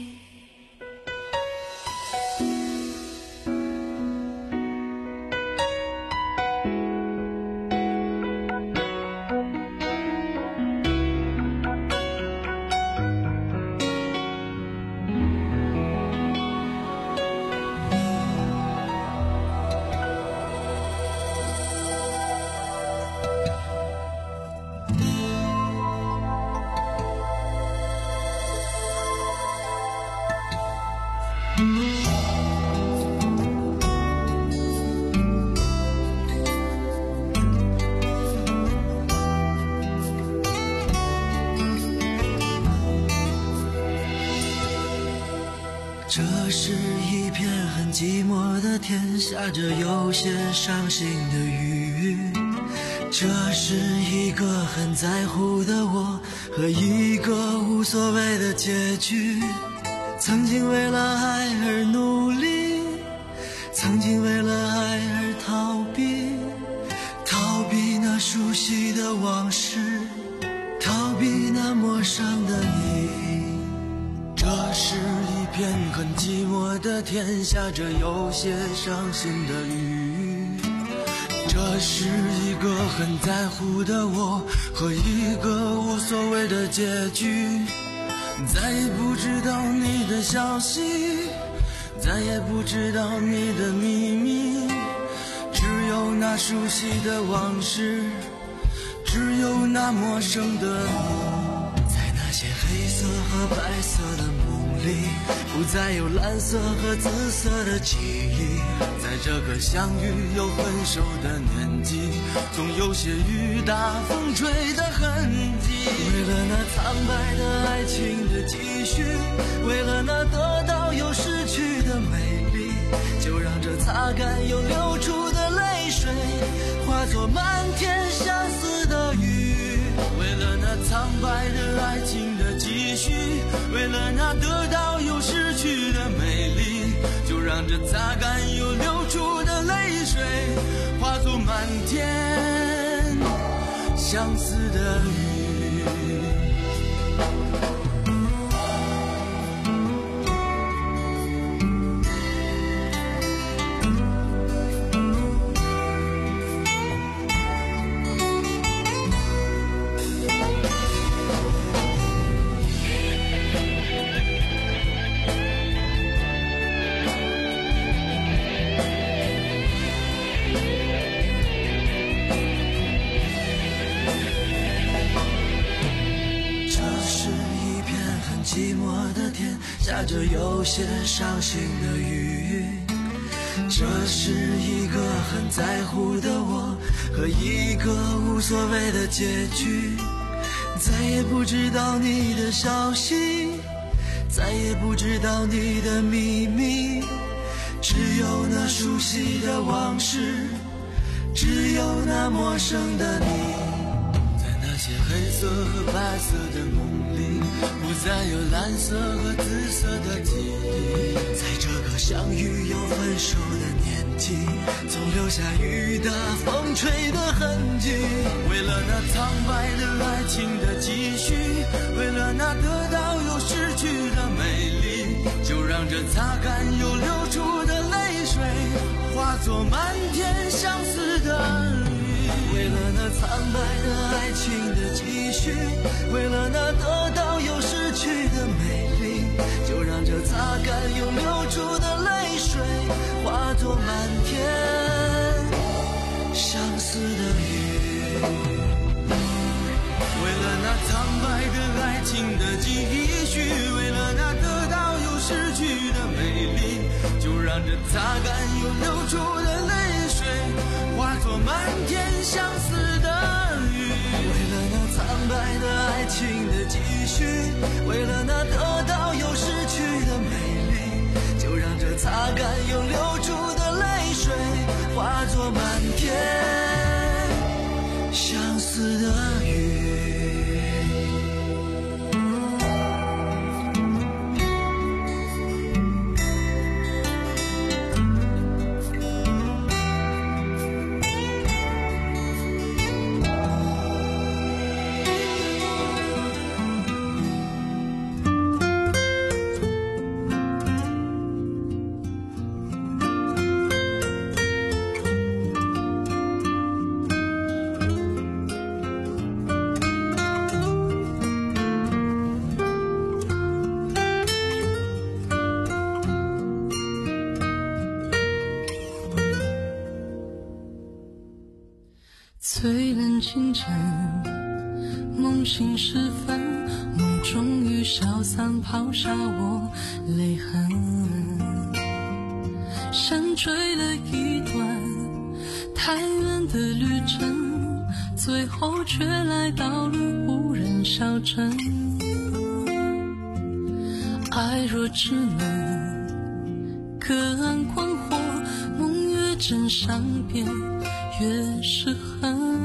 这是一片很寂寞的天，下着有些伤心的雨。这是一个很在乎的我和一个无所谓的结局。曾经为了爱而努力，曾经为了爱而逃避，逃避那熟悉的往事，逃避那陌生的你。这是一片很寂寞的天，下着有些伤心的雨。这是一个很在乎的我和一个无所谓的结局。再也不知道你的消息，再也不知道你的秘密，只有那熟悉的往事，只有那陌生的你。在那些黑色和白色的梦里，不再有蓝色和紫色的记忆。在这个相遇又分手的年纪，总有些雨打风吹的痕迹。为了那苍白的爱情的继续，为了那得到又失去的美丽，就让这擦干又流出的泪水化作漫天相思的雨。为了那苍白的爱情的继续，为了那得到又失去的美丽，就让这擦干又流出的泪水化作作漫天相思的雨。 下着有些伤心的雨，这是一个很在乎的我和一个无所谓的结局。再也不知道你的消息，再也不知道你的秘密，只有那熟悉的往事，只有那陌生的你。 那些黑色和白色的梦里，不再有蓝色和紫色的记忆。 在这个相遇又分手的年纪，总留下雨打风吹的痕迹。 为了那苍白的爱情的继续，为了那得到又失去的美丽，就让这擦干又流出的泪水化作漫天相思的雨。 为了那苍白的爱情的继续，为了那得到又失去的美丽，就让这擦干又流出的泪水化作漫天相思的雨。 为了那苍白的爱情的继续，为了那得到又失去的美丽，就让这擦干又流出的泪水化作漫天相思的雨。 为了那苍白的爱情的继续，为了那得到又失去的美丽，就让这擦干又流出的泪水化作漫天相思的雨。 最冷清晨，梦醒时分，梦终于消散，抛下我泪痕。山追了一段太远的旅程，最后却来到了无人小镇。爱若只能隔岸观火，梦越真善变越是恨。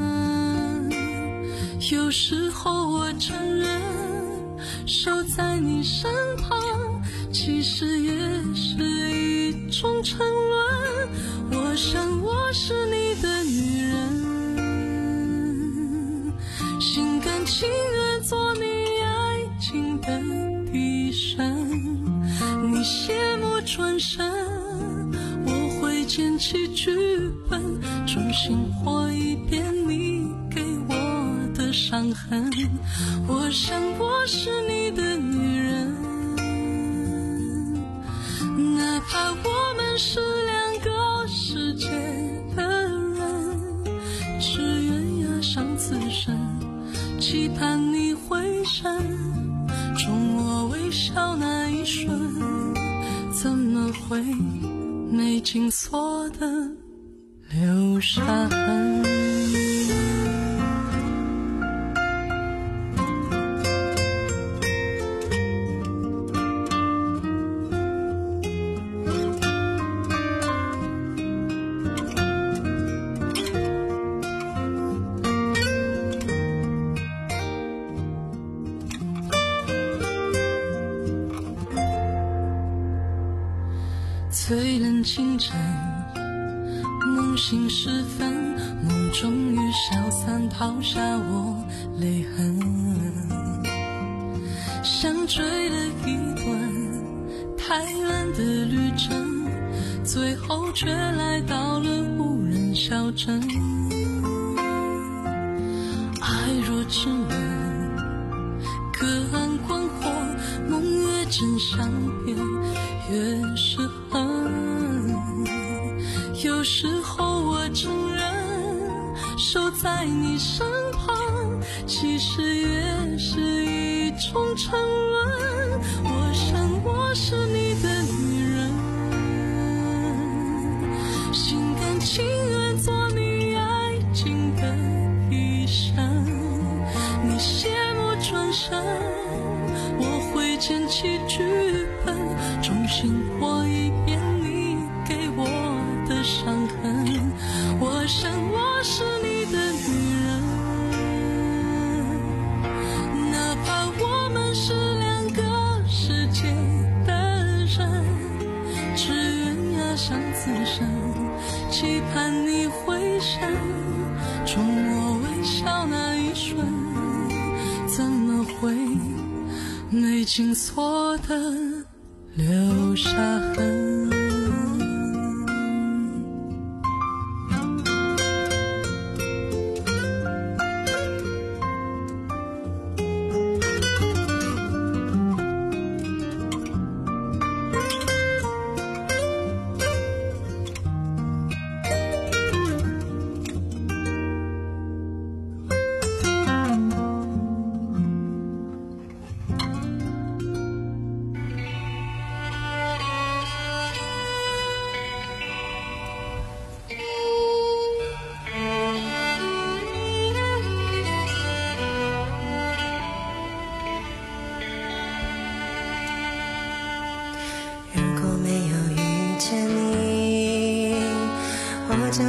有时候我承认，守在你身旁其实也是一种沉沦。我想我是你的女人，心甘情愿做你爱情的替身。你谢幕转身，我会捡起剧本，重新活一遍你给我的伤痕。我想我是你的女人，哪怕我们是两个世界的人，只愿压上此生，期盼你回神，冲我微笑那一瞬，怎么会没紧锁的留下痕。最冷清晨，梦梦醒时分，梦终于消散，抛下我泪痕，像追了一段太远的旅程，最后却来到了无人小镇。爱若只能隔岸观火，梦越真相变越是恨。有时候我承认，守在你身旁其实也是一种沉沦。我想我是你的女人，心甘情愿做你爱情的医生。你谢幕转身，我会捡起剧本，重新活一遍你给我的伤痕。我想我是你的女人，哪怕我们是两个世界的人，只愿压箱自身，期盼你回神，冲我微笑那一瞬，怎么会没紧锁的留下痕。 如果没有遇见你，我将